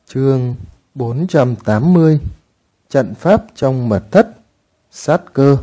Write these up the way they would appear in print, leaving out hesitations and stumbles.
Chương 480 Trận pháp trong mật thất. Sát cơ.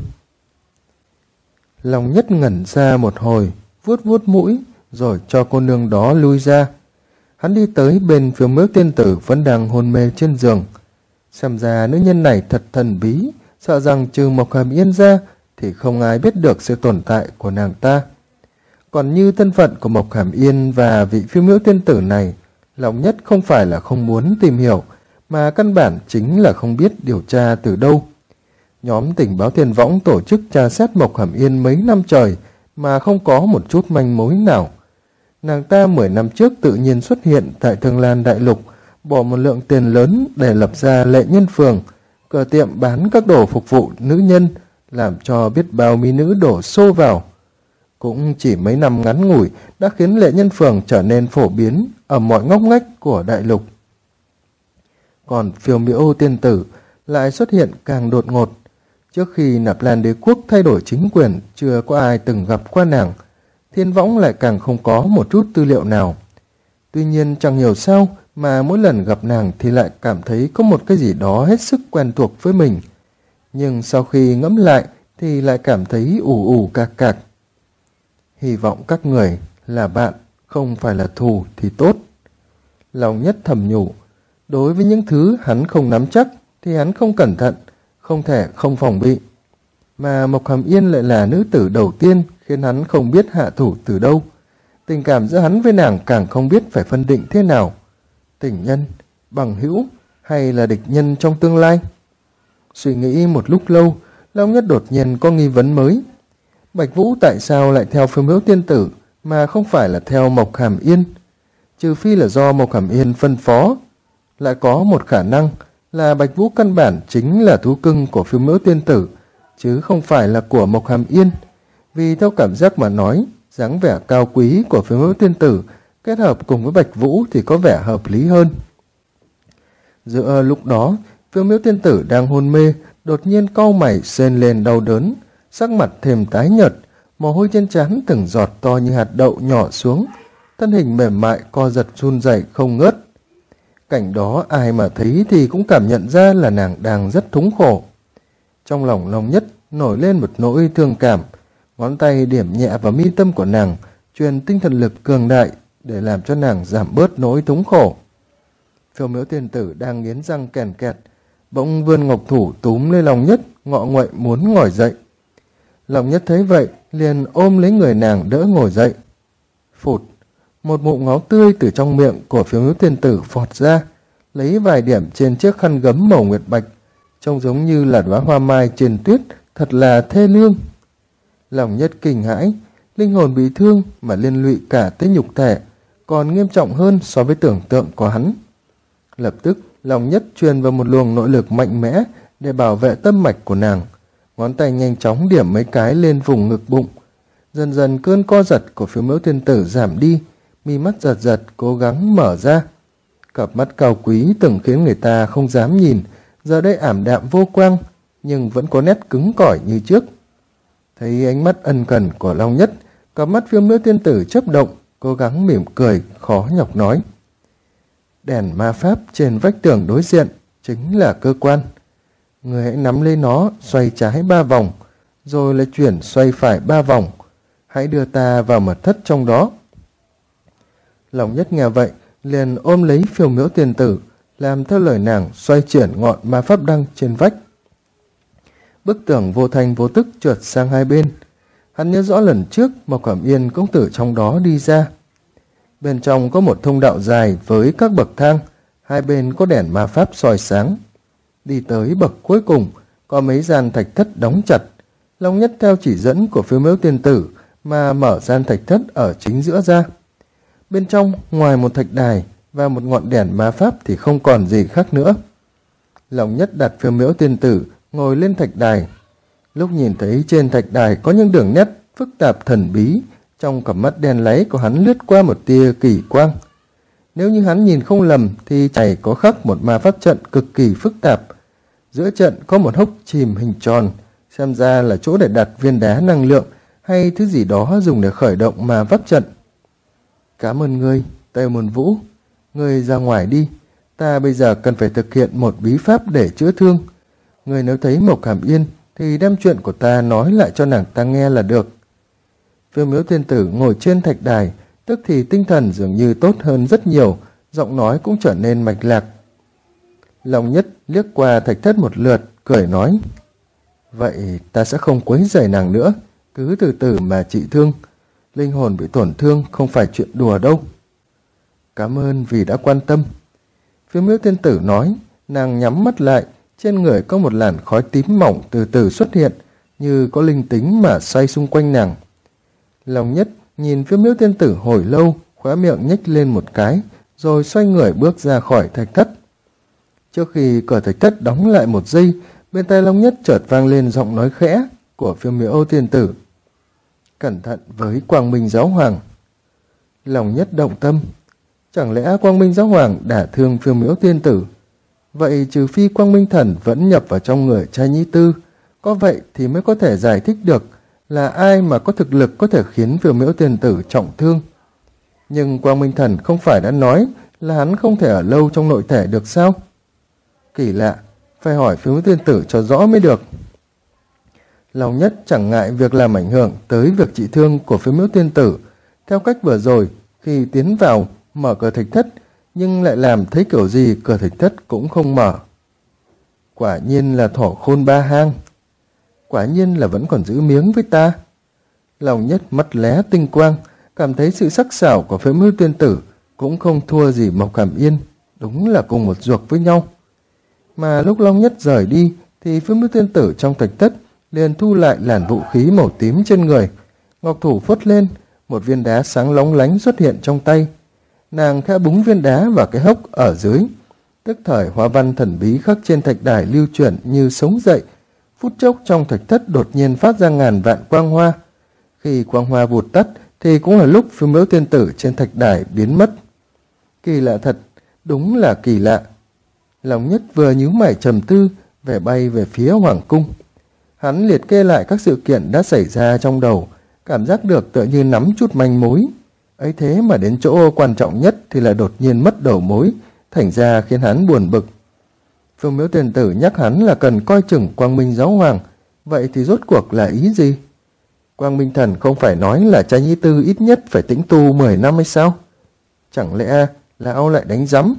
Long Nhất ngẩn ra một hồi, vuốt vuốt mũi, rồi cho cô nương đó lui ra. Hắn đi tới bên Phiêu Miếu tiên tử vẫn đang hôn mê trên giường. Xem ra nữ nhân này thật thần bí, sợ rằng trừ Mộc Hàm Yên ra thì không ai biết được sự tồn tại của nàng ta. Còn như thân phận của Mộc Hàm Yên và vị Phiêu Miếu tiên tử này, Long Nhất không phải là không muốn tìm hiểu, mà căn bản chính là không biết điều tra từ đâu. Nhóm tình báo Thiên Võng tổ chức tra xét Mộc Hàm Yên mấy năm trời mà không có một chút manh mối nào. Nàng ta 10 năm trước tự nhiên xuất hiện tại Thương Lan Đại Lục, bỏ một lượng tiền lớn để lập ra Lệ Nhân Phường, cửa tiệm bán các đồ phục vụ nữ nhân, làm cho biết bao mỹ nữ đổ xô vào. Cũng chỉ mấy năm ngắn ngủi đã khiến Lệ Nhân Phường trở nên phổ biến ở mọi ngóc ngách của đại lục. Còn Phiêu Miểu tiên tử lại xuất hiện càng đột ngột. Trước khi Nạp Lan đế quốc thay đổi chính quyền, chưa có ai từng gặp qua nàng. Thiên Võng lại càng không có một chút tư liệu nào. Tuy nhiên chẳng hiểu sao mà mỗi lần gặp nàng thì lại cảm thấy có một cái gì đó hết sức quen thuộc với mình. Nhưng sau khi ngẫm lại thì lại cảm thấy ù ù cạc cạc. Hy vọng các người là bạn, không phải là thù thì tốt. Long Nhất thầm nhủ, đối với những thứ hắn không nắm chắc thì hắn không cẩn thận, không thể không phòng bị. Mà Mộc Hàm Yên lại là nữ tử đầu tiên khiến hắn không biết hạ thủ từ đâu. Tình cảm giữa hắn với nàng càng không biết phải phân định thế nào. Tình nhân, bằng hữu hay là địch nhân trong tương lai? Suy nghĩ một lúc lâu, Long Nhất đột nhiên có nghi vấn mới. Bạch Vũ tại sao lại theo Phiêu Miểu tiên tử mà không phải là theo Mộc Hàm Yên? Trừ phi là do Mộc Hàm Yên phân phó. Lại có một khả năng là Bạch Vũ căn bản chính là thú cưng của Phiêu Miểu tiên tử, chứ không phải là của Mộc Hàm Yên. Vì theo cảm giác mà nói, dáng vẻ cao quý của Phiêu Miểu tiên tử kết hợp cùng với Bạch Vũ thì có vẻ hợp lý hơn. Giữa lúc đó, Phiêu Miểu tiên tử đang hôn mê, đột nhiên cau mày rên lên đau đớn, sắc mặt thêm tái nhợt, mồ hôi trên trán từng giọt to như hạt đậu nhỏ xuống, thân hình mềm mại co giật run rẩy không ngớt. Cảnh đó ai mà thấy thì cũng cảm nhận ra là nàng đang rất thống khổ. Trong lòng Long Nhất nổi lên một nỗi thương cảm, ngón tay điểm nhẹ vào mi tâm của nàng, truyền tinh thần lực cường đại để làm cho nàng giảm bớt nỗi thống khổ. Phiêu Miểu tiên tử đang nghiến răng kèn kẹt, bỗng vươn ngọc thủ túm lấy Long Nhất, ngọ nguậy muốn ngồi dậy. Long Nhất thấy vậy liền ôm lấy người nàng đỡ ngồi dậy. Phụt, một ngụm máu tươi từ trong miệng của Phiêu Miểu tiên tử phọt ra, lấy vài điểm trên chiếc khăn gấm màu nguyệt bạch, trông giống như là đóa hoa mai trên tuyết, thật là thê lương. Long Nhất kinh hãi, linh hồn bị thương mà liên lụy cả tới nhục thể, còn nghiêm trọng hơn so với tưởng tượng của hắn. Lập tức Long Nhất truyền vào một luồng nội lực mạnh mẽ để bảo vệ tâm mạch của nàng, ngón tay nhanh chóng điểm mấy cái lên vùng ngực bụng. Dần dần cơn co giật của Phiêu Miểu tiên tử giảm đi, mi mắt giật giật cố gắng mở ra. Cặp mắt cao quý từng khiến người ta không dám nhìn, giờ đây ảm đạm vô quang, nhưng vẫn có nét cứng cỏi như trước. Thấy ánh mắt ân cần của Long Nhất, cặp mắt Phiêu Miểu tiên tử chớp động, cố gắng mỉm cười, khó nhọc nói. Đèn ma pháp trên vách tường đối diện chính là cơ quan. Người hãy nắm lấy nó, xoay trái 3 vòng, rồi lại chuyển xoay phải 3 vòng. Hãy đưa ta vào mật thất trong đó. Long Nhất nghe vậy, liền ôm lấy Phiêu Miểu tiên tử, làm theo lời nàng xoay chuyển ngọn ma pháp đăng trên vách. Bức tường vô thanh vô tức trượt sang hai bên. Hắn nhớ rõ lần trước Mộc Hàm Yên cũng từ trong đó đi ra. Bên trong có một thông đạo dài với các bậc thang, hai bên có đèn ma pháp soi sáng. Đi tới bậc cuối cùng, có mấy gian thạch thất đóng chặt. Long Nhất theo chỉ dẫn của Phiêu Miểu tiên tử mà mở gian thạch thất ở chính giữa ra. Bên trong, ngoài một thạch đài và một ngọn đèn ma pháp thì không còn gì khác nữa. Long Nhất đặt Phiêu Miểu tiên tử ngồi lên thạch đài. Lúc nhìn thấy trên thạch đài có những đường nét phức tạp thần bí, trong cặp mắt đen láy của hắn lướt qua một tia kỳ quang. Nếu như hắn nhìn không lầm thì chảy có khắc một ma pháp trận cực kỳ phức tạp. Giữa trận có một hốc chìm hình tròn, xem ra là chỗ để đặt viên đá năng lượng hay thứ gì đó dùng để khởi động ma pháp trận. Cảm ơn ngươi, Tây Môn Vũ. Ngươi ra ngoài đi, ta bây giờ cần phải thực hiện một bí pháp để chữa thương. Người nếu thấy Mộc Hàm Yên thì đem chuyện của ta nói lại cho nàng ta nghe là được. Phiêu Miếu Tiên Tử ngồi trên thạch đài, tức thì tinh thần dường như tốt hơn rất nhiều, giọng nói cũng trở nên mạch lạc. Long Nhất liếc qua Thạch Thất một lượt, cười nói: vậy ta sẽ không quấy rầy nàng nữa, cứ từ từ mà trị thương. Linh hồn bị tổn thương không phải chuyện đùa đâu. Cảm ơn vì đã quan tâm. Phiêu Miếu Tiên Tử nói, nàng nhắm mắt lại, trên người có một làn khói tím mỏng từ từ xuất hiện, như có linh tính mà xoay xung quanh nàng. Long Nhất nhìn Phiêu Miếu Tiên Tử hồi lâu, khóe miệng nhếch lên một cái, rồi xoay người bước ra khỏi thạch thất. Trước khi cửa thạch thất đóng lại một giây, bên tai Long Nhất chợt vang lên giọng nói khẽ của Phiêu Miếu Tiên Tử: cẩn thận với Quang Minh Giáo Hoàng. Long Nhất động tâm, chẳng lẽ Quang Minh Giáo Hoàng đả thương Phiêu Miếu Tiên Tử? Vậy trừ phi Quang Minh Thần vẫn nhập vào trong người trai nhi tư, có vậy thì mới có thể giải thích được là ai mà có thực lực có thể khiến Phiêu Miếu Tiên Tử trọng thương. Nhưng Quang Minh Thần không phải đã nói là hắn không thể ở lâu trong nội thể được sao? Kỳ lạ, phải hỏi Phiêu Miếu Tiên Tử cho rõ mới được. Long Nhất chẳng ngại việc làm ảnh hưởng tới việc trị thương của Phiêu Miếu Tiên Tử, theo cách vừa rồi khi tiến vào mở cửa thạch thất, nhưng lại làm thấy kiểu gì cửa thạch thất cũng không mở. Quả nhiên là thỏ khôn ba hang, quả nhiên là vẫn còn giữ miếng với ta. Long Nhất mắt lé tinh quang, cảm thấy sự sắc sảo của Phiêu Miếu Tiên Tử cũng không thua gì Mộc Hàm Yên, đúng là cùng một ruột với nhau. Mà lúc Long Nhất rời đi thì Phiêu Miếu Tiên Tử trong thạch thất liền thu lại làn vũ khí màu tím trên người, ngọc thủ phất lên, một viên đá sáng lóng lánh xuất hiện trong tay. Nàng khẽ búng viên đá vào cái hốc ở dưới, tức thời hoa văn thần bí khắc trên thạch đài lưu chuyển như sống dậy. Phút chốc trong thạch thất đột nhiên phát ra ngàn vạn quang hoa. Khi quang hoa vụt tắt thì cũng là lúc Phiêu Miếu Tiên Tử trên thạch đài biến mất. Kỳ lạ thật, đúng là kỳ lạ. Long Nhất vừa nhíu mày trầm tư, vẻ bay về phía hoàng cung. Hắn liệt kê lại các sự kiện đã xảy ra trong đầu, cảm giác được tựa như nắm chút manh mối. Ấy thế mà đến chỗ quan trọng nhất thì lại đột nhiên mất đầu mối, thành ra khiến hắn buồn bực. Phiêu Miếu Tiên Tử nhắc hắn là cần coi chừng Quang Minh Giáo Hoàng, vậy thì rốt cuộc là ý gì? Quang Minh Thần không phải nói là trai nhi tư ít nhất phải tĩnh tu 10 năm hay sao? Chẳng lẽ lão lại đánh rắm?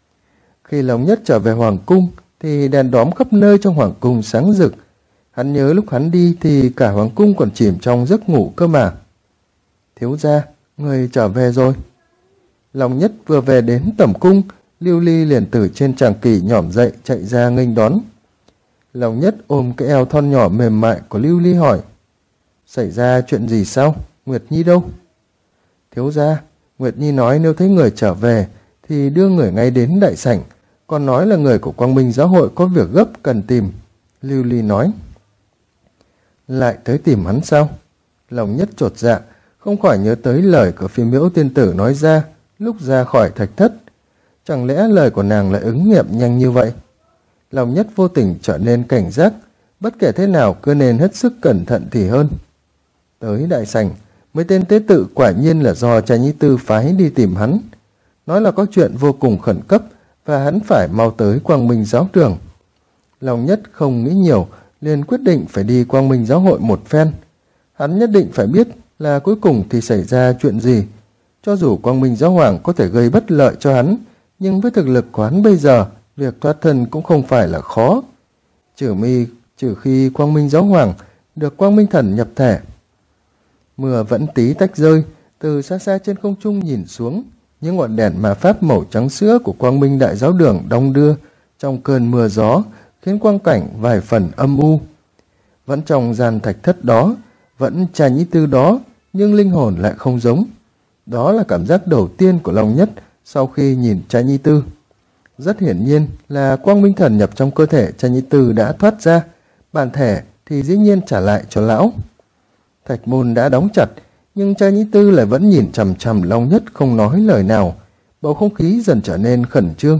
Khi Long Nhất trở về hoàng cung thì đèn đóm khắp nơi trong hoàng cung sáng rực. Hắn nhớ lúc hắn đi thì cả hoàng cung còn chìm trong giấc ngủ cơ mà. Thiếu gia, người trở về rồi. Long Nhất vừa về đến tẩm cung, Lưu Ly liền từ trên tràng kỷ nhỏm dậy chạy ra nghênh đón. Long Nhất ôm cái eo thon nhỏ mềm mại của Lưu Ly hỏi: xảy ra chuyện gì sao? Nguyệt Nhi đâu? Thiếu gia, Nguyệt Nhi nói nếu thấy người trở về thì đưa người ngay đến đại sảnh, còn nói là người của Quang Minh Giáo hội có việc gấp cần tìm. Lưu Ly nói. Lại tới tìm hắn sao? Long Nhất chột dạ, không khỏi nhớ tới lời của Phiêu Miếu Tiên Tử nói ra lúc ra khỏi thạch thất. Chẳng lẽ lời của nàng lại ứng nghiệm nhanh như vậy? Long Nhất vô tình trở nên cảnh giác, bất kể thế nào cứ nên hết sức cẩn thận thì hơn. Tới đại sảnh, mấy tên tế tự quả nhiên là do trai nhi tư phái đi tìm hắn, nói là có chuyện vô cùng khẩn cấp và hắn phải mau tới Quang Minh Giáo trường. Long Nhất không nghĩ nhiều, liền quyết định phải đi Quang Minh Giáo hội một phen. Hắn nhất định phải biết là cuối cùng thì xảy ra chuyện gì. Cho dù Quang Minh Giáo Hoàng có thể gây bất lợi cho hắn, nhưng với thực lực của hắn bây giờ, việc thoát thân cũng không phải là khó. Trừ khi Quang Minh Giáo Hoàng được Quang Minh Thần nhập thể. Mưa vẫn tí tách rơi, từ xa xa trên không trung nhìn xuống, những ngọn đèn ma pháp màu trắng sữa của Quang Minh Đại Giáo đường đong đưa trong cơn mưa gió, khiến quang cảnh vài phần âm u. Vẫn trong gian thạch thất đó, vẫn trai nhĩ tư đó, nhưng linh hồn lại không giống. Đó là cảm giác đầu tiên của Long Nhất sau khi nhìn trai nhi tư. Rất hiển nhiên là Quang Minh Thần nhập trong cơ thể trai nhi tư đã thoát ra, bản thể thì dĩ nhiên trả lại cho lão. Thạch môn đã đóng chặt, nhưng trai nhĩ tư lại vẫn nhìn chằm chằm Long Nhất không nói lời nào. Bầu không khí dần trở nên khẩn trương.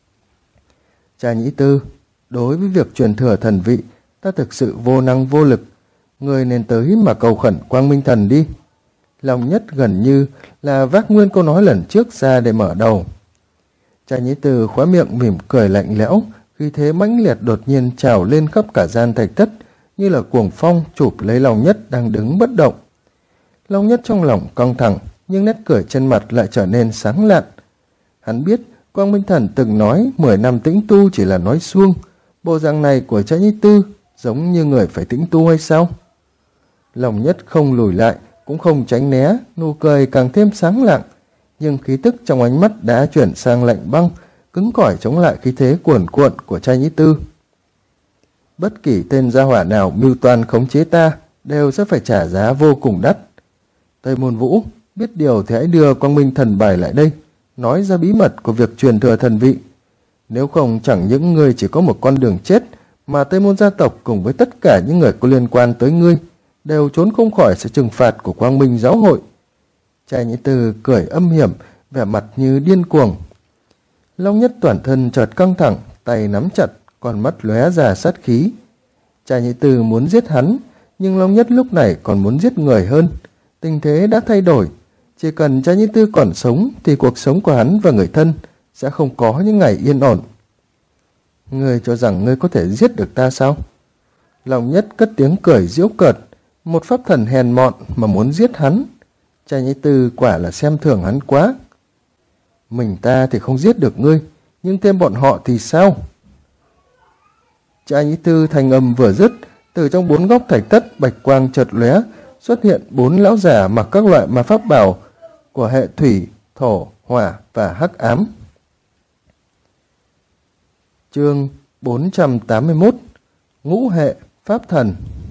Trai nhĩ tư, đối với việc truyền thừa thần vị, ta thực sự vô năng vô lực. Người nên tới mà cầu khẩn Quang Minh Thần đi. Long Nhất gần như là vác nguyên câu nói lần trước ra để mở đầu. Cha Nhĩ Tư khóe miệng mỉm cười lạnh lẽo, khí thế mãnh liệt đột nhiên trào lên khắp cả gian thạch thất, như là cuồng phong chụp lấy Long Nhất đang đứng bất động. Long Nhất trong lòng căng thẳng, nhưng nét cười trên mặt lại trở nên sáng lạn. Hắn biết Quang Minh Thần từng nói 10 năm tĩnh tu chỉ là nói suông, bộ dạng này của Cha Nhĩ Tư giống như người phải tĩnh tu hay sao? Long Nhất không lùi lại, cũng không tránh né, nụ cười càng thêm sáng lạng, nhưng khí tức trong ánh mắt đã chuyển sang lạnh băng, cứng cỏi chống lại khí thế cuồn cuộn của Cha Nhĩ Tư. Bất kỳ tên gia hỏa nào mưu toan khống chế ta đều sẽ phải trả giá vô cùng đắt. Tây Môn Vũ, biết điều thì hãy đưa Quang Minh Thần Bài lại đây, nói ra bí mật của việc truyền thừa thần vị. Nếu không, chẳng những ngươi chỉ có một con đường chết, mà Tây Môn gia tộc cùng với tất cả những người có liên quan tới ngươi đều trốn không khỏi sự trừng phạt của Quang Minh giáo hội. Cha Nhĩ Tư cười âm hiểm, vẻ mặt như điên cuồng. Long Nhất toàn thân chợt căng thẳng, tay nắm chặt, con mắt lóe ra sát khí. Cha Nhĩ Tư muốn giết hắn, nhưng Long Nhất lúc này còn muốn giết người hơn. Tình thế đã thay đổi, chỉ cần Cha Nhĩ Tư còn sống thì cuộc sống của hắn và người thân sẽ không có những ngày yên ổn. Ngươi cho rằng ngươi có thể giết được ta sao? Long Nhất cất tiếng cười giễu cợt, một pháp thần hèn mọn mà muốn giết hắn. Cha Nhĩ Tư quả là xem thường hắn quá. Mình ta thì không giết được ngươi, nhưng thêm bọn họ thì sao? Cha Nhĩ Tư thanh âm vừa dứt, từ trong 4 góc thạch thất bạch quang chợt lóe, xuất hiện 4 lão giả mặc các loại ma pháp bảo của hệ thủy, thổ, hỏa và hắc ám. Chương 481: Ngũ hệ pháp thần.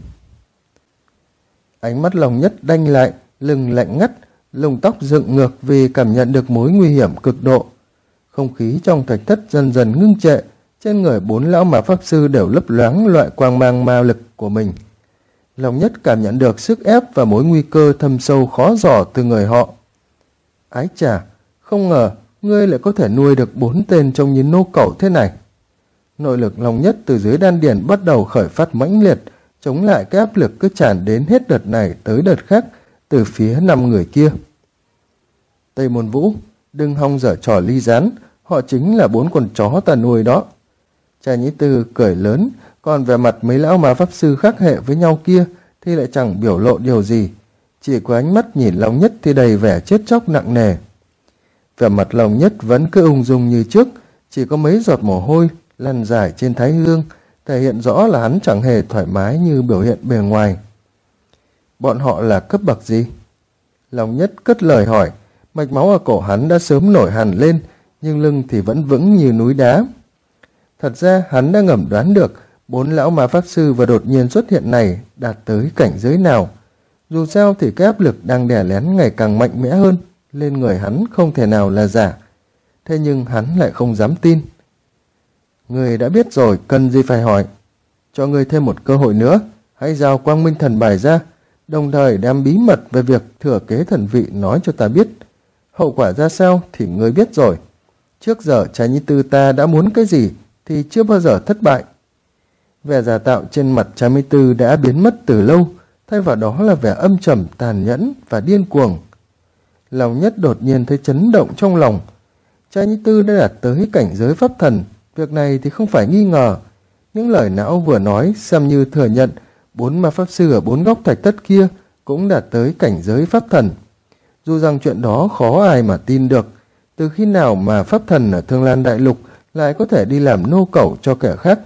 Ánh mắt Long Nhất đanh lại, lưng lạnh ngắt, lông tóc dựng ngược vì cảm nhận được mối nguy hiểm cực độ. Không khí trong thạch thất dần dần ngưng trệ, trên người 4 lão ma pháp sư đều lấp loáng loại quang mang ma lực của mình. Long Nhất cảm nhận được sức ép và mối nguy cơ thâm sâu khó dò từ người họ. Ái chà, không ngờ ngươi lại có thể nuôi được 4 tên trông như nô cẩu thế này. Nội lực Long Nhất từ dưới đan điền bắt đầu khởi phát mãnh liệt, chống lại cái áp lực cứ tràn đến hết đợt này tới đợt khác từ phía 5 người kia. Tây Môn Vũ, đừng hòng dở trò ly gián, họ chính là 4 con chó ta nuôi đó. Cha Nhĩ Tư cười lớn, còn về mặt mấy lão ma pháp sư khác hệ với nhau kia thì lại chẳng biểu lộ điều gì, chỉ có ánh mắt nhìn Long Nhất thì đầy vẻ chết chóc nặng nề. Vẻ mặt Long Nhất vẫn cứ ung dung như trước, chỉ có mấy giọt mồ hôi lăn dài trên thái dương, thể hiện rõ là hắn chẳng hề thoải mái như biểu hiện bề ngoài. Bọn họ là cấp bậc gì? Long Nhất cất lời hỏi, mạch máu ở cổ hắn đã sớm nổi hẳn lên, nhưng lưng thì vẫn vững như núi đá. Thật ra hắn đã ngầm đoán được 4 lão ma pháp sư và đột nhiên xuất hiện này đạt tới cảnh giới nào. Dù sao thì cái áp lực đang đè lén ngày càng mạnh mẽ hơn lên người hắn không thể nào là giả. Thế nhưng hắn lại không dám tin. Người đã biết rồi, cần gì phải hỏi. Cho người thêm một cơ hội nữa, hãy giao Quang Minh Thần Bài ra, đồng thời đem bí mật về việc thừa kế thần vị nói cho ta biết. Hậu quả ra sao thì ngươi biết rồi. Trước giờ Cha Nhĩ Tư ta đã muốn cái gì thì chưa bao giờ thất bại. Vẻ giả tạo trên mặt Cha Nhĩ Tư đã biến mất từ lâu, thay vào đó là vẻ âm trầm, tàn nhẫn và điên cuồng. Long Nhất đột nhiên thấy chấn động trong lòng. Cha Nhĩ Tư đã đạt tới cảnh giới pháp thần, việc này thì không phải nghi ngờ. Những lời não vừa nói xem như thừa nhận 4 ma pháp sư ở 4 góc thạch thất kia cũng đạt tới cảnh giới pháp thần. Dù rằng chuyện đó khó ai mà tin được, từ khi nào mà pháp thần ở Thương Lan Đại Lục lại có thể đi làm nô cẩu cho kẻ khác.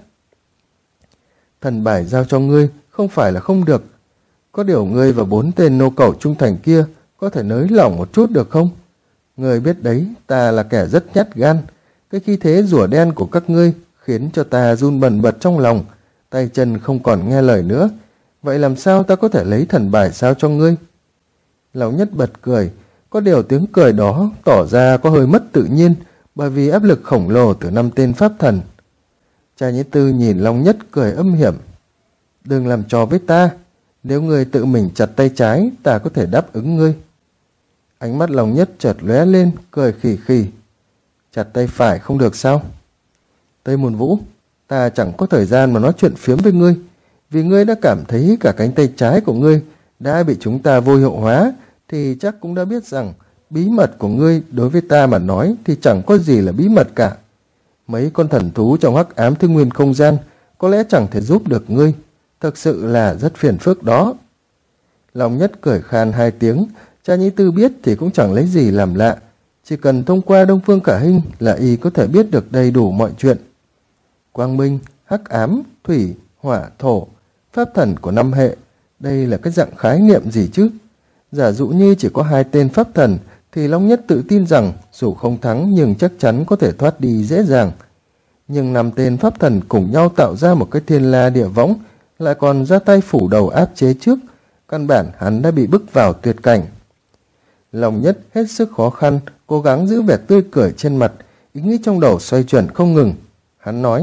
Thần bài giao cho ngươi không phải là không được. Có điều ngươi và 4 tên nô cẩu trung thành kia có thể nới lỏng một chút được không? Ngươi biết đấy, ta là kẻ rất nhát gan. Cái khí thế rủa đen của các ngươi khiến cho ta run bần bật trong lòng, tay chân không còn nghe lời nữa. Vậy làm sao ta có thể lấy thần bài sao cho ngươi? Lão Nhất bật cười, có điều tiếng cười đó tỏ ra có hơi mất tự nhiên, bởi vì áp lực khổng lồ từ 5 tên pháp thần. Cha Nhĩ Tư nhìn Long Nhất cười âm hiểm. Đừng làm trò với ta, nếu ngươi tự mình chặt tay trái, ta có thể đáp ứng ngươi. Ánh mắt Long Nhất chợt lóe lên, cười khì khì. Chặt tay phải không được sao? Tây Môn Vũ, ta chẳng có thời gian mà nói chuyện phiếm với ngươi, vì ngươi đã cảm thấy cả cánh tay trái của ngươi đã bị chúng ta vô hiệu hóa, thì chắc cũng đã biết rằng bí mật của ngươi đối với ta mà nói thì chẳng có gì là bí mật cả. Mấy con thần thú trong hắc ám thứ nguyên không gian có lẽ chẳng thể giúp được ngươi, thực sự là rất phiền phức đó. Long Nhất cười khan 2 tiếng, Cha Nhĩ Tư biết thì cũng chẳng lấy gì làm lạ, chỉ cần thông qua Đông Phương Khả Hinh là y có thể biết được đầy đủ mọi chuyện. Quang minh, hắc ám, thủy, hỏa, thổ, pháp thần của 5 hệ, đây là cái dạng khái niệm gì chứ? Giả dụ như chỉ có 2 tên pháp thần thì Long Nhất tự tin rằng dù không thắng nhưng chắc chắn có thể thoát đi dễ dàng. Nhưng 5 tên pháp thần cùng nhau tạo ra một cái thiên la địa võng, lại còn ra tay phủ đầu áp chế trước, căn bản hắn đã bị bức vào tuyệt cảnh. Long Nhất hết sức khó khăn, cố gắng giữ vẻ tươi cười trên mặt, ý nghĩ trong đầu xoay chuyển không ngừng. Hắn nói: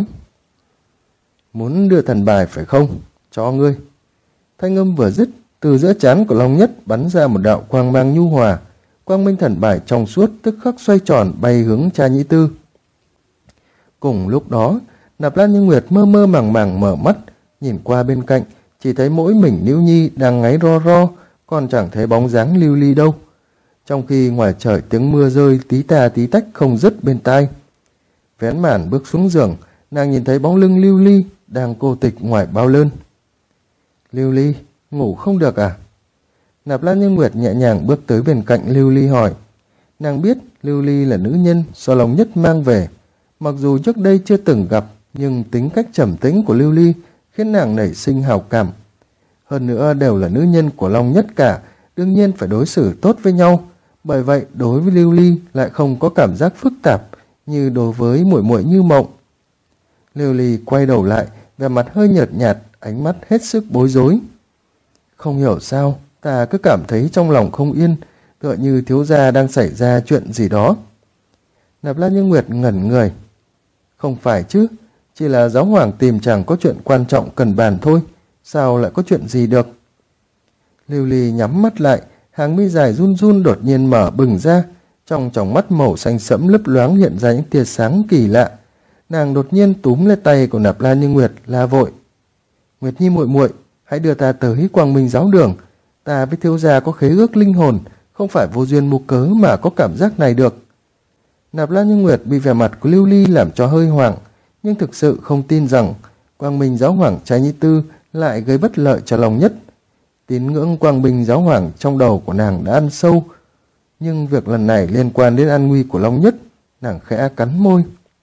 muốn đưa thần bài phải không? Cho ngươi. Thanh âm vừa dứt, từ giữa trán của Long Nhất bắn ra một đạo quang mang nhu hòa, quang minh thần bài trong suốt tức khắc xoay tròn bay hướng Cha Nhĩ Tư. Cùng lúc đó, Nạp Lan Như Nguyệt mơ mơ màng màng mở mắt, nhìn qua bên cạnh, chỉ thấy mỗi mình Nữ Nhi đang ngáy ro ro, còn chẳng thấy bóng dáng Lưu Ly đâu. Trong khi ngoài trời tiếng mưa rơi tí tà tí tách không dứt bên tai. Vén màn bước xuống giường, nàng nhìn thấy bóng lưng Lưu Ly đang cô tịch ngoài bao lơn. Lưu Ly, ngủ không được à? Nạp Lan Như Nguyệt nhẹ nhàng bước tới bên cạnh Lưu Ly hỏi. Nàng biết Lưu Ly là nữ nhân do Long Nhất mang về. Mặc dù trước đây chưa từng gặp, nhưng tính cách trầm tĩnh của Lưu Ly khiến nàng nảy sinh hào cảm. Hơn nữa đều là nữ nhân của Long Nhất cả, đương nhiên phải đối xử tốt với nhau. Bởi vậy đối với Lưu Ly lại không có cảm giác phức tạp như đối với muội muội Như Mộng. Lưu Ly quay đầu lại, vẻ mặt hơi nhợt nhạt, ánh mắt hết sức bối rối. Không hiểu sao, ta cứ cảm thấy trong lòng không yên, tựa như thiếu gia đang xảy ra chuyện gì đó. Nạp Lan Như Nguyệt ngẩn người. Không phải chứ, chỉ là giáo hoàng tìm chàng có chuyện quan trọng cần bàn thôi, sao lại có chuyện gì được? Lưu Ly nhắm mắt lại, hàng mi dài run run đột nhiên mở bừng ra, trong tròng mắt màu xanh sẫm lấp loáng hiện ra những tia sáng kỳ lạ. Nàng đột nhiên túm lấy tay của Nạp Lan Như Nguyệt la vội. Nguyệt Nhi muội muội, hãy đưa ta tới Quang Minh giáo đường. Ta với thiếu gia có khế ước linh hồn, không phải vô duyên vô cớ mà có cảm giác này được. Nạp Lan Như Nguyệt bị vẻ mặt của Lưu Ly làm cho hơi hoảng, nhưng thực sự không tin rằng Quang Minh giáo hoàng Cha Nhĩ Tư lại gây bất lợi cho Long Nhất. Tín ngưỡng Quang Minh giáo hoàng trong đầu của nàng đã ăn sâu, nhưng việc lần này liên quan đến an nguy của Long Nhất. Nàng khẽ cắn môi.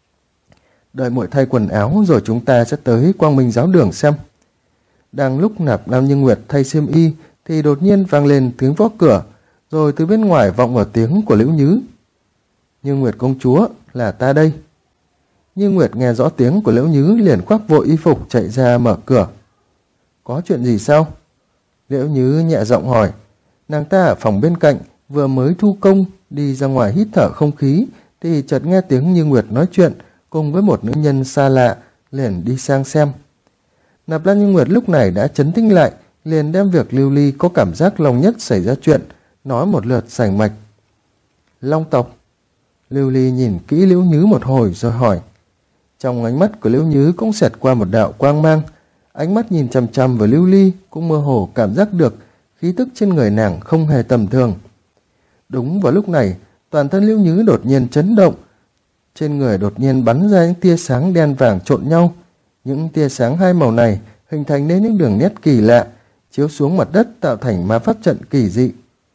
Đợi muội thay quần áo rồi chúng ta sẽ tới Quang Minh giáo đường xem. Đang lúc Nạp Lan Như Nguyệt thay xiêm y thì đột nhiên vang lên tiếng gõ cửa, rồi từ bên ngoài vọng vào tiếng của Liễu Nhứ. Như Nguyệt công chúa, là ta đây. Như Nguyệt nghe rõ tiếng của Liễu Nhứ liền khoác vội y phục chạy ra mở cửa. Có chuyện gì sao? Liễu Nhứ nhẹ giọng hỏi. Nàng ta ở phòng bên cạnh vừa mới thu công đi ra ngoài hít thở không khí thì chợt nghe tiếng Như Nguyệt nói chuyện cùng với một nữ nhân xa lạ, liền đi sang xem. Nạp Lan Như Nguyệt lúc này đã trấn tĩnh lại, liền đem việc Lưu Ly có cảm giác Long Nhất xảy ra chuyện nói một lượt sành mạch. Long tộc. Lưu Ly nhìn kỹ Liễu Nhứ một hồi rồi hỏi. Trong ánh mắt của Liễu Nhứ cũng xẹt qua một đạo quang mang, ánh mắt nhìn chằm chằm vào Lưu Ly cũng mơ hồ cảm giác được khí tức trên người nàng không hề tầm thường. Đúng vào lúc này, toàn thân Liễu Nhứ đột nhiên chấn động, trên người đột nhiên bắn ra những tia sáng đen vàng trộn nhau. Những tia sáng hai màu này hình thành nên những đường nét kỳ lạ, chiếu xuống mặt đất tạo thành ma pháp trận kỳ dị.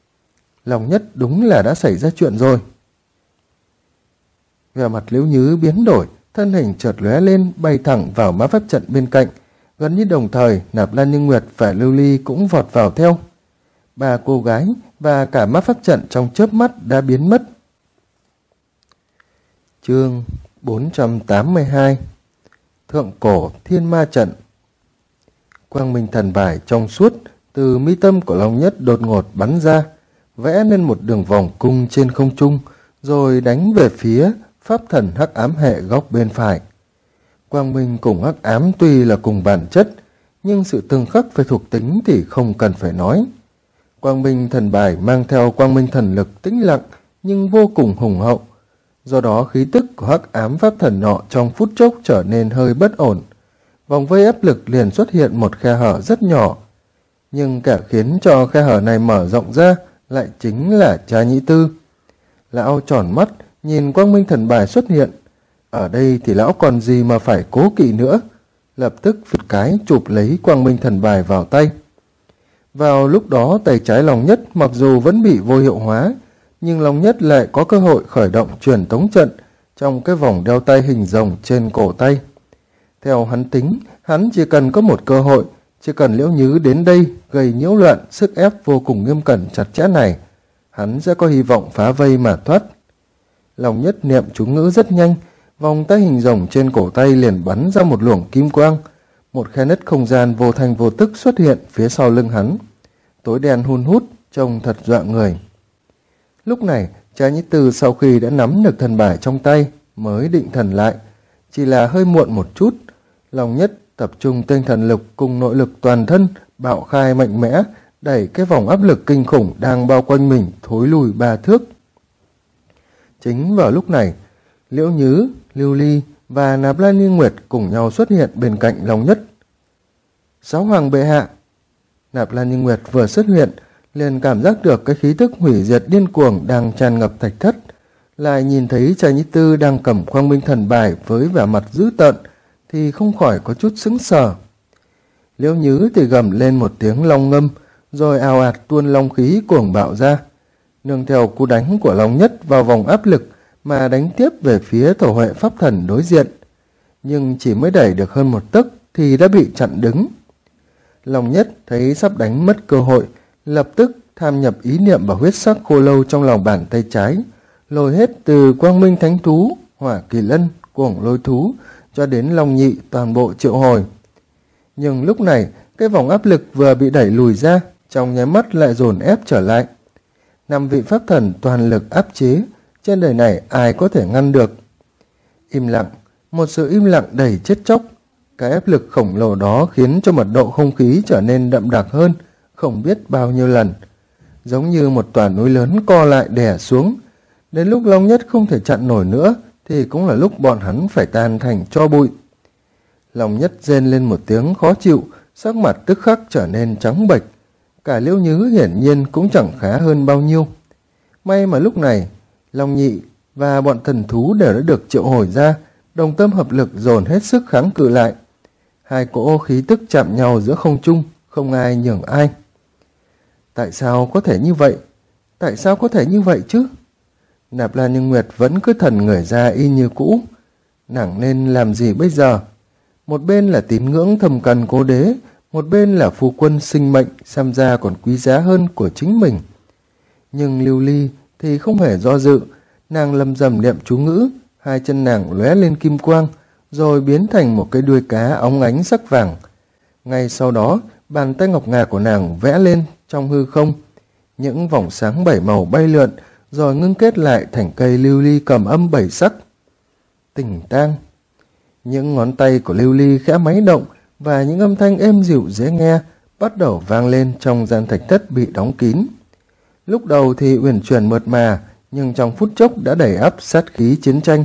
Long Nhất đúng là đã xảy ra chuyện rồi. Vẻ mặt Liễu Nhứ biến đổi, thân hình chợt lóe lên bay thẳng vào ma pháp trận bên cạnh. Gần như đồng thời, Nạp Lan Như Nguyệt và Lưu Ly cũng vọt vào theo. 3 cô gái và cả ma pháp trận trong chớp mắt đã biến mất. Chương 482 Thượng cổ thiên ma trận. Quang minh thần bài trong suốt từ mi tâm của Long Nhất đột ngột bắn ra, vẽ nên một đường vòng cung trên không trung, rồi đánh về phía pháp thần hắc ám hệ góc bên phải. Quang minh cùng hắc ám tuy là cùng bản chất, nhưng sự tương khắc về thuộc tính thì không cần phải nói. Quang minh thần bài mang theo quang minh thần lực tĩnh lặng nhưng vô cùng hùng hậu. Do đó khí tức của hắc ám pháp thần nọ trong phút chốc trở nên hơi bất ổn. Vòng vây áp lực liền xuất hiện một khe hở rất nhỏ. Nhưng cả khiến cho khe hở này mở rộng ra lại chính là Cha Nhĩ Tư. Lão tròn mắt, nhìn quang minh thần bài xuất hiện. Ở đây thì lão còn gì mà phải cố kỵ nữa. Lập tức phụt cái chụp lấy quang minh thần bài vào tay. Vào lúc đó tay trái Long Nhất mặc dù vẫn bị vô hiệu hóa, nhưng Long Nhất lại có cơ hội khởi động truyền tống trận trong cái vòng đeo tay hình rồng trên cổ tay. Theo hắn tính, hắn chỉ cần có một cơ hội, chỉ cần Liễu Nhứ đến đây gây nhiễu loạn sức ép vô cùng nghiêm cẩn chặt chẽ này, hắn sẽ có hy vọng phá vây mà thoát. Long Nhất niệm chú ngữ rất nhanh, vòng tay hình rồng trên cổ tay liền bắn ra một luồng kim quang. Một khe nứt không gian vô thanh vô tức xuất hiện phía sau lưng hắn. Tối đen hun hút, trông thật dọa người. Lúc này, Trà Nhĩ Tư sau khi đã nắm được thần bài trong tay mới định thần lại. Chỉ là hơi muộn một chút. Long Nhất tập trung tinh thần lực cùng nội lực toàn thân, bạo khai mạnh mẽ, đẩy cái vòng áp lực kinh khủng đang bao quanh mình thối lùi 3 thước. Chính vào lúc này, Liễu Nhứ, Lưu Ly và Nạp Lan Như Nguyệt cùng nhau xuất hiện bên cạnh Long Nhất. Giáo hoàng bệ hạ! Nạp Lan Như Nguyệt vừa xuất hiện, liền cảm giác được cái khí tức hủy diệt điên cuồng đang tràn ngập thạch thất, lại nhìn thấy Trà Nhĩ Tư đang cầm quang minh thần bài với vẻ mặt dữ tợn, thì không khỏi có chút sững sờ. Liễu Nhứ thì gầm lên một tiếng long ngâm, rồi ào ạt tuôn long khí cuồng bạo ra, nương theo cú đánh của Long Nhất vào vòng áp lực mà đánh tiếp về phía Thổ Huệ Pháp Thần đối diện. Nhưng chỉ mới đẩy được hơn một tấc thì đã bị chặn đứng. Long Nhất thấy sắp đánh mất cơ hội, lập tức tham nhập ý niệm vào huyết sắc khô lâu trong lòng bàn tay trái, lôi hết từ quang minh thánh thú, hỏa kỳ lân, cuồng lôi thú cho đến long nhị toàn bộ triệu hồi. Nhưng lúc này, cái vòng áp lực vừa bị đẩy lùi ra, trong nháy mắt lại dồn ép trở lại. 5 vị pháp thần toàn lực áp chế, trên đời này ai có thể ngăn được. Im lặng, một sự im lặng đầy chết chóc. Cái áp lực khổng lồ đó khiến cho mật độ không khí trở nên đậm đặc hơn, không biết bao nhiêu lần. Giống như một tòa núi lớn co lại đè xuống. Đến lúc Long Nhất không thể chặn nổi nữa, thì cũng là lúc bọn hắn phải tan thành tro bụi. Long Nhất rên lên một tiếng khó chịu, sắc mặt tức khắc trở nên trắng bệch. Cả Liễu Nhứ hiển nhiên cũng chẳng khá hơn bao nhiêu. May mà lúc này, Long Nhị và bọn thần thú đều đã được triệu hồi ra, đồng tâm hợp lực dồn hết sức kháng cự lại. Hai cỗ khí tức chạm nhau giữa không trung, không ai nhường ai. Tại sao có thể như vậy? Tại sao có thể như vậy chứ? Nạp Lan Như Nguyệt vẫn cứ thần người ra y như cũ. Nàng nên làm gì bây giờ? Một bên là tín ngưỡng thầm cần cố đế, một bên là phu quân sinh mệnh xem ra còn quý giá hơn của chính mình. Nhưng Lưu Ly thì không hề do dự, nàng lầm rầm niệm chú ngữ, hai chân nàng lóe lên kim quang, rồi biến thành một cái đuôi cá óng ánh sắc vàng. Ngay sau đó, bàn tay ngọc ngà của nàng vẽ lên trong hư không, những vòng sáng 7 màu bay lượn, rồi ngưng kết lại thành cây lưu ly cầm âm 7 sắc. Tình tang. Những ngón tay của Lưu Ly khẽ máy động, và những âm thanh êm dịu dễ nghe bắt đầu vang lên trong gian thạch thất bị đóng kín. Lúc đầu thì uyển chuyển mượt mà, nhưng trong phút chốc đã đẩy ắp sát khí chiến tranh.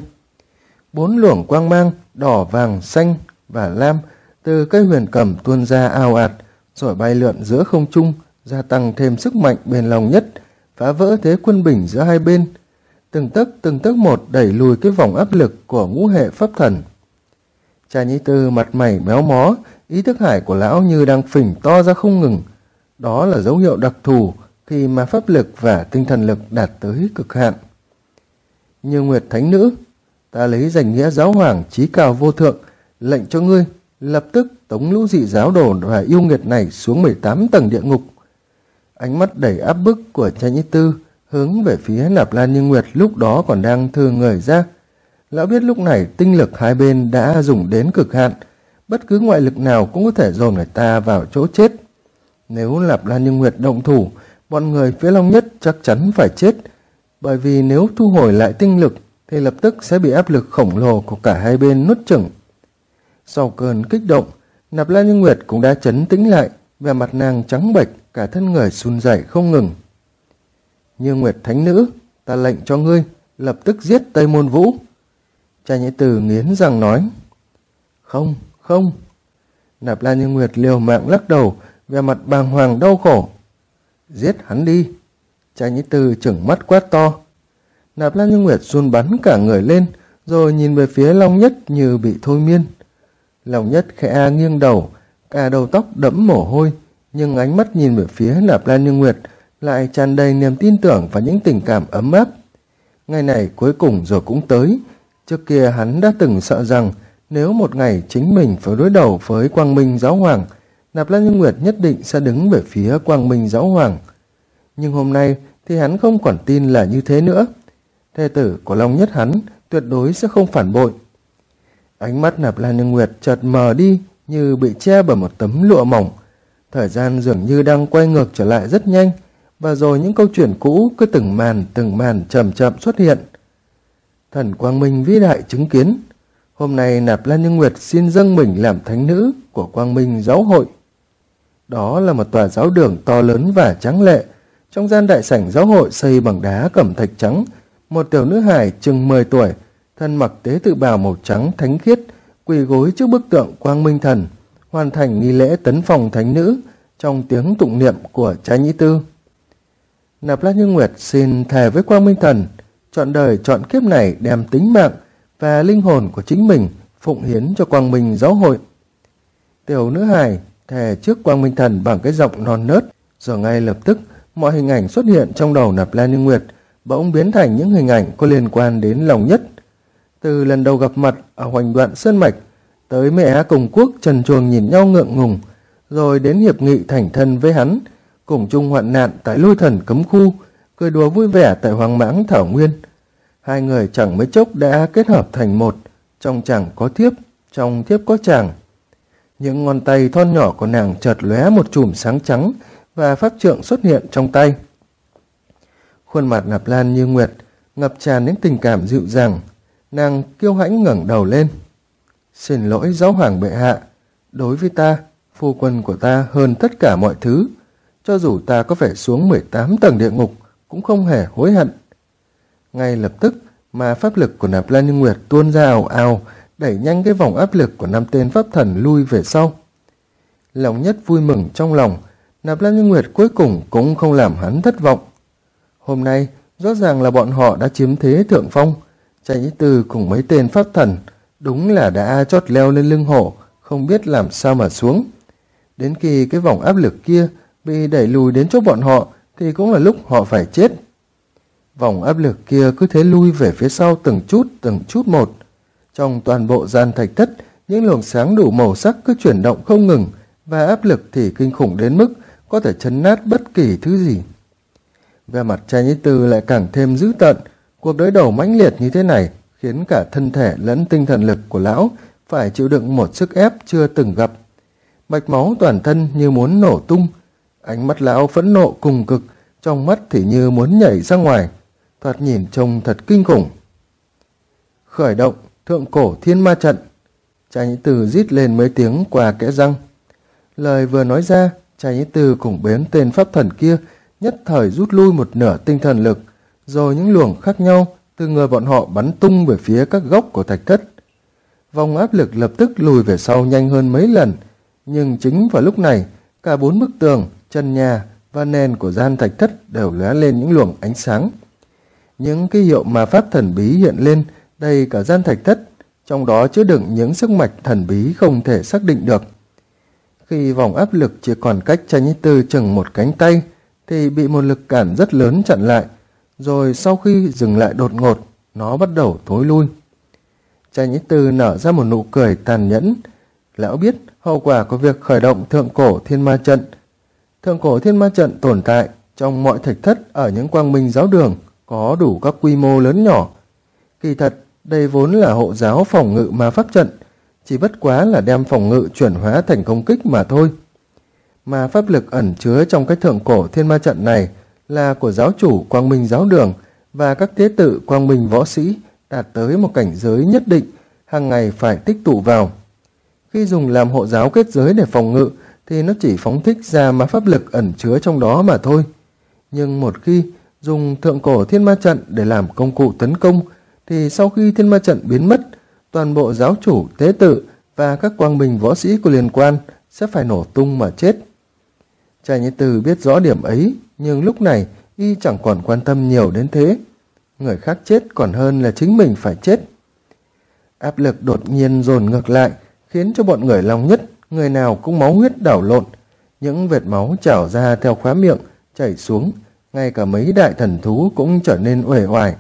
4 luồng quang mang đỏ, vàng, xanh và lam từ cây huyền cầm tuôn ra ào ạt, rồi bay lượn giữa không trung, gia tăng thêm sức mạnh bên Long Nhất, phá vỡ thế quân bình giữa hai bên, từng tấc một đẩy lùi cái vòng áp lực của ngũ hệ pháp thần. Trà Nhĩ Tư mặt mày méo mó, ý thức hải của lão như đang phình to ra không ngừng. Đó là dấu hiệu đặc thù khi mà pháp lực và tinh thần lực đạt tới cực hạn. Như Nguyệt Thánh Nữ, ta lấy danh nghĩa giáo hoàng chí cao vô thượng, lệnh cho ngươi lập tức tống lũ dị giáo đồ và yêu nghiệt này xuống 18 tầng địa ngục. Ánh mắt đầy áp bức của Trà Nhĩ Tư hướng về phía Nạp Lan Như Nguyệt lúc đó còn đang thừa người ra. Lão biết lúc này tinh lực hai bên đã dùng đến cực hạn, bất cứ ngoại lực nào cũng có thể dồn người ta vào chỗ chết. Nếu Nạp Lan Như Nguyệt động thủ, bọn người phía Long Nhất chắc chắn phải chết, bởi vì nếu thu hồi lại tinh lực thì lập tức sẽ bị áp lực khổng lồ của cả hai bên nuốt chửng. Sau cơn kích động, Nạp Lan Như Nguyệt cũng đã trấn tĩnh lại, vẻ mặt nàng trắng bệch, cả thân người run rẩy không ngừng. Như Nguyệt Thánh Nữ, ta lệnh cho ngươi lập tức giết Tây Môn Vũ. Trà Nhĩ Tư nghiến răng nói. Không, không. Nạp Lan Như Nguyệt liều mạng lắc đầu, vẻ mặt bàng hoàng đau khổ. Giết hắn đi. Trà Nhĩ Tư trừng mắt quát to. Nạp Lan Như Nguyệt run bắn cả người lên, rồi nhìn về phía Long Nhất như bị thôi miên. Long Nhất khẽ nghiêng đầu, cả đầu tóc đẫm mồ hôi, nhưng ánh mắt nhìn về phía Nạp Lan Như Nguyệt lại tràn đầy niềm tin tưởng và những tình cảm ấm áp. Ngày này cuối cùng rồi cũng tới. Trước kia hắn đã từng sợ rằng nếu một ngày chính mình phải đối đầu với Quang Minh Giáo Hoàng, Nạp Lan Như Nguyệt nhất định sẽ đứng về phía Quang Minh Giáo Hoàng. Nhưng hôm nay thì hắn không còn tin là như thế nữa. Thê tử của Long Nhất hắn tuyệt đối sẽ không phản bội. Ánh mắt Nạp Lan Như Nguyệt chợt mờ đi như bị che bởi một tấm lụa mỏng. Thời gian dường như đang quay ngược trở lại rất nhanh, và rồi những câu chuyện cũ cứ từng màn chậm chậm xuất hiện. Thần Quang Minh vĩ đại chứng kiến, hôm nay Nạp Lan Như Nguyệt xin dâng mình làm thánh nữ của Quang Minh Giáo hội. Đó là một tòa giáo đường to lớn và tráng lệ. Trong gian đại sảnh giáo hội xây bằng đá cẩm thạch trắng, một tiểu nữ hài chừng 10 tuổi, thân mặc tế tự bào màu trắng thánh khiết, quỳ gối trước bức tượng Quang Minh Thần, hoàn thành nghi lễ tấn phong thánh nữ trong tiếng tụng niệm của Cha Nhĩ Tư. Nạp Lan Như Nguyệt xin thề với Quang Minh Thần, trọn đời trọn kiếp này đem tính mạng và linh hồn của chính mình phụng hiến cho Quang Minh Giáo hội. Tiểu nữ hài thề trước Quang Minh Thần bằng cái giọng non nớt, rồi ngay lập tức mọi hình ảnh xuất hiện trong đầu Nạp Lan Như Nguyệt bỗng biến thành những hình ảnh có liên quan đến Long Nhất. Từ lần đầu gặp mặt ở Hoành Đoạn Sơn Mạch, tới mẹ Á Cùng Quốc trần truồng nhìn nhau ngượng ngùng, rồi đến hiệp nghị thành thân với hắn, cùng chung hoạn nạn tại Lôi Thần Cấm Khu, cười đùa vui vẻ tại Hoang Mãng Thảo Nguyên. Hai người chẳng mấy chốc đã kết hợp thành một, trong chàng có thiếp, trong thiếp có chàng. Những ngón tay thon nhỏ của nàng chợt lóe một chùm sáng trắng và pháp trượng xuất hiện trong tay. Khuôn mặt Nạp Lan Như Nguyệt ngập tràn những tình cảm dịu dàng, nàng kiêu hãnh ngẩng đầu lên. Xin lỗi Giáo Hoàng bệ hạ, đối với ta, phu quân của ta hơn tất cả mọi thứ, cho dù ta có phải xuống 18 tầng địa ngục cũng không hề hối hận. Ngay lập tức mà pháp lực của Nạp Lan Như Nguyệt tuôn ra ào ào, đẩy nhanh cái vòng áp lực của 5 tên pháp thần lui về sau. Long Nhất vui mừng trong lòng, Nạp Lan Như Nguyệt cuối cùng cũng không làm hắn thất vọng. Hôm nay rõ ràng là bọn họ đã chiếm thế thượng phong. Cha Nhĩ Tư cùng mấy tên pháp thần đúng là đã chót leo lên lưng hổ, không biết làm sao mà xuống. Đến khi cái vòng áp lực kia bị đẩy lùi đến chỗ bọn họ thì cũng là lúc họ phải chết. Vòng áp lực kia cứ thế lui về phía sau từng chút một. Trong toàn bộ gian thạch thất, những luồng sáng đủ màu sắc cứ chuyển động không ngừng, và áp lực thì kinh khủng đến mức có thể chấn nát bất kỳ thứ gì. Về mặt Cha Nhĩ Tư lại càng thêm dữ tợn. Cuộc đối đầu mãnh liệt như thế này khiến cả thân thể lẫn tinh thần lực của lão phải chịu đựng một sức ép chưa từng gặp. Mạch máu toàn thân như muốn nổ tung, ánh mắt lão phẫn nộ cùng cực, trong mắt thì như muốn nhảy ra ngoài, thoạt nhìn trông thật kinh khủng. Khởi động Thượng Cổ Thiên Ma Trận. Cha Nhĩ Tư rít lên mấy tiếng qua kẽ răng. Lời vừa nói ra, Cha Nhĩ Tư cùng bến tên pháp thần kia nhất thời rút lui một nửa tinh thần lực, rồi những luồng khác nhau từ người bọn họ bắn tung về phía các góc của thạch thất. Vòng áp lực lập tức lùi về sau nhanh hơn mấy lần, nhưng chính vào lúc này, cả 4 bức tường, trần nhà và nền của gian thạch thất đều lóe lên những luồng ánh sáng. Những ký hiệu ma pháp thần bí hiện lên đầy cả gian thạch thất, trong đó chứa đựng những sức mạch thần bí không thể xác định được. Khi vòng áp lực chỉ còn cách Cha Nhĩ Tư chừng một cánh tay, thì bị một lực cản rất lớn chặn lại, rồi sau khi dừng lại đột ngột, nó bắt đầu thối lui. Cha Nhĩ Tư nở ra một nụ cười tàn nhẫn. Lão biết hậu quả của việc khởi động Thượng Cổ Thiên Ma Trận. Thượng Cổ Thiên Ma Trận tồn tại trong mọi thạch thất ở những Quang Minh giáo đường, có đủ các quy mô lớn nhỏ. Kỳ thật, đây vốn là hộ giáo phòng ngự ma pháp trận, chỉ bất quá là đem phòng ngự chuyển hóa thành công kích mà thôi. Mà pháp lực ẩn chứa trong cái Thượng Cổ Thiên Ma Trận này là của giáo chủ Quang Minh giáo đường và các tế tự Quang Minh võ sĩ đạt tới một cảnh giới nhất định, hàng ngày phải tích tụ vào. Khi dùng làm hộ giáo kết giới để phòng ngự thì nó chỉ phóng thích ra ma pháp lực ẩn chứa trong đó mà thôi. Nhưng một khi dùng Thượng Cổ Thiên Ma Trận để làm công cụ tấn công thì sau khi Thiên Ma Trận biến mất, toàn bộ giáo chủ, tế tự và các Quang Minh võ sĩ có liên quan sẽ phải nổ tung mà chết. Cha Nhĩ Tư biết rõ điểm ấy, nhưng lúc này y chẳng còn quan tâm nhiều đến thế. người khác chết còn hơn là chính mình phải chết. Áp lực đột nhiên dồn ngược lại, khiến cho bọn người Long Nhất, người nào cũng máu huyết đảo lộn. Những vệt máu trào ra theo khóe miệng, chảy xuống, ngay cả mấy đại thần thú cũng trở nên uể oải.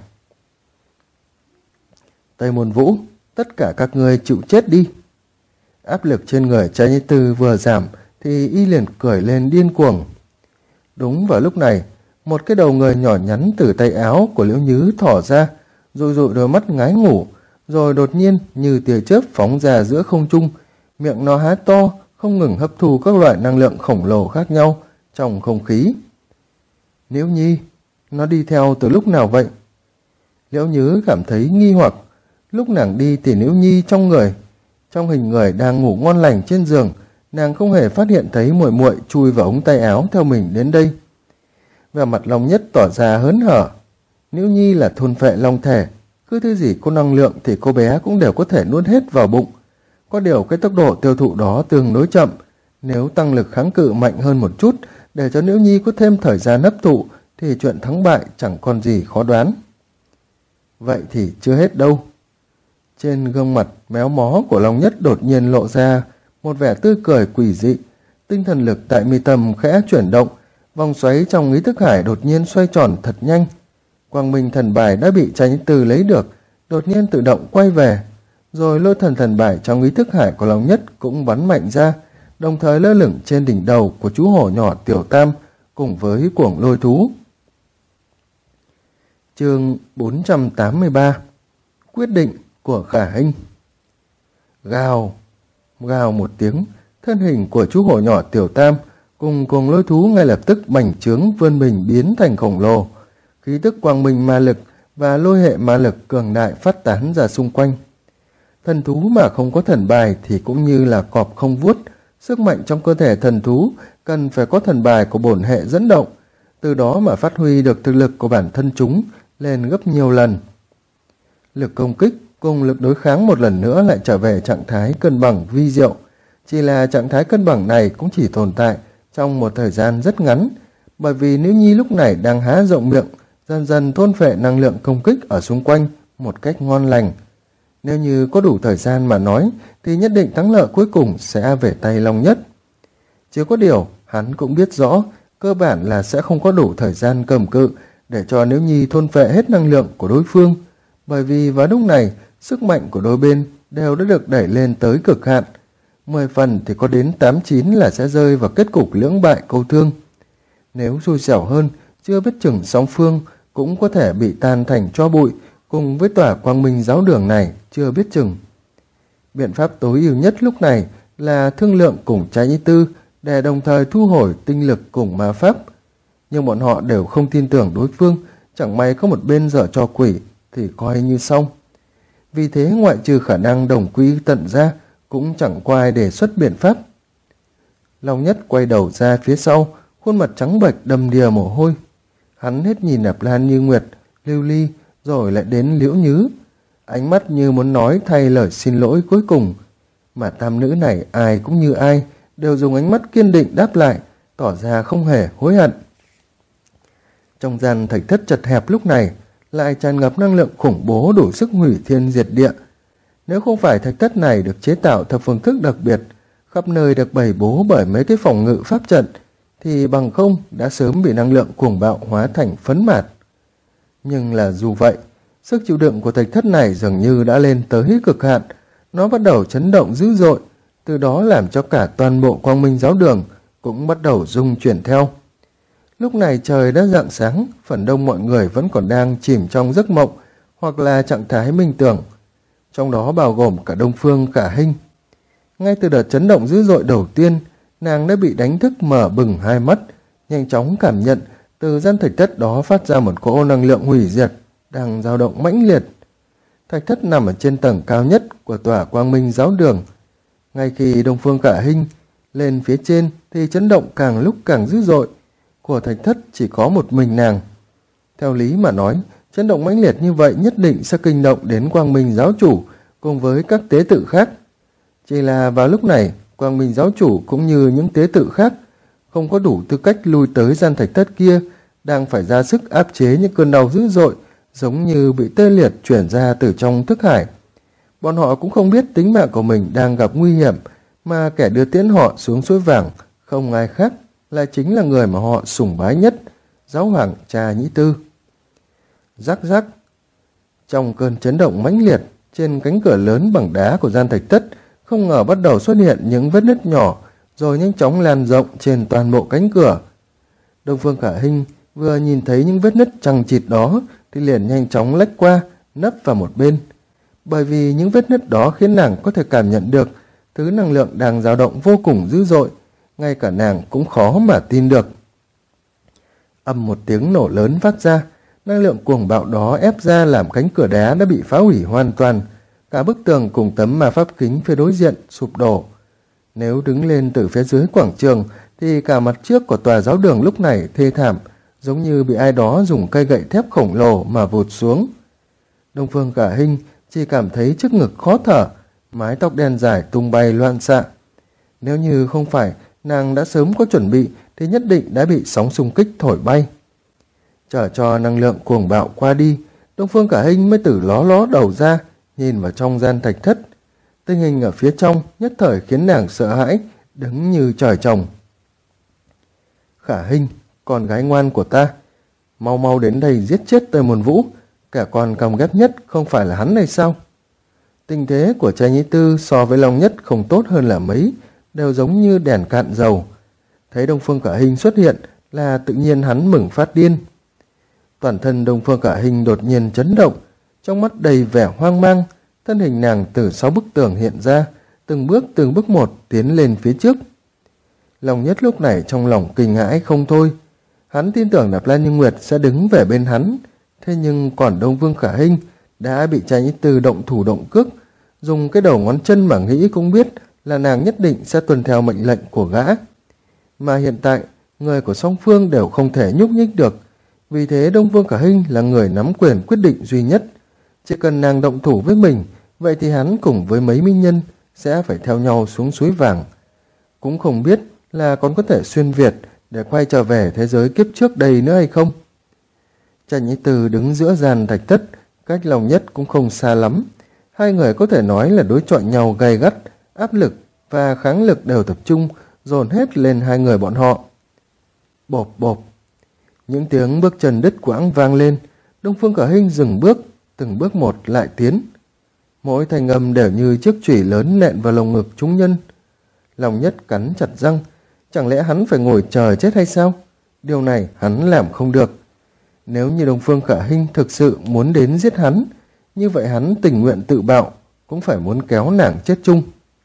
Tây Môn Vũ, tất cả các ngươi chịu chết đi. Áp lực trên người Trái Nhĩ Tư vừa giảm, thì y liền cười lên điên cuồng. Đúng vào lúc này, một cái đầu người nhỏ nhắn từ tay áo của Liễu Nhứ thỏ ra, rồi dụi đôi mắt ngái ngủ, rồi đột nhiên như tia chớp phóng ra giữa không trung, miệng nó há to, không ngừng hấp thu các loại năng lượng khổng lồ khác nhau trong không khí. Liễu Nhi, nó đi theo từ lúc nào vậy? Liễu Nhứ cảm thấy nghi hoặc. Lúc nàng đi thì Liễu Nhi trong hình người đang ngủ ngon lành trên giường, nàng không hề phát hiện thấy muội muội chui vào ống tay áo theo mình đến đây. Vẻ mặt Long Nhất tỏ ra hớn hở. Liễu Nhi là thôn phệ long thể, cứ thứ gì có năng lượng thì cô bé cũng đều có thể nuốt hết vào bụng. Có điều cái tốc độ tiêu thụ đó tương đối chậm, nếu tăng lực kháng cự mạnh hơn một chút để cho Liễu Nhi có thêm thời gian hấp thụ thì chuyện thắng bại chẳng còn gì khó đoán. Vậy thì chưa hết đâu. Trên gương mặt méo mó của Long Nhất đột nhiên lộ ra một vẻ tươi cười quỷ dị. Tinh thần lực tại mi tâm khẽ chuyển động, vòng xoáy trong ý thức hải đột nhiên xoay tròn thật nhanh. Quang minh thần bài đã bị Trái Nhĩ Tư lấy được, đột nhiên tự động quay về, rồi lôi thần bài trong ý thức hải của Long Nhất cũng bắn mạnh ra, đồng thời lơ lửng trên đỉnh đầu của chú hổ nhỏ Tiểu Tam cùng với cuồng lôi thú. Chương 483 Quyết định của Khả Hinh. Gào, gào một tiếng, thân hình của chú hổ nhỏ Tiểu Tam cùng cuồng lôi thú ngay lập tức bành trướng vươn mình biến thành khổng lồ. Khí tức quang minh ma lực và lôi hệ ma lực cường đại phát tán ra xung quanh. Thần thú mà không có thần bài thì cũng như là cọp không vuốt, sức mạnh trong cơ thể thần thú cần phải có thần bài của bổn hệ dẫn động, từ đó mà phát huy được thực lực của bản thân chúng lên gấp nhiều lần. Lực công kích cùng lực đối kháng một lần nữa lại trở về trạng thái cân bằng vi diệu, chỉ là trạng thái cân bằng này cũng chỉ tồn tại trong một thời gian rất ngắn, bởi vì Nữ Nhi lúc này đang há rộng miệng, dần dần thôn phệ năng lượng công kích ở xung quanh một cách ngon lành. Nếu như có đủ thời gian mà nói thì nhất định thắng lợi cuối cùng sẽ về tay Long Nhất. Chỉ có điều hắn cũng biết rõ cơ bản là sẽ không có đủ thời gian cầm cự để cho Nữ Nhi thôn phệ hết năng lượng của đối phương, bởi vì vào lúc này sức mạnh của đôi bên đều đã được đẩy lên tới cực hạn. 10 phần thì có đến 8-9 là sẽ rơi vào kết cục lưỡng bại câu thương. Nếu xui xẻo hơn, chưa biết chừng song phương cũng có thể bị tan thành tro bụi, cùng với tòa quang minh giáo đường này chưa biết chừng. Biện pháp tối ưu nhất lúc này là thương lượng cùng Trái Nhĩ Tư để đồng thời thu hồi tinh lực cùng ma pháp. Nhưng bọn họ đều không tin tưởng đối phương, chẳng may có một bên dở trò quỷ thì coi như xong. Vì thế ngoại trừ khả năng đồng quy tận ra, cũng chẳng có ai đề xuất biện pháp. Long Nhất quay đầu ra phía sau, khuôn mặt trắng bệch đầm đìa mồ hôi. Hắn hết nhìn Nạp Lan Như Nguyệt, Lưu Ly, rồi lại đến Liễu Nhứ. Ánh mắt như muốn nói thay lời xin lỗi cuối cùng. Mà tam nữ này ai cũng như ai, đều dùng ánh mắt kiên định đáp lại, tỏ ra không hề hối hận. Trong gian thạch thất chật hẹp lúc này, lại tràn ngập năng lượng khủng bố đủ sức hủy thiên diệt địa. Nếu không phải thạch thất này được chế tạo theo phương thức đặc biệt, khắp nơi được bày bố bởi mấy cái phòng ngự pháp trận, thì bằng không đã sớm bị năng lượng cuồng bạo hóa thành phấn mạt. Nhưng là dù vậy, sức chịu đựng của thạch thất này dường như đã lên tới cực hạn, nó bắt đầu chấn động dữ dội, từ đó làm cho cả toàn bộ quang minh giáo đường cũng bắt đầu rung chuyển theo. Lúc này trời đã rạng sáng, phần đông mọi người vẫn còn đang chìm trong giấc mộng hoặc là trạng thái minh tưởng, trong đó bao gồm cả Đông Phương Khả Hinh. Ngay từ đợt chấn động dữ dội đầu tiên, nàng đã bị đánh thức mở bừng hai mắt, nhanh chóng cảm nhận từ gian thạch thất đó phát ra một cỗ năng lượng hủy diệt đang dao động mãnh liệt. Thạch thất nằm ở trên tầng cao nhất của tòa quang minh giáo đường. Ngay khi Đông Phương Khả Hinh lên phía trên thì chấn động càng lúc càng dữ dội. Của thạch thất chỉ có một mình nàng. Theo lý mà nói, chấn động mãnh liệt như vậy nhất định sẽ kinh động đến quang minh giáo chủ cùng với các tế tự khác. Chỉ là vào lúc này, quang minh giáo chủ cũng như những tế tự khác không có đủ tư cách lui tới gian thạch thất kia, đang phải ra sức áp chế những cơn đau dữ dội giống như bị tê liệt chuyển ra từ trong thức hải. Bọn họ cũng không biết tính mạng của mình đang gặp nguy hiểm, mà kẻ đưa tiễn họ xuống suối vàng không ai khác lại chính là người mà họ sùng bái nhất, giáo hoàng Cha Nhĩ Tư. Rắc rắc. Trong cơn chấn động mãnh liệt, trên cánh cửa lớn bằng đá của gian thạch thất không ngờ bắt đầu xuất hiện những vết nứt nhỏ, rồi nhanh chóng lan rộng trên toàn bộ cánh cửa. Đông Phương Khả Hinh vừa nhìn thấy những vết nứt chằng chịt đó thì liền nhanh chóng lách qua, nấp vào một bên. Bởi vì những vết nứt đó khiến nàng có thể cảm nhận được thứ năng lượng đang dao động vô cùng dữ dội, ngay cả nàng cũng khó mà tin được. Ầm một tiếng nổ lớn phát ra, năng lượng cuồng bạo đó ép ra làm cánh cửa đá đã bị phá hủy hoàn toàn, cả bức tường cùng tấm ma pháp kính phía đối diện sụp đổ. Nếu đứng lên từ phía dưới quảng trường thì cả mặt trước của tòa giáo đường lúc này thê thảm, giống như bị ai đó dùng cây gậy thép khổng lồ mà vụt xuống. Đông Phương Khả Hinh chỉ cảm thấy trước ngực khó thở, mái tóc đen dài tung bay loạn xạ. Nếu như không phải nàng đã sớm có chuẩn bị thì nhất định đã bị sóng xung kích thổi bay. Chờ cho năng lượng cuồng bạo qua đi, Đông Phương Khả Hinh mới từ ló ló đầu ra, nhìn vào trong gian thạch thất. Tình hình ở phía trong nhất thời khiến nàng sợ hãi, đứng như trời trồng. Khả Hinh, con gái ngoan của ta, mau mau đến đây giết chết Tề Môn Vũ, kẻ con căm ghét nhất không phải là hắn này sao? Tình thế của Cha Nhĩ Tư so với Long Nhất không tốt hơn là mấy, đều giống như đèn cạn dầu. Thấy Đông Phương Khả Hinh xuất hiện là tự nhiên hắn mừng phát điên. Toàn thân Đông Phương Khả Hinh đột nhiên chấn động, trong mắt đầy vẻ hoang mang, thân hình nàng từ sau bức tường hiện ra, từng bước một tiến lên phía trước. Long Nhất lúc này trong lòng kinh hãi không thôi, hắn tin tưởng Nạp Lan Như Nguyệt sẽ đứng về bên hắn, thế nhưng còn Đông Phương Khả Hinh đã bị Cha Nhĩ Tư động thủ động cước, dùng cái đầu ngón chân mà nghĩ cũng biết là nàng nhất định sẽ tuân theo mệnh lệnh của gã. Mà hiện tại, người của song phương đều không thể nhúc nhích được, vì thế Đông Phương Khả Hinh là người nắm quyền quyết định duy nhất. Chỉ cần nàng động thủ với mình, vậy thì hắn cùng với mấy minh nhân sẽ phải theo nhau xuống suối vàng. Cũng không biết là còn có thể xuyên Việt để quay trở về thế giới kiếp trước đây nữa hay không. Cha Nhĩ Tư đứng giữa gian thạch thất, cách Long Nhất cũng không xa lắm. Hai người có thể nói là đối chọi nhau gay gắt, áp lực và kháng lực đều tập trung, dồn hết lên hai người bọn họ. Bộp bộp. Những tiếng bước chân đứt quãng vang lên, Đông Phương Khả Hinh dừng bước, từng bước một lại tiến. Mỗi thanh âm đều như chiếc chùy lớn nện vào lồng ngực chúng nhân. Long Nhất cắn chặt răng, chẳng lẽ hắn phải ngồi chờ chết hay sao? Điều này hắn làm không được. Nếu như Đông Phương Khả Hinh thực sự muốn đến giết hắn, như vậy hắn tình nguyện tự bạo, cũng phải muốn kéo nàng chết chung.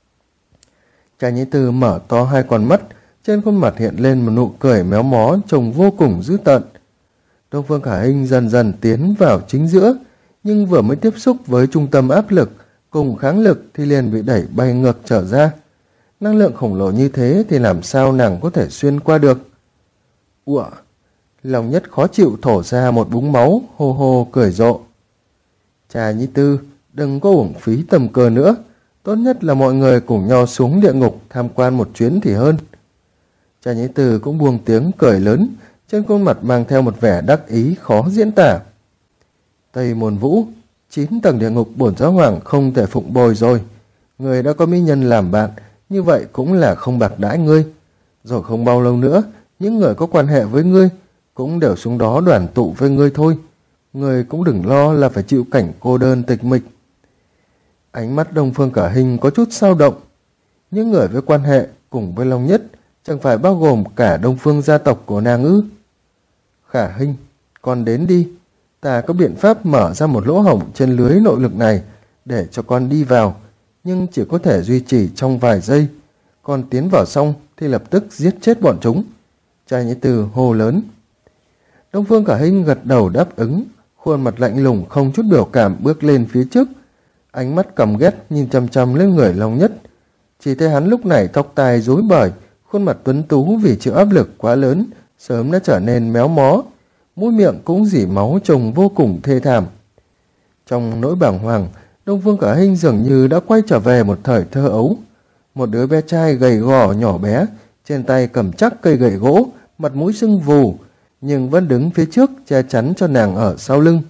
Cha Nhĩ Tư mở to hai con mắt, trên khuôn mặt hiện lên một nụ cười méo mó trông vô cùng dữ tợn. Đông Phương Khả Hinh dần dần tiến vào chính giữa, nhưng vừa mới tiếp xúc với trung tâm áp lực cùng kháng lực thì liền bị đẩy bay ngược trở ra. Năng lượng khổng lồ như thế thì làm sao nàng có thể xuyên qua được? Ủa! Long Nhất khó chịu thổ ra một búng máu, hô hô cười rộ. Cha Nhĩ Tư, đừng có uổng phí tầm cơ nữa, tốt nhất là mọi người cùng nhau xuống địa ngục tham quan một chuyến thì hơn. Cha Nhĩ Tư cũng buông tiếng cười lớn, trên khuôn mặt mang theo một vẻ đắc ý khó diễn tả. Tây Môn Vũ, 9 tầng địa ngục bổn giáo hoàng không thể phụng bồi rồi. Người đã có mỹ nhân làm bạn, như vậy cũng là không bạc đãi ngươi. Rồi không bao lâu nữa, những người có quan hệ với ngươi cũng đều xuống đó đoàn tụ với ngươi thôi. Ngươi cũng đừng lo là phải chịu cảnh cô đơn tịch mịch. Ánh mắt Đông Phương Khả Hinh có chút dao động. Những người với quan hệ cùng với Long Nhất chẳng phải bao gồm cả Đông Phương gia tộc của nàng ư? Khả Hinh, con đến đi. Ta có biện pháp mở ra một lỗ hổng trên lưới nội lực này để cho con đi vào, nhưng chỉ có thể duy trì trong vài giây. Con tiến vào xong thì lập tức giết chết bọn chúng. Cha Nhĩ Tư hô lớn. Đông Phương Khả Hinh gật đầu đáp ứng, khuôn mặt lạnh lùng không chút biểu cảm bước lên phía trước. Ánh mắt căm ghét nhìn chằm chằm lên người Long Nhất. Chỉ thấy hắn lúc này tóc tai rối bời, khuôn mặt tuấn tú vì chịu áp lực quá lớn sớm đã trở nên méo mó, mũi miệng cũng rỉ máu trông vô cùng thê thảm. Trong nỗi bàng hoàng, Đông Phương Khả Hinh dường như đã quay trở về một thời thơ ấu. Một đứa bé trai gầy gò nhỏ bé, trên tay cầm chắc cây gậy gỗ, mặt mũi sưng vù, nhưng vẫn đứng phía trước che chắn cho nàng ở sau lưng.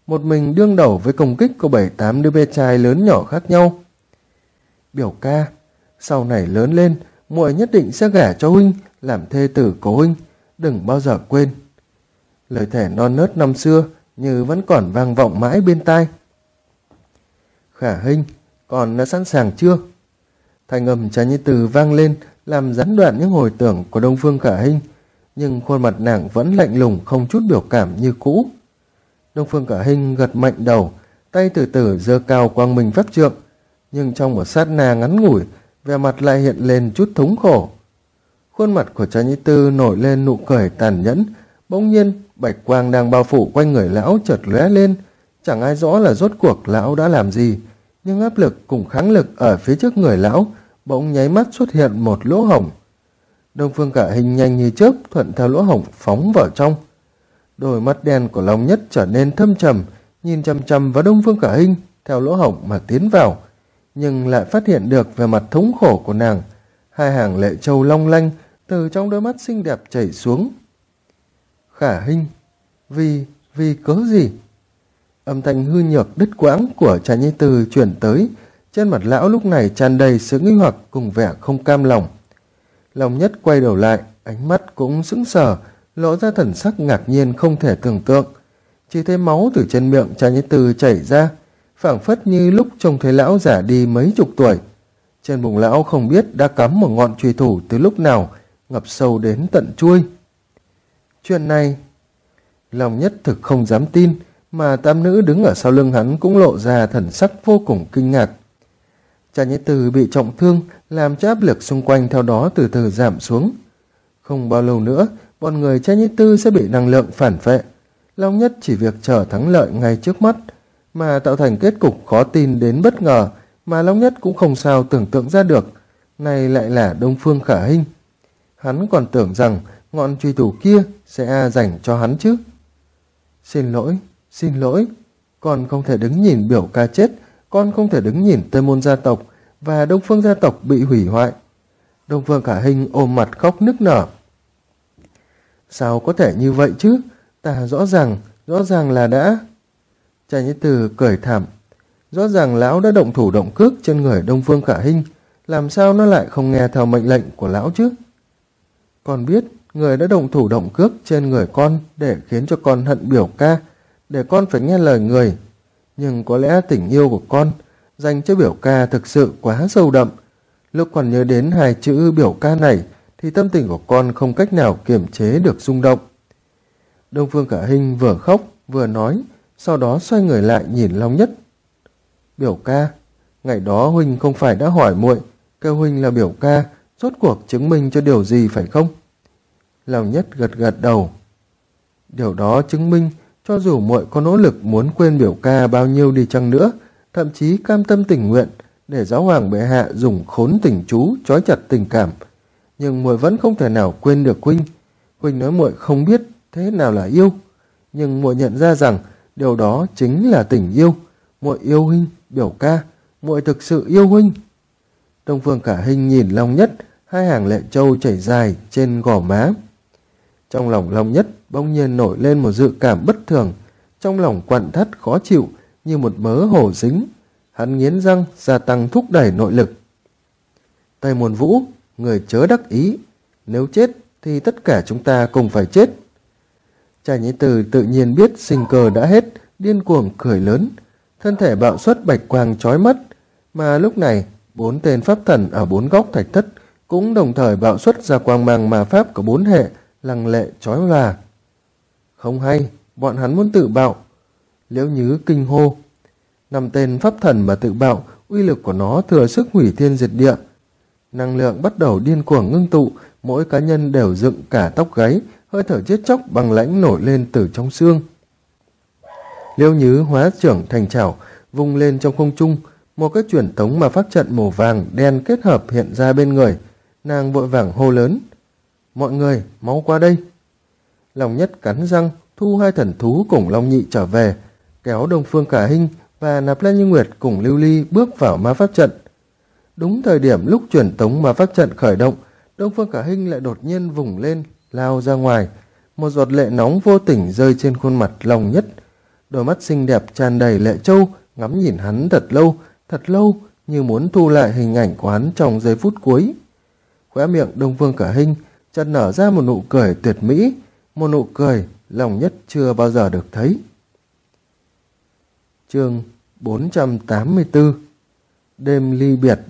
một mình đương đầu với công kích của 7-8 đứa bé trai lớn nhỏ khác nhau. Biểu ca, sau này lớn lên, muội nhất định sẽ gả cho huynh, làm thê tử của huynh, đừng bao giờ quên. Lời thề non nớt năm xưa như vẫn còn vang vọng mãi bên tai. Khả Hinh, con đã sẵn sàng chưa? Thanh âm Trà Nhi Từ vang lên, làm gián đoạn những hồi tưởng của Đông Phương Khả Hinh, nhưng khuôn mặt nàng vẫn lạnh lùng không chút biểu cảm như cũ. Đông Phương Khả Hinh gật mạnh đầu, tay từ từ giơ cao quang minh pháp trượng, nhưng trong một sát na ngắn ngủi, vẻ mặt lại hiện lên chút thống khổ. Khuôn mặt của Trà Nhi Tư nổi lên nụ cười tàn nhẫn, bỗng nhiên bạch quang đang bao phủ quanh người lão chợt lóe lên, chẳng ai rõ là rốt cuộc lão đã làm gì, nhưng áp lực cùng kháng lực ở phía trước người lão bỗng nháy mắt xuất hiện một lỗ hổng. Đông Phương Khả Hinh nhanh như chớp thuận theo lỗ hổng phóng vào trong. Đôi mắt đen của Long Nhất trở nên thâm trầm, nhìn chằm chằm vào Đông Phương Khả Hinh theo lỗ hổng mà tiến vào, nhưng lại phát hiện được về mặt thống khổ của nàng. Hai hàng lệ trâu long lanh từ trong đôi mắt xinh đẹp chảy xuống. Khả Hinh, vì cớ gì? Âm thanh hư nhược đứt quãng của Trà Nhi Từ chuyển tới, trên mặt lão lúc này tràn đầy sự nghi hoặc cùng vẻ không cam lòng. Long Nhất quay đầu lại, ánh mắt cũng sững sờ, lộ ra thần sắc ngạc nhiên không thể tưởng tượng. Chỉ thấy máu từ trên miệng Trà Nhi Từ chảy ra, phảng phất như lúc trông thấy lão già đi mấy chục tuổi. Trên bụng lão không biết đã cắm một ngọn chùy thủ từ lúc nào, ngập sâu đến tận chuôi. Chuyện này, Long Nhất thực không dám tin, mà tam nữ đứng ở sau lưng hắn cũng lộ ra thần sắc vô cùng kinh ngạc. Trà Nhi Từ bị trọng thương, làm cho áp lực xung quanh theo đó từ từ giảm xuống. Không bao lâu nữa, bọn người Trà Nhi Tư sẽ bị năng lượng phản phệ. Long Nhất chỉ việc chờ thắng lợi ngay trước mắt, mà tạo thành kết cục khó tin đến bất ngờ, mà Long Nhất cũng không sao tưởng tượng ra được. Này lại là Đông Phương Khả Hinh. Hắn còn tưởng rằng ngọn truy thủ kia sẽ dành cho hắn chứ. Xin lỗi, con không thể đứng nhìn biểu ca chết, con không thể đứng nhìn Tây Môn gia tộc và Đông Phương gia tộc bị hủy hoại. Đông Phương Khả Hinh ôm mặt khóc nức nở. Sao có thể như vậy chứ? Ta rõ ràng là đã... Trà Nhi Từ cười thảm. Rõ ràng lão đã động thủ động cước trên người Đông Phương Khả Hinh, làm sao nó lại không nghe theo mệnh lệnh của lão chứ? Con biết người đã động thủ động cước trên người con để khiến cho con hận biểu ca, để con phải nghe lời người. Nhưng có lẽ tình yêu của con dành cho biểu ca thực sự quá sâu đậm. Lúc còn nhớ đến hai chữ biểu ca này thì tâm tình của con không cách nào kiềm chế được rung động. Đông Phương Khả Hinh vừa khóc vừa nói, sau đó xoay người lại nhìn Long Nhất. Biểu ca, ngày đó huynh không phải đã hỏi muội kêu huynh là biểu ca, rốt cuộc chứng minh cho điều gì phải không? Long Nhất gật gật đầu. Điều đó chứng minh cho dù muội có nỗ lực muốn quên biểu ca bao nhiêu đi chăng nữa, thậm chí cam tâm tình nguyện để giáo hoàng bệ hạ dùng khốn tình chú trói chặt tình cảm, nhưng muội vẫn không thể nào quên được huynh. Huynh nói muội không biết thế nào là yêu, nhưng muội nhận ra rằng điều đó chính là tình yêu. Muội yêu huynh, biểu ca, muội thực sự yêu huynh. Đông Phương Khả Hinh nhìn Long Nhất, hai hàng lệ trâu chảy dài trên gò má. Trong lòng Long Nhất bỗng nhiên nổi lên một dự cảm bất thường, trong lòng quặn thắt khó chịu như một mớ hổ dính. Hắn nghiến răng gia tăng thúc đẩy nội lực. Tây Môn Vũ, người chớ đắc ý, nếu chết thì tất cả chúng ta cùng phải chết. Trà Nhi Từ tự nhiên biết sinh cơ đã hết, điên cuồng cười lớn, thân thể bạo xuất bạch quang chói mắt, mà lúc này 4 tên pháp thần ở 4 góc thạch thất cũng đồng thời bạo xuất ra quang mang ma pháp của 4 hệ, lăng lệ chói lòa. Không hay, bọn hắn muốn tự bạo. Liễu Nhứ kinh hô. 5 tên pháp thần mà tự bạo, uy lực của nó thừa sức hủy thiên diệt địa. Năng lượng bắt đầu điên cuồng ngưng tụ, mỗi cá nhân đều dựng cả tóc gáy, hơi thở chết chóc băng lãnh nổi lên từ trong xương. Liễu Nhứ hóa trưởng thành chảo, vung lên trong không trung, một cái truyền tống mà pháp trận màu vàng đen kết hợp hiện ra bên người. Nàng vội vàng hô lớn. Mọi người, mau qua đây. Long Nhất cắn răng, thu 2 thần thú cùng Long Nhị trở về, kéo Đông Phương Khả Hinh và Nạp Lan Như Nguyệt cùng Lưu Ly bước vào ma pháp trận. Đúng thời điểm lúc truyền tống ma pháp trận khởi động, Đông Phương Khả Hinh lại đột nhiên vùng lên, lao ra ngoài. Một giọt lệ nóng vô tình rơi trên khuôn mặt Long Nhất. Đôi mắt xinh đẹp tràn đầy lệ trâu ngắm nhìn hắn thật lâu như muốn thu lại hình ảnh của hắn trong giây phút cuối. Khóe miệng Đông Phương Khả Hinh chợt nở ra một nụ cười tuyệt mỹ, một nụ cười Lòng Nhất chưa bao giờ được thấy. Chương 484 Đêm ly biệt.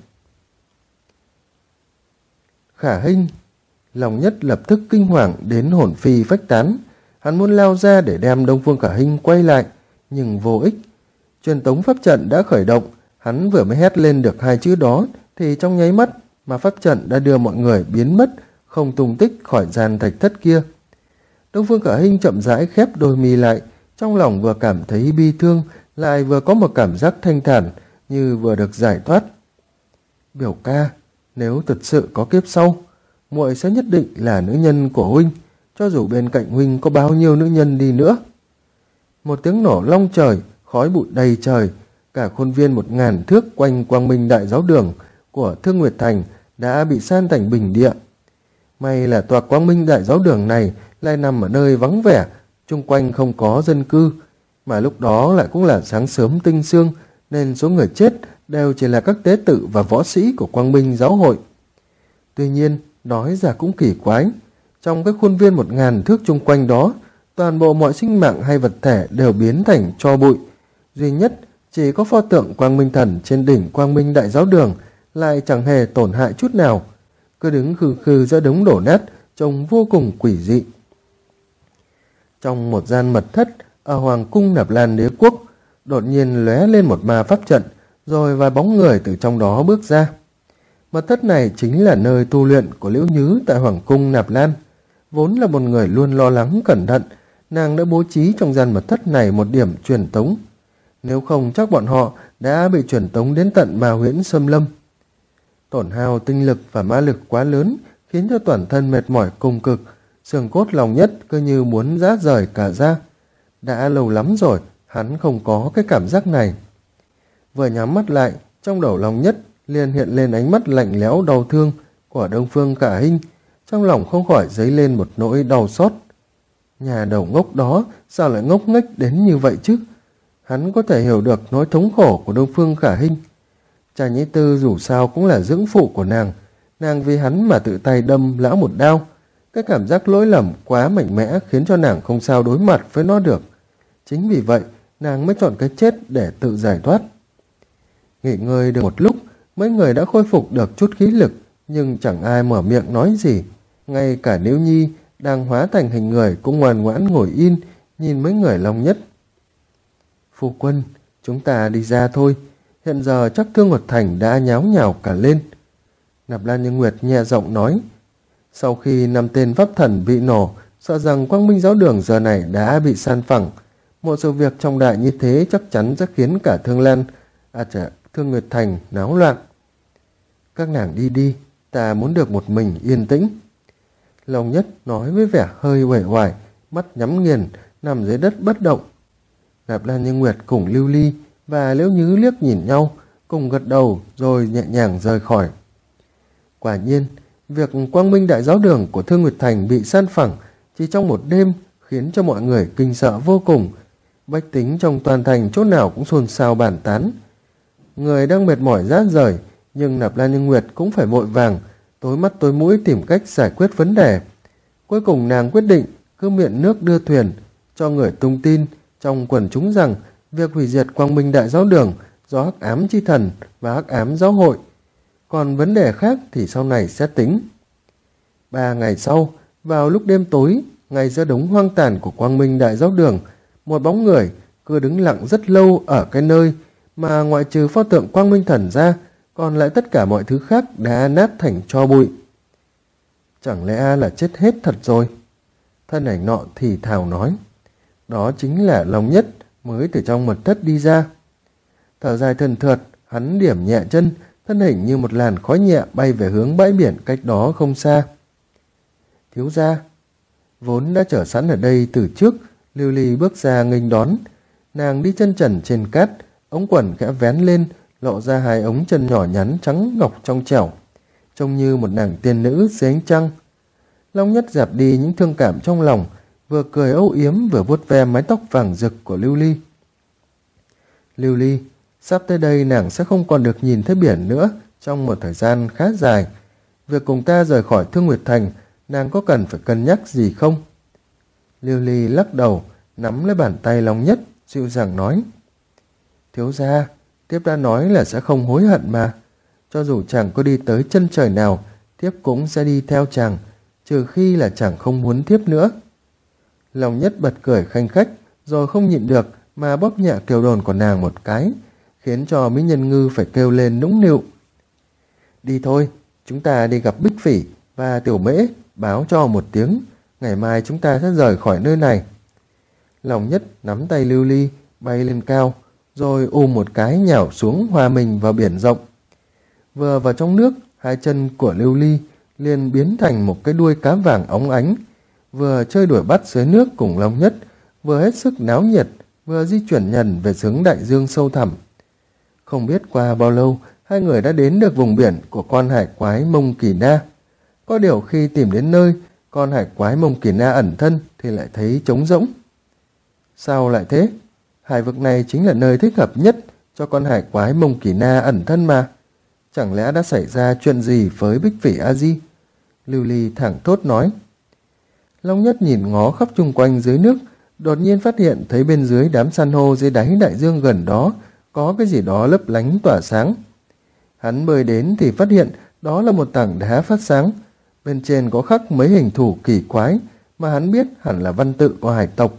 Khả Hinh. Lòng Nhất lập tức kinh hoàng đến hồn phi phách tán. Hắn muốn lao ra để đem Đông Phương Khả Hinh quay lại, nhưng vô ích. Truyền tống pháp trận đã khởi động, hắn vừa mới hét lên được hai chữ đó thì trong nháy mắt mà pháp trận đã đưa mọi người biến mất, không tung tích khỏi gian thạch thất kia. Đông Phương Khả Hinh chậm rãi khép đôi mi lại, trong lòng vừa cảm thấy bi thương, lại vừa có một cảm giác thanh thản như vừa được giải thoát. Biểu ca, nếu thật sự có kiếp sau, muội sẽ nhất định là nữ nhân của huynh, cho dù bên cạnh huynh có bao nhiêu nữ nhân đi nữa. Một tiếng nổ long trời, khói bụi đầy trời, cả khuôn viên 1000 thước quanh Quang Minh Đại Giáo Đường của Thương Nguyệt Thành đã bị san thành bình địa. May là tòa Quang Minh Đại Giáo Đường này lại nằm ở nơi vắng vẻ, chung quanh không có dân cư, mà lúc đó lại cũng là sáng sớm tinh sương, nên số người chết đều chỉ là các tế tự và võ sĩ của Quang Minh Giáo hội. Tuy nhiên, nói ra cũng kỳ quái, trong cái khuôn viên 1000 thước chung quanh đó, toàn bộ mọi sinh mạng hay vật thể đều biến thành tro bụi. Duy nhất chỉ có pho tượng Quang Minh Thần trên đỉnh Quang Minh Đại Giáo Đường lại chẳng hề tổn hại chút nào, cứ đứng khư khư giữa đống đổ nát, trông vô cùng quỷ dị. Trong một gian mật thất ở Hoàng cung Nạp Lan Đế quốc, đột nhiên lóe lên một ma pháp trận, rồi vài bóng người từ trong đó bước ra. Mật thất này chính là nơi tu luyện của Liễu Nhứ tại Hoàng cung Nạp Lan. Vốn là một người luôn lo lắng cẩn thận, nàng đã bố trí trong gian mật thất này một điểm truyền tống. Nếu không chắc bọn họ đã bị truyền tống đến tận Ma Huyễn Xâm Lâm. Tổn hao tinh lực và ma lực quá lớn khiến cho toàn thân mệt mỏi cùng cực, xương cốt Lòng Nhất cứ như muốn rã rời cả ra. Đã lâu lắm rồi hắn không có cái cảm giác này. Vừa nhắm mắt lại, trong đầu Lòng Nhất liền hiện lên ánh mắt lạnh lẽo đau thương của Đông Phương Khả Hinh, trong lòng không khỏi dấy lên một nỗi đau xót. Nhà đầu ngốc đó sao lại ngốc nghếch đến như vậy chứ? Hắn có thể hiểu được nỗi thống khổ của Đông Phương Khả Hinh. Trà Nhĩ Tư dù sao cũng là dưỡng phụ của nàng vì hắn mà tự tay đâm lão một đao. Cái cảm giác lỗi lầm quá mạnh mẽ khiến cho nàng không sao đối mặt với nó được. Chính vì vậy, nàng mới chọn cái chết để tự giải thoát. Nghỉ ngơi được một lúc, mấy người đã khôi phục được chút khí lực, nhưng chẳng ai mở miệng nói gì. Ngay cả Liễu Nhi đang hóa thành hình người cũng ngoan ngoãn ngồi yên, nhìn mấy người Long Nhất. Phu quân, chúng ta đi ra thôi, hiện giờ chắc Thương Nguyệt Thành đã nháo nhào cả lên. Nạp Lan Như Nguyệt nhẹ giọng nói. Sau khi 5 tên pháp thần bị nổ, sợ rằng Quang Minh Giáo Đường giờ này đã bị san phẳng. Một sự việc trọng đại như thế chắc chắn sẽ khiến cả Thương Nguyệt Thành náo loạn. Các nàng đi đi, ta muốn được một mình yên tĩnh. Long Nhất nói với vẻ hơi uể oải, mắt nhắm nghiền, nằm dưới đất bất động. Nạp Lan Như Nguyệt cùng Lưu Ly và Liễu Nhứ liếc nhìn nhau, cùng gật đầu rồi nhẹ nhàng rời khỏi. Quả nhiên, việc Quang Minh Đại Giáo Đường của Thương Nguyệt Thành bị san phẳng chỉ trong một đêm khiến cho mọi người kinh sợ vô cùng. Bách tính trong toàn thành chỗ nào cũng xôn xao bàn tán. Người đang mệt mỏi rã rời, nhưng Nạp Lan Như Nguyệt cũng phải vội vàng, tối mắt tối mũi tìm cách giải quyết vấn đề. Cuối cùng nàng quyết định cứ miệng nước đưa thuyền, cho người tung tin trong quần chúng rằng việc hủy diệt Quang Minh Đại Giáo Đường do Hắc Ám Chi Thần và Hắc Ám Giáo hội. Còn vấn đề khác thì sau này sẽ tính. 3 ngày sau, vào lúc đêm tối, ngay giữa đống hoang tàn của Quang Minh Đại Giáo Đường, một bóng người cứ đứng lặng rất lâu ở cái nơi mà ngoại trừ pho tượng Quang Minh Thần ra, còn lại tất cả mọi thứ khác đã nát thành tro bụi. Chẳng lẽ là chết hết thật rồi? Thân ảnh nọ thì thào nói. Đó chính là Long Nhất mới từ trong mật thất đi ra. Thở dài thườn thượt, hắn điểm nhẹ chân, thân hình như một làn khói nhẹ bay về hướng bãi biển cách đó không xa. Thiếu gia, vốn đã chờ sẵn ở đây từ trước, Lưu Ly bước ra nghênh đón. Nàng đi chân trần trên cát, ống quần khẽ vén lên, lộ ra 2 ống chân nhỏ nhắn trắng ngọc trong trẻo, trông như một nàng tiên nữ dưới ánh trăng. Long Nhất dẹp đi những thương cảm trong lòng, vừa cười âu yếm vừa vuốt ve mái tóc vàng rực của Lưu Ly. Lưu Ly, sắp tới đây nàng sẽ không còn được nhìn thấy biển nữa trong một thời gian khá dài. Việc cùng ta rời khỏi Thương Nguyệt Thành, nàng có cần phải cân nhắc gì không? Lưu Ly lắc đầu, nắm lấy bàn tay Long Nhất, dịu dàng nói. Thiếu gia, thiếp đã nói là sẽ không hối hận mà. Cho dù chàng có đi tới chân trời nào, thiếp cũng sẽ đi theo chàng, trừ khi là chàng không muốn thiếp nữa. Long Nhất bật cười khanh khách, rồi không nhịn được mà bóp nhẹ kiều đồn của nàng một cái, khiến cho Mỹ Nhân Ngư phải kêu lên nũng nịu. Đi thôi, chúng ta đi gặp Bích Phỉ và Tiểu Mễ, báo cho một tiếng, ngày mai chúng ta sẽ rời khỏi nơi này. Long Nhất nắm tay Lưu Ly bay lên cao, rồi một cái nhào xuống hòa mình vào biển rộng. Vừa vào trong nước, hai chân của Lưu Ly liền biến thành một cái đuôi cá vàng óng ánh, vừa chơi đuổi bắt dưới nước cùng Long Nhất, vừa hết sức náo nhiệt, vừa di chuyển nhần về hướng đại dương sâu thẳm. Không biết qua bao lâu, hai người đã đến được vùng biển của con hải quái Mông Kỳ Na. Có điều khi tìm đến nơi con hải quái Mông Kỳ Na ẩn thân thì lại thấy trống rỗng. Sao lại thế? Hải vực này chính là nơi thích hợp nhất cho con hải quái Mông Kỳ Na ẩn thân mà. Chẳng lẽ đã xảy ra chuyện gì với Bích Phỉ A Di? Lưu Ly thẳng thốt nói. Long Nhất nhìn ngó khắp chung quanh dưới nước, đột nhiên phát hiện thấy bên dưới đám san hô dưới đáy đại dương gần đó có cái gì đó lấp lánh tỏa sáng. Hắn bơi đến thì phát hiện đó là một tảng đá phát sáng, bên trên có khắc mấy hình thù kỳ quái mà hắn biết hẳn là văn tự của hải tộc.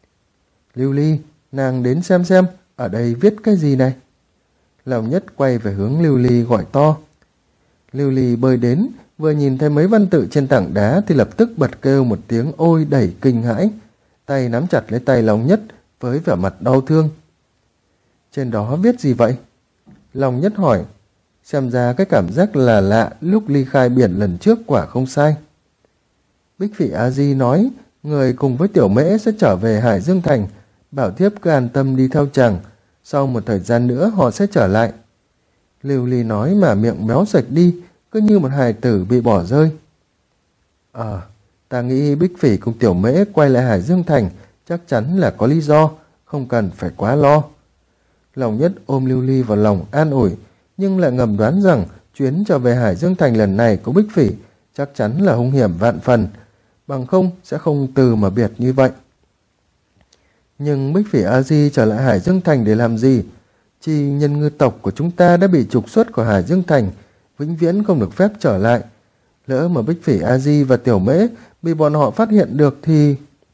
Lưu Ly, nàng đến xem ở đây viết cái gì này. Long Nhất quay về hướng Lưu Ly gọi to. Lưu Ly bơi đến, vừa nhìn thấy mấy văn tự trên tảng đá thì lập tức bật kêu một tiếng ôi đầy kinh hãi, tay nắm chặt lấy tay Long Nhất với vẻ mặt đau thương. Trên đó viết gì vậy? Long Nhất hỏi. Xem ra cái cảm giác là lạ lúc ly khai biển lần trước quả không sai. Bích Phỉ A Di nói người cùng với Tiểu Mễ sẽ trở về Hải Dương Thành, bảo thiếp cứ an tâm đi theo chàng, sau một thời gian nữa họ sẽ trở lại. Lưu Ly nói mà miệng méo sạch đi, cứ như một hài tử bị bỏ rơi. Ta nghĩ Bích Phỉ cùng Tiểu Mễ quay lại Hải Dương Thành chắc chắn là có lý do, không cần phải quá lo. Long Nhất ôm Lưu Ly vào lòng an ủi, nhưng lại ngầm đoán rằng chuyến trở về Hải Dương Thành lần này của Bích Phỉ chắc chắn là hung hiểm vạn phần, bằng không sẽ không từ mà biệt như vậy. Nhưng Bích Phỉ A Di trở lại Hải Dương Thành để làm gì? Chi nhân ngư tộc của chúng ta đã bị trục xuất khỏi Hải Dương Thành, vĩnh viễn không được phép trở lại. Lỡ mà Bích Phỉ A Di và Tiểu Mễ bị bọn họ phát hiện được thì...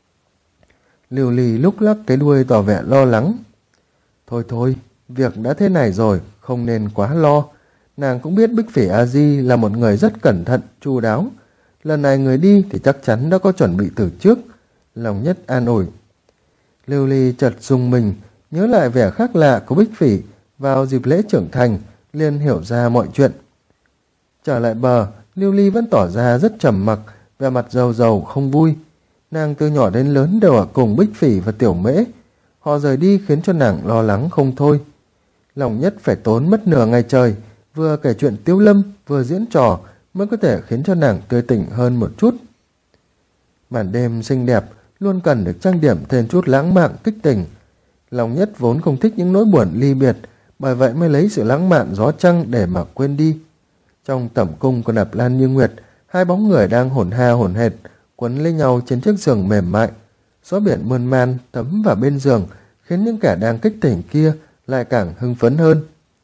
Lưu Ly lúc lắc cái đuôi tỏ vẻ lo lắng. Thôi, việc đã thế này rồi, không nên quá lo. Nàng cũng biết Bích Phỉ A Di là một người rất cẩn thận, chu đáo. Lần này người đi thì chắc chắn đã có chuẩn bị từ trước. Long Nhất an ủi. Lưu Ly chợt rùng mình, nhớ lại vẻ khác lạ của Bích Phỉ vào dịp lễ trưởng thành, liền hiểu ra mọi chuyện. Trở lại bờ, Lưu Ly vẫn tỏ ra rất trầm mặc, vẻ mặt rầu không vui. Nàng từ nhỏ đến lớn đều ở cùng Bích Phỉ và Tiểu Mễ. Họ rời đi khiến cho nàng lo lắng không thôi. Long Nhất phải tốn mất nửa ngày trời, vừa kể chuyện Tiếu Lâm, vừa diễn trò mới có thể khiến cho nàng tươi tỉnh hơn một chút. Màn đêm xinh đẹp luôn cần được trang điểm thêm chút lãng mạn kích tình. Long Nhất vốn không thích những nỗi buồn ly biệt, bởi vậy mới lấy sự lãng mạn gió trăng để mà quên đi. Trong tẩm cung của Nạp Lan Như Nguyệt, hai bóng người đang hổn ha hổn hển quấn lấy nhau trên chiếc giường mềm mại. Gió biển mơn man thấm vào bên giường, khiến những kẻ đang kích tỉnh kia lại càng hưng phấn hơn.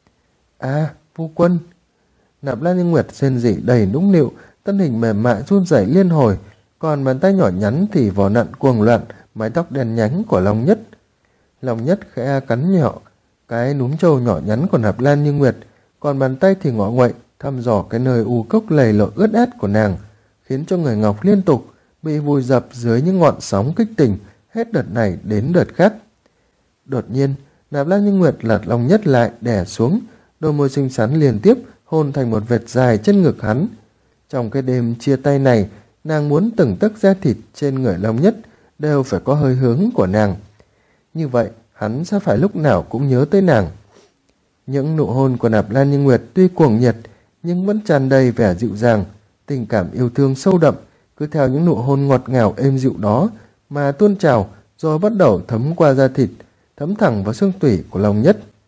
Phu quân! Nạp Lan Như Nguyệt rên rỉ đầy nũng nịu, thân hình mềm mại run rẩy liên hồi, còn bàn tay nhỏ nhắn thì vò nặn cuồng loạn mái tóc đen nhánh của Long Nhất. Long Nhất khẽ cắn nhỏ cái núm trâu nhỏ nhắn của Nạp Lan Như Nguyệt, còn bàn tay thì ngọ nguậy thăm dò cái nơi u cốc lầy lội ướt át của nàng, khiến cho người ngọc liên tục bị vùi dập dưới những ngọn sóng kích tình hết đợt này đến đợt khác. Đột nhiên, Nạp Lan Như Nguyệt lật Long Nhất lại đè xuống, đôi môi xinh xắn liên tiếp hôn thành một vệt dài trên ngực hắn. Trong cái đêm chia tay này, nàng muốn từng tấc da thịt trên người Long Nhất đều phải có hơi hướng của nàng. Như vậy, hắn sẽ phải lúc nào cũng nhớ tới nàng. Những nụ hôn của Nạp Lan Như Nguyệt tuy cuồng nhiệt, nhưng vẫn tràn đầy vẻ dịu dàng, tình cảm yêu thương sâu đậm, cứ theo những nụ hôn ngọt ngào êm dịu đó mà tuôn trào, rồi bắt đầu thấm qua da thịt, thấm thẳng vào xương tủy của Long Nhất.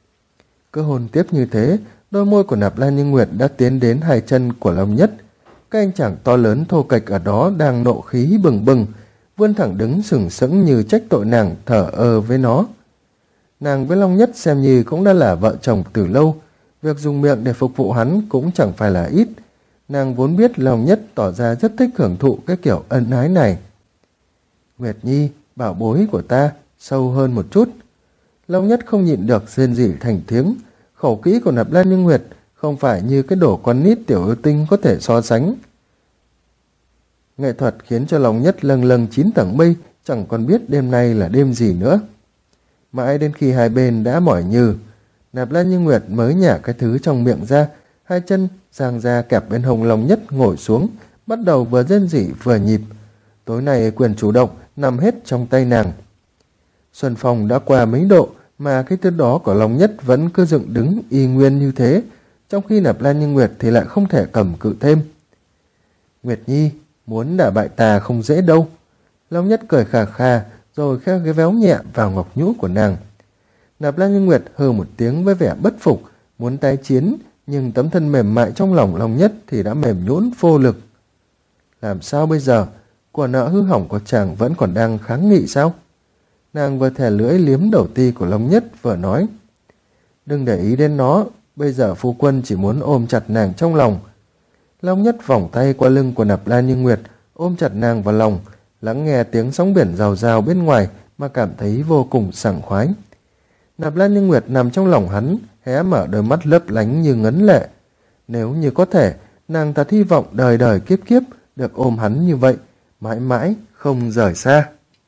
Cứ hôn tiếp như thế, đôi môi của Nạp Lan Như Nguyệt đã tiến đến hai chân của Long Nhất. Cái anh chàng to lớn thô kệch ở đó đang nộ khí bừng bừng, vươn thẳng đứng sừng sững như trách tội nàng thờ ơ với nó. Nàng với Long Nhất xem như cũng đã là vợ chồng từ lâu, việc dùng miệng để phục vụ hắn cũng chẳng phải là ít. Nàng vốn biết Long Nhất tỏ ra rất thích hưởng thụ cái kiểu ân ái này. Nguyệt Nhi, bảo bối của ta, sâu hơn một chút. Long Nhất không nhịn được rên rỉ thành tiếng. Khẩu kỹ của Nạp Lan Như Nguyệt không phải như cái đồ con nít tiểu yêu tinh có thể so sánh. Nghệ thuật khiến cho Long Nhất lâng lâng 9 tầng mây, chẳng còn biết đêm nay là đêm gì nữa. Mãi đến khi hai bên đã mỏi nhừ, Nạp Lan Như Nguyệt mới nhả cái thứ trong miệng ra, hai chân giang ra kẹp bên hông Long Nhất ngồi xuống, bắt đầu vừa rên rỉ vừa nhịp. Tối nay quyền chủ động nằm hết trong tay nàng. Xuân phong đã qua mấy độ mà cái tên đó của Long Nhất vẫn cứ dựng đứng y nguyên như thế, trong khi Nạp Lan Như Nguyệt thì lại không thể cầm cự thêm. Nguyệt Nhi, muốn đả bại ta không dễ đâu. Long Nhất cười khà khà rồi khẽ ghé véo nhẹ vào ngọc nhũ của nàng. Nạp Lan Như Nguyệt hừ một tiếng với vẻ bất phục, muốn tái chiến, nhưng tấm thân mềm mại trong lòng Long Nhất thì đã mềm nhũn vô lực. Làm sao bây giờ? Của nợ hư hỏng của chàng vẫn còn đang kháng nghị sao? Nàng vừa thè lưỡi liếm đầu ti của Long Nhất vừa nói. Đừng để ý đến nó, bây giờ phu quân chỉ muốn ôm chặt nàng trong lòng. Long Nhất vòng tay qua lưng của Nạp Lan Như Nguyệt, ôm chặt nàng vào lòng, lắng nghe tiếng sóng biển rào rào bên ngoài mà cảm thấy vô cùng sảng khoái. Nạp Lan Như Nguyệt nằm trong lòng hắn, hé mở đôi mắt lấp lánh như ngấn lệ. Nếu như có thể, nàng thật hy vọng đời đời kiếp kiếp được ôm hắn như vậy, mãi mãi không rời xa.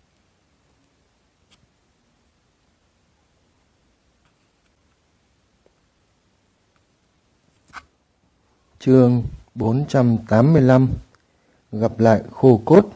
Chương 485 Gặp lại khô cốt.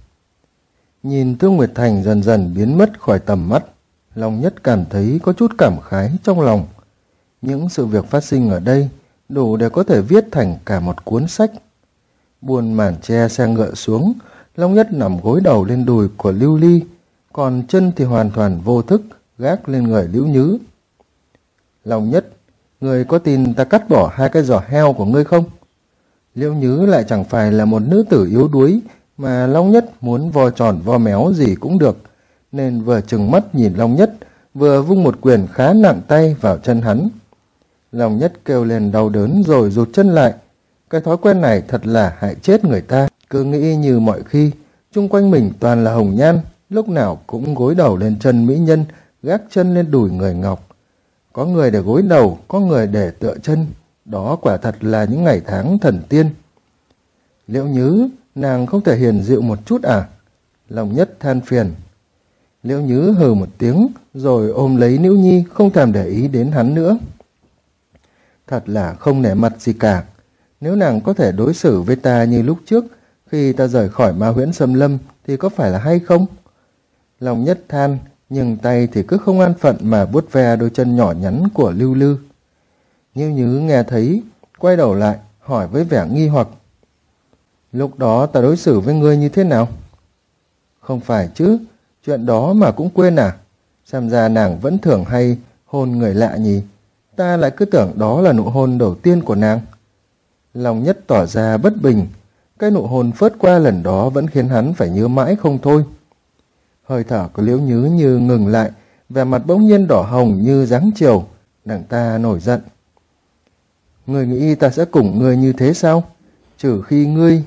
Nhìn Tương Nguyệt Thành dần dần biến mất khỏi tầm mắt, Long Nhất cảm thấy có chút cảm khái trong lòng. Những sự việc phát sinh ở đây đủ để có thể viết thành cả một cuốn sách. Buồn màn che xe ngựa xuống, Long Nhất nằm gối đầu lên đùi của Lưu Ly, còn chân thì hoàn toàn vô thức gác lên người Liễu Nhứ. Long Nhất, người có tin ta cắt bỏ hai cái giò heo của ngươi không? Liễu Nhứ lại chẳng phải là một nữ tử yếu đuối mà Long Nhất muốn vo tròn vo méo gì cũng được, nên vừa trừng mắt nhìn Long Nhất, vừa vung một quyền khá nặng tay vào chân hắn. Long Nhất kêu lên đau đớn rồi rụt chân lại. Cái thói quen này thật là hại chết người ta, cứ nghĩ như mọi khi, chung quanh mình toàn là hồng nhan, lúc nào cũng gối đầu lên chân mỹ nhân, gác chân lên đùi người ngọc. Có người để gối đầu, có người để tựa chân, đó quả thật là những ngày tháng thần tiên. Liễu Nhứ, nàng không thể hiền dịu một chút à? Long Nhất than phiền. Liễu Nhứ hừ một tiếng, rồi ôm lấy Nữ Nhi, không thèm để ý đến hắn nữa. Thật là không nể mặt gì cả. Nếu nàng có thể đối xử với ta như lúc trước, khi ta rời khỏi Ma Huyễn Xâm Lâm, thì có phải là hay không? Long Nhất than, nhưng tay thì cứ không an phận mà vuốt ve đôi chân nhỏ nhắn của Lưu Lư. Nhiêu Nhứ nghe thấy, quay đầu lại, hỏi với vẻ nghi hoặc. Lúc đó ta đối xử với ngươi như thế nào? Không phải chứ, chuyện đó mà cũng quên à? Xem ra nàng vẫn thường hay hôn người lạ nhỉ? Ta lại cứ tưởng đó là nụ hôn đầu tiên của nàng. Long Nhất tỏ ra bất bình, cái nụ hôn phớt qua lần đó vẫn khiến hắn phải nhớ mãi không thôi. Hơi thở của Liễu Nhứ như ngừng lại, vẻ mặt bỗng nhiên đỏ hồng như dáng chiều, nàng ta nổi giận. Ngươi nghĩ ta sẽ cùng ngươi như thế sao? Trừ khi ngươi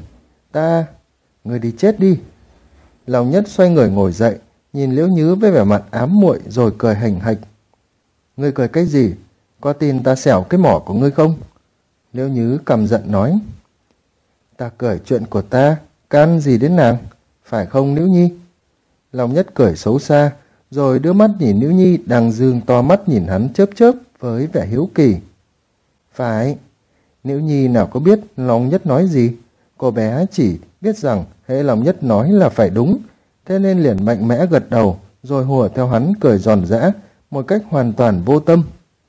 đi chết đi. Long Nhất xoay người ngồi dậy, nhìn Liễu Nhứ với vẻ mặt ám muội rồi cười hành hạch. Ngươi cười cái gì? Có tin ta xẻo cái mỏ của ngươi không? Liễu Nhứ căm giận nói. Ta cười chuyện của ta, can gì đến nàng, phải không Nữ Nhi? Long Nhất cười xấu xa, rồi đưa mắt nhìn Nữ Nhi đang dương to mắt nhìn hắn chớp chớp với vẻ hiếu kỳ. Phải. Nữ Nhi nào có biết Long Nhất nói gì? Cô bé chỉ biết rằng hễ Long Nhất nói là phải đúng, thế nên liền mạnh mẽ gật đầu, rồi hùa theo hắn cười giòn giã, một cách hoàn toàn vô tâm.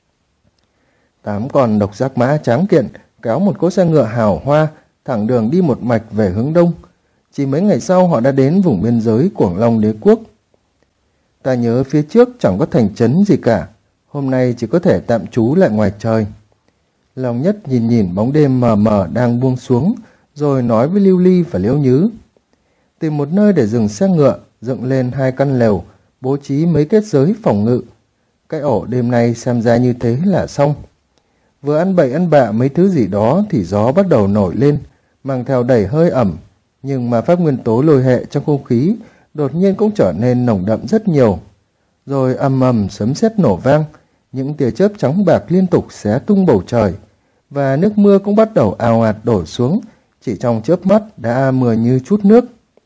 8 con độc giác mã tráng kiện kéo một cỗ xe ngựa hào hoa, thẳng đường đi một mạch về hướng đông. Chỉ mấy ngày sau họ đã đến vùng biên giới Cuồng Long Đế Quốc. Ta nhớ phía trước chẳng có thành trấn gì cả, hôm nay chỉ có thể tạm trú lại ngoài trời. Lòng Nhất nhìn nhìn bóng đêm mờ mờ đang buông xuống, rồi nói với Lưu Ly và Liễu Nhứ. Tìm một nơi để dừng xe ngựa, dựng lên 2 căn lều, bố trí mấy kết giới phòng ngự. Cái ổ đêm nay xem ra như thế là xong. Vừa ăn bậy ăn bạ mấy thứ gì đó thì gió bắt đầu nổi lên, mang theo đầy hơi ẩm, nhưng mà pháp nguyên tố lôi hệ trong không khí đột nhiên cũng trở nên nồng đậm rất nhiều. Rồi ầm ầm sấm sét nổ vang, những tia chớp trắng bạc liên tục xé tung bầu trời, và nước mưa cũng bắt đầu ào ạt đổ xuống, chỉ trong chớp mắt đã mưa như chút nước.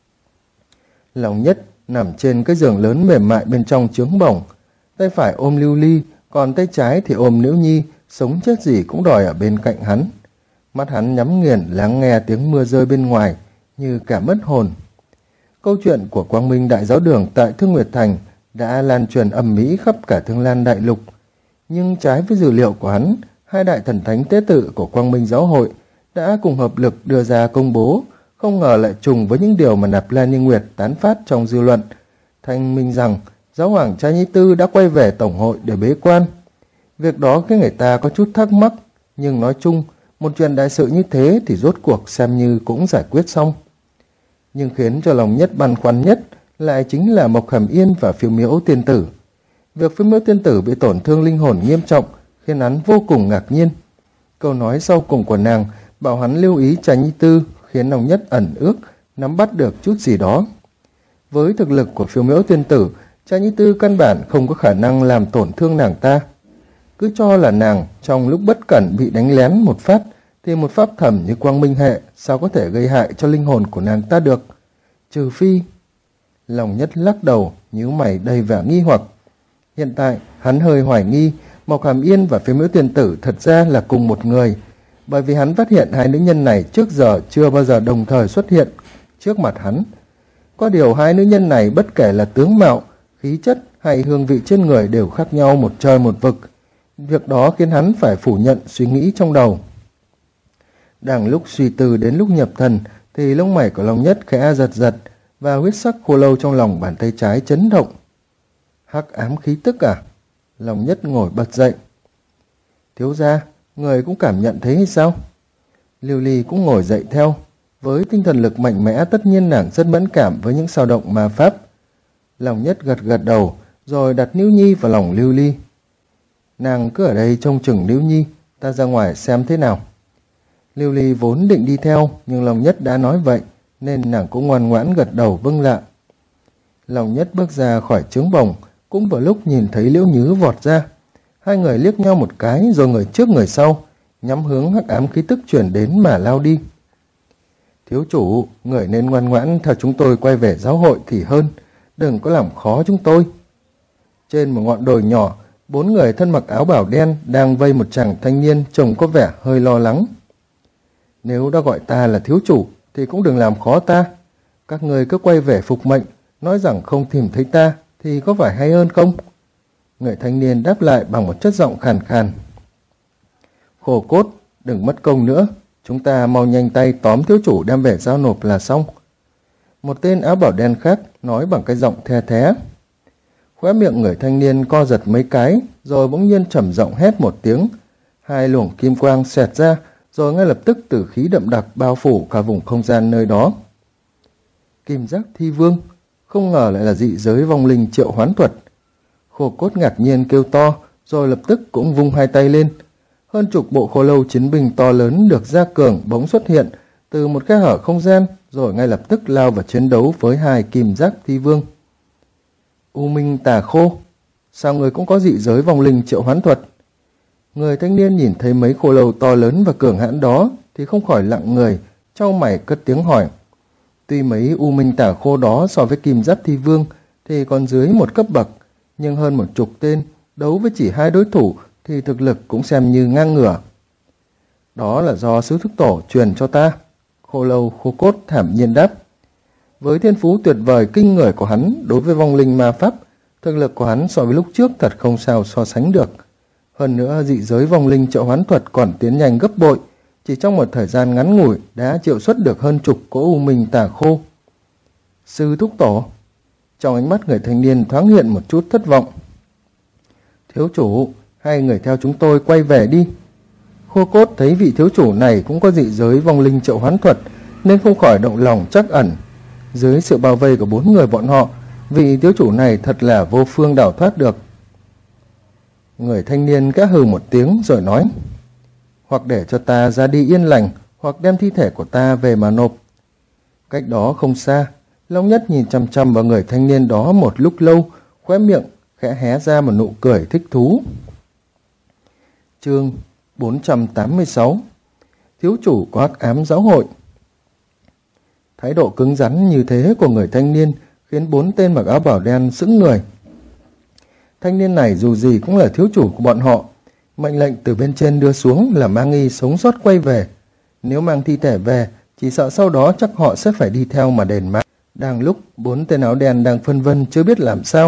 Lòng Nhất nằm trên cái giường lớn mềm mại bên trong trướng bổng, tay phải ôm Lưu Ly, còn tay trái thì ôm Nữ Nhi, sống chết gì cũng đòi ở bên cạnh hắn. Mắt hắn nhắm nghiền lắng nghe tiếng mưa rơi bên ngoài, như cả mất hồn. Câu chuyện của Quang Minh Đại Giáo Đường tại Thương Nguyệt Thành đã lan truyền ầm ĩ khắp cả Thương Lan Đại Lục. Nhưng trái với dữ liệu của hắn, 2 đại thần thánh tế tự của Quang Minh Giáo hội đã cùng hợp lực đưa ra công bố, không ngờ lại trùng với những điều mà Nạp Lan Như Nguyệt tán phát trong dư luận, thanh minh rằng Giáo hoàng Cha Nhi Tư đã quay về Tổng hội để bế quan. Việc đó khiến người ta có chút thắc mắc, nhưng nói chung, một chuyện đại sự như thế thì rốt cuộc xem như cũng giải quyết xong. Nhưng khiến cho lòng Nhất băn khoăn nhất lại chính là Mộc Hàm Yên và Phiêu Miễu Tiên Tử. Việc Phiêu Miễu Tiên Tử bị tổn thương linh hồn nghiêm trọng khiến hắn vô cùng ngạc nhiên. Câu nói sau cùng của nàng bảo hắn lưu ý Cha Nhi Tư khiến lòng Nhất ẩn ước nắm bắt được chút gì đó. Với thực lực của Phiêu Miễu Tiên Tử, Cha Nhi Tư căn bản không có khả năng làm tổn thương nàng ta. Cứ cho là nàng trong lúc bất cẩn bị đánh lén một phát, thì một pháp thẩm như Quang Minh hệ sao có thể gây hại cho linh hồn của nàng ta được. Trừ phi... Lòng Nhất lắc đầu, nhíu mày đầy vẻ nghi hoặc. Hiện tại hắn hơi hoài nghi Mộc Hàm Yên và Phiêu Miễu Tiên Tử thật ra là cùng một người, bởi vì hắn phát hiện 2 nữ nhân này trước giờ chưa bao giờ đồng thời xuất hiện trước mặt hắn. Có điều 2 nữ nhân này bất kể là tướng mạo, khí chất hay hương vị trên người đều khác nhau một trời một vực. Việc đó khiến hắn phải phủ nhận suy nghĩ trong đầu. Đang lúc suy tư đến lúc nhập thần thì lông mày của Long Nhất khẽ giật giật, và huyết sắc khô lâu trong lòng bàn tay trái chấn động. Hắc ám khí tức à? Long Nhất ngồi bật dậy. Thiếu gia, người cũng cảm nhận thế hay sao? Lưu Ly cũng ngồi dậy theo. Với tinh thần lực mạnh mẽ, tất nhiên nàng rất mẫn cảm với những dao động ma pháp. Long Nhất gật gật đầu, rồi đặt Nữ Nhi vào lòng Lưu Ly. Nàng cứ ở đây trông chừng Nữ Nhi, ta ra ngoài xem thế nào. Lưu Ly vốn định đi theo, nhưng Long Nhất đã nói vậy, nên nàng cũng ngoan ngoãn gật đầu vâng dạ. Long Nhất bước ra khỏi trướng bồng, cũng vào lúc nhìn thấy Liễu Nhứ vọt ra. 2 người liếc nhau một cái, rồi người trước người sau, nhắm hướng hắc ám khí tức chuyển đến mà lao đi. Thiếu chủ, người nên ngoan ngoãn theo chúng tôi quay về giáo hội thì hơn, đừng có làm khó chúng tôi. Trên một ngọn đồi nhỏ, 4 người thân mặc áo bào đen đang vây một chàng thanh niên trông có vẻ hơi lo lắng. Nếu đã gọi ta là thiếu chủ thì cũng đừng làm khó ta. Các người cứ quay về phục mệnh, nói rằng không tìm thấy ta thì có phải hay hơn không? Người thanh niên đáp lại bằng một chất giọng khàn khàn. Khổ cốt, đừng mất công nữa, chúng ta mau nhanh tay tóm thiếu chủ đem về giao nộp là xong. Một tên áo bảo đen khác nói bằng cái giọng the thé. Khóe miệng người thanh niên co giật mấy cái, rồi bỗng nhiên trầm giọng hét một tiếng. 2 luồng kim quang xẹt ra, rồi ngay lập tức tử khí đậm đặc bao phủ cả vùng không gian nơi đó. Kim giác thi vương, không ngờ lại là dị giới vong linh triệu hoán thuật. Khổ cốt ngạc nhiên kêu to, rồi lập tức cũng vung 2 tay lên. Hơn chục bộ khô lâu chiến binh to lớn được gia cường bỗng xuất hiện từ một khe hở không gian, rồi ngay lập tức lao vào chiến đấu với 2 kim giác thi vương. U Minh Tà Khô, sao người cũng có dị giới vong linh triệu hoán thuật? Người thanh niên nhìn thấy mấy khô lâu to lớn và cường hãn đó thì không khỏi lặng người, chau mày cất tiếng hỏi. Tuy mấy U Minh Tà Khô đó so với kim giáp thi vương thì còn dưới một cấp bậc, nhưng hơn 10 tên đấu với chỉ 2 đối thủ thì thực lực cũng xem như ngang ngửa. Đó là do sư thúc tổ truyền cho ta. Khô lâu Khô Cốt thản nhiên đáp. Với thiên phú tuyệt vời kinh người của hắn đối với vong linh ma pháp, thực lực của hắn so với lúc trước thật không sao so sánh được. Hơn nữa dị giới vong linh triệu hoán thuật còn tiến nhanh gấp bội, chỉ trong một thời gian ngắn ngủi đã triệu xuất được hơn 10 cỗ U Minh Tà Khô. Sư thúc tổ. Trong ánh mắt người thanh niên thoáng hiện một chút thất vọng. Thiếu chủ, hai người theo chúng tôi quay về đi. Khô Cốt thấy vị thiếu chủ này cũng có dị giới vong linh triệu hoán thuật, nên không khỏi động lòng trắc ẩn. Dưới sự bao vây của 4 người bọn họ, vị thiếu chủ này thật là vô phương đào thoát được. Người thanh niên khẽ hừ một tiếng rồi nói: hoặc để cho ta ra đi yên lành, hoặc đem thi thể của ta về mà nộp. Cách đó không xa, Long Nhất nhìn chăm chăm vào người thanh niên đó một lúc lâu, khóe miệng khẽ hé ra một nụ cười thích thú. Chương 486. Thiếu chủ của Hắc Ám Giáo hội. Thái độ cứng rắn như thế của người thanh niên khiến 4 tên mặc áo bảo đen sững người. Thanh niên này dù gì cũng là thiếu chủ của bọn họ. Mệnh lệnh từ bên trên đưa xuống là mang y sống sót quay về. Nếu mang thi thể về, chỉ sợ sau đó chắc họ sẽ phải đi theo mà đền mạng. Đang lúc 4 tên áo đen đang phân vân chưa biết làm sao,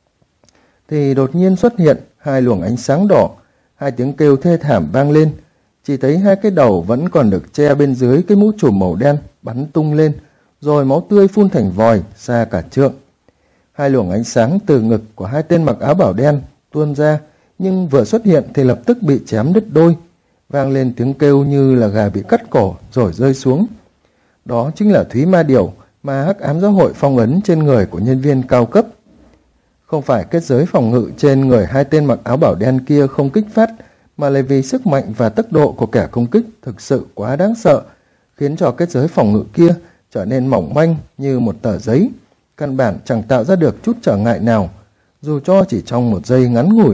thì đột nhiên xuất hiện 2 luồng ánh sáng đỏ, 2 tiếng kêu thê thảm vang lên. Chỉ thấy 2 cái đầu vẫn còn được che bên dưới cái mũ trùm màu đen bắn tung lên, rồi máu tươi phun thành vòi xa cả trượng. 2 luồng ánh sáng từ ngực của 2 tên mặc áo bảo đen tuôn ra, nhưng vừa xuất hiện thì lập tức bị chém đứt đôi, vang lên tiếng kêu như là gà bị cắt cổ rồi rơi xuống. Đó chính là Thúy Ma Điểu mà Hắc Ám Giáo hội phong ấn trên người của nhân viên cao cấp. Không phải kết giới phòng ngự trên người 2 tên mặc áo bảo đen kia không kích phát, mà là vì sức mạnh và tốc độ của kẻ công kích thực sự quá đáng sợ, khiến cho kết giới phòng ngự kia trở nên mỏng manh như một tờ giấy, căn bản chẳng tạo ra được chút trở ngại nào, dù cho chỉ trong một giây ngắn ngủi.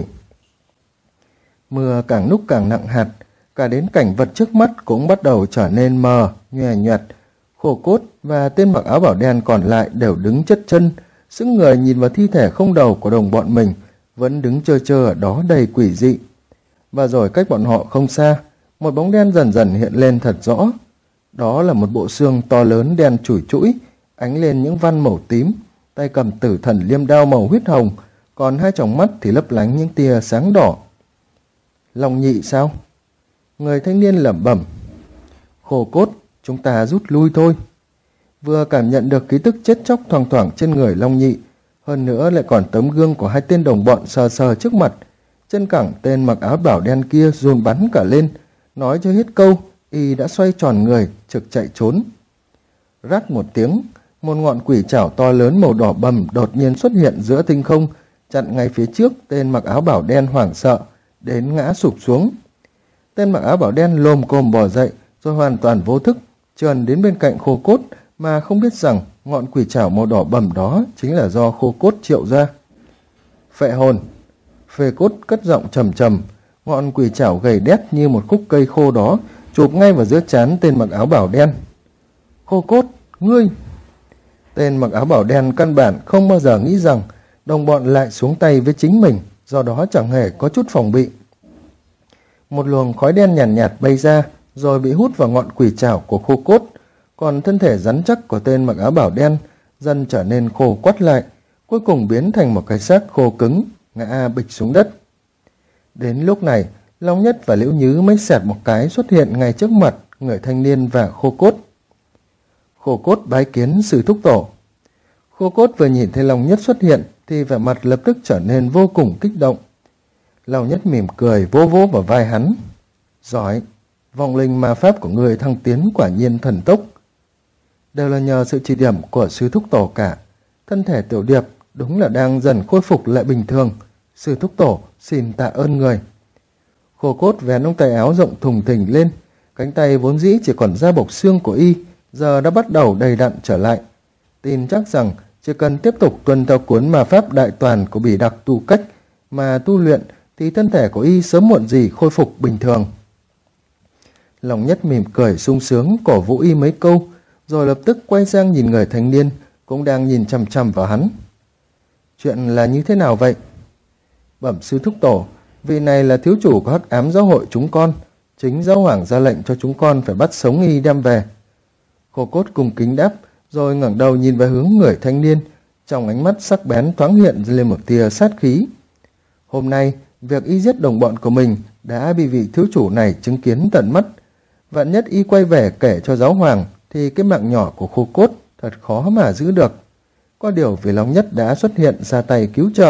Mưa càng lúc càng nặng hạt, cả đến cảnh vật trước mắt cũng bắt đầu trở nên mờ, nhòe nhoẹt. Khô Cốt và tên mặc áo bảo đen còn lại đều đứng chất chân, sững người nhìn vào thi thể không đầu của đồng bọn mình, vẫn đứng trơ trơ ở đó đầy quỷ dị. Và rồi cách bọn họ không xa, một bóng đen dần dần hiện lên thật rõ. Đó là một bộ xương to lớn đen chủi chũi, ánh lên những văn màu tím, tay cầm tử thần liêm đao màu huyết hồng, còn 2 tròng mắt thì lấp lánh những tia sáng đỏ. Long Nhị sao? Người thanh niên lẩm bẩm. Khô Cốt, chúng ta rút lui thôi. Vừa cảm nhận được ký tức chết chóc thoang thoảng trên người Long Nhị, hơn nữa lại còn tấm gương của 2 tên đồng bọn sờ sờ trước mặt, chân cẳng tên mặc áo bảo đen kia run bắn cả lên, nói cho hết câu, y đã xoay tròn người, trực chạy trốn. Rát một tiếng, một ngọn quỷ trảo to lớn màu đỏ bầm đột nhiên xuất hiện giữa tinh không, chặn ngay phía trước tên mặc áo bảo đen hoảng sợ, đến ngã sụp xuống. Tên mặc áo bảo đen lồm cồm bò dậy, rồi hoàn toàn vô thức, trườn đến bên cạnh Khô Cốt, mà không biết rằng ngọn quỷ trảo màu đỏ bầm đó chính là do Khô Cốt triệu ra. Phệ hồn. Phê Cốt cất giọng trầm trầm, ngọn quỷ trảo gầy đét như một khúc cây khô đó chụp ngay vào giữa trán tên mặc áo bảo đen. Khô Cốt, ngươi! Tên mặc áo bảo đen căn bản không bao giờ nghĩ rằng đồng bọn lại xuống tay với chính mình, do đó chẳng hề có chút phòng bị. Một luồng khói đen nhàn nhạt bay ra, rồi bị hút vào ngọn quỷ trảo của Khô Cốt, còn thân thể rắn chắc của tên mặc áo bảo đen dần trở nên khô quắt lại, cuối cùng biến thành một cái xác khô cứng, ngã bịch xuống đất. Đến lúc này, Long Nhất và Liễu Nhứ mới xẹt một cái xuất hiện ngay trước mặt người thanh niên và Khô Cốt. Khô Cốt bái kiến sư thúc tổ. Khô Cốt vừa nhìn thấy Long Nhất xuất hiện thì vẻ mặt lập tức trở nên vô cùng kích động. Long Nhất mỉm cười vỗ vỗ vào vai hắn. Giỏi, vong linh ma pháp của người thăng tiến quả nhiên thần tốc. Đều là nhờ sự chỉ điểm của sư thúc tổ cả. Thân thể Tiểu Điệp đúng là đang dần khôi phục lại bình thường. Sư thúc tổ xin tạ ơn người. Khô Cốt vén ống tay áo rộng thùng thình lên, cánh tay vốn dĩ chỉ còn da bọc xương của y giờ đã bắt đầu đầy đặn trở lại. Tin chắc rằng chỉ cần tiếp tục tuân theo cuốn ma pháp đại toàn của Bỉ Đặc Tu Cách mà tu luyện thì thân thể của y sớm muộn gì khôi phục bình thường. Long Nhất mỉm cười sung sướng cổ vũ y mấy câu, rồi lập tức quay sang nhìn người thanh niên cũng đang nhìn chằm chằm vào hắn. Chuyện là như thế nào vậy? Bẩm sư thúc tổ, vị này là thiếu chủ của Hắc Ám Giáo hội chúng con, chính giáo hoàng ra lệnh cho chúng con phải bắt sống y đem về. Khô Cốt cung kính đáp, rồi ngẩng đầu nhìn về hướng người thanh niên, trong ánh mắt sắc bén thoáng hiện lên một tia sát khí. Hôm nay, việc y giết đồng bọn của mình đã bị vị thiếu chủ này chứng kiến tận mắt. Vạn nhất y quay về kể cho giáo hoàng thì cái mạng nhỏ của Khô Cốt thật khó mà giữ được. Có điều vì Long Nhất đã xuất hiện ra tay cứu trợ,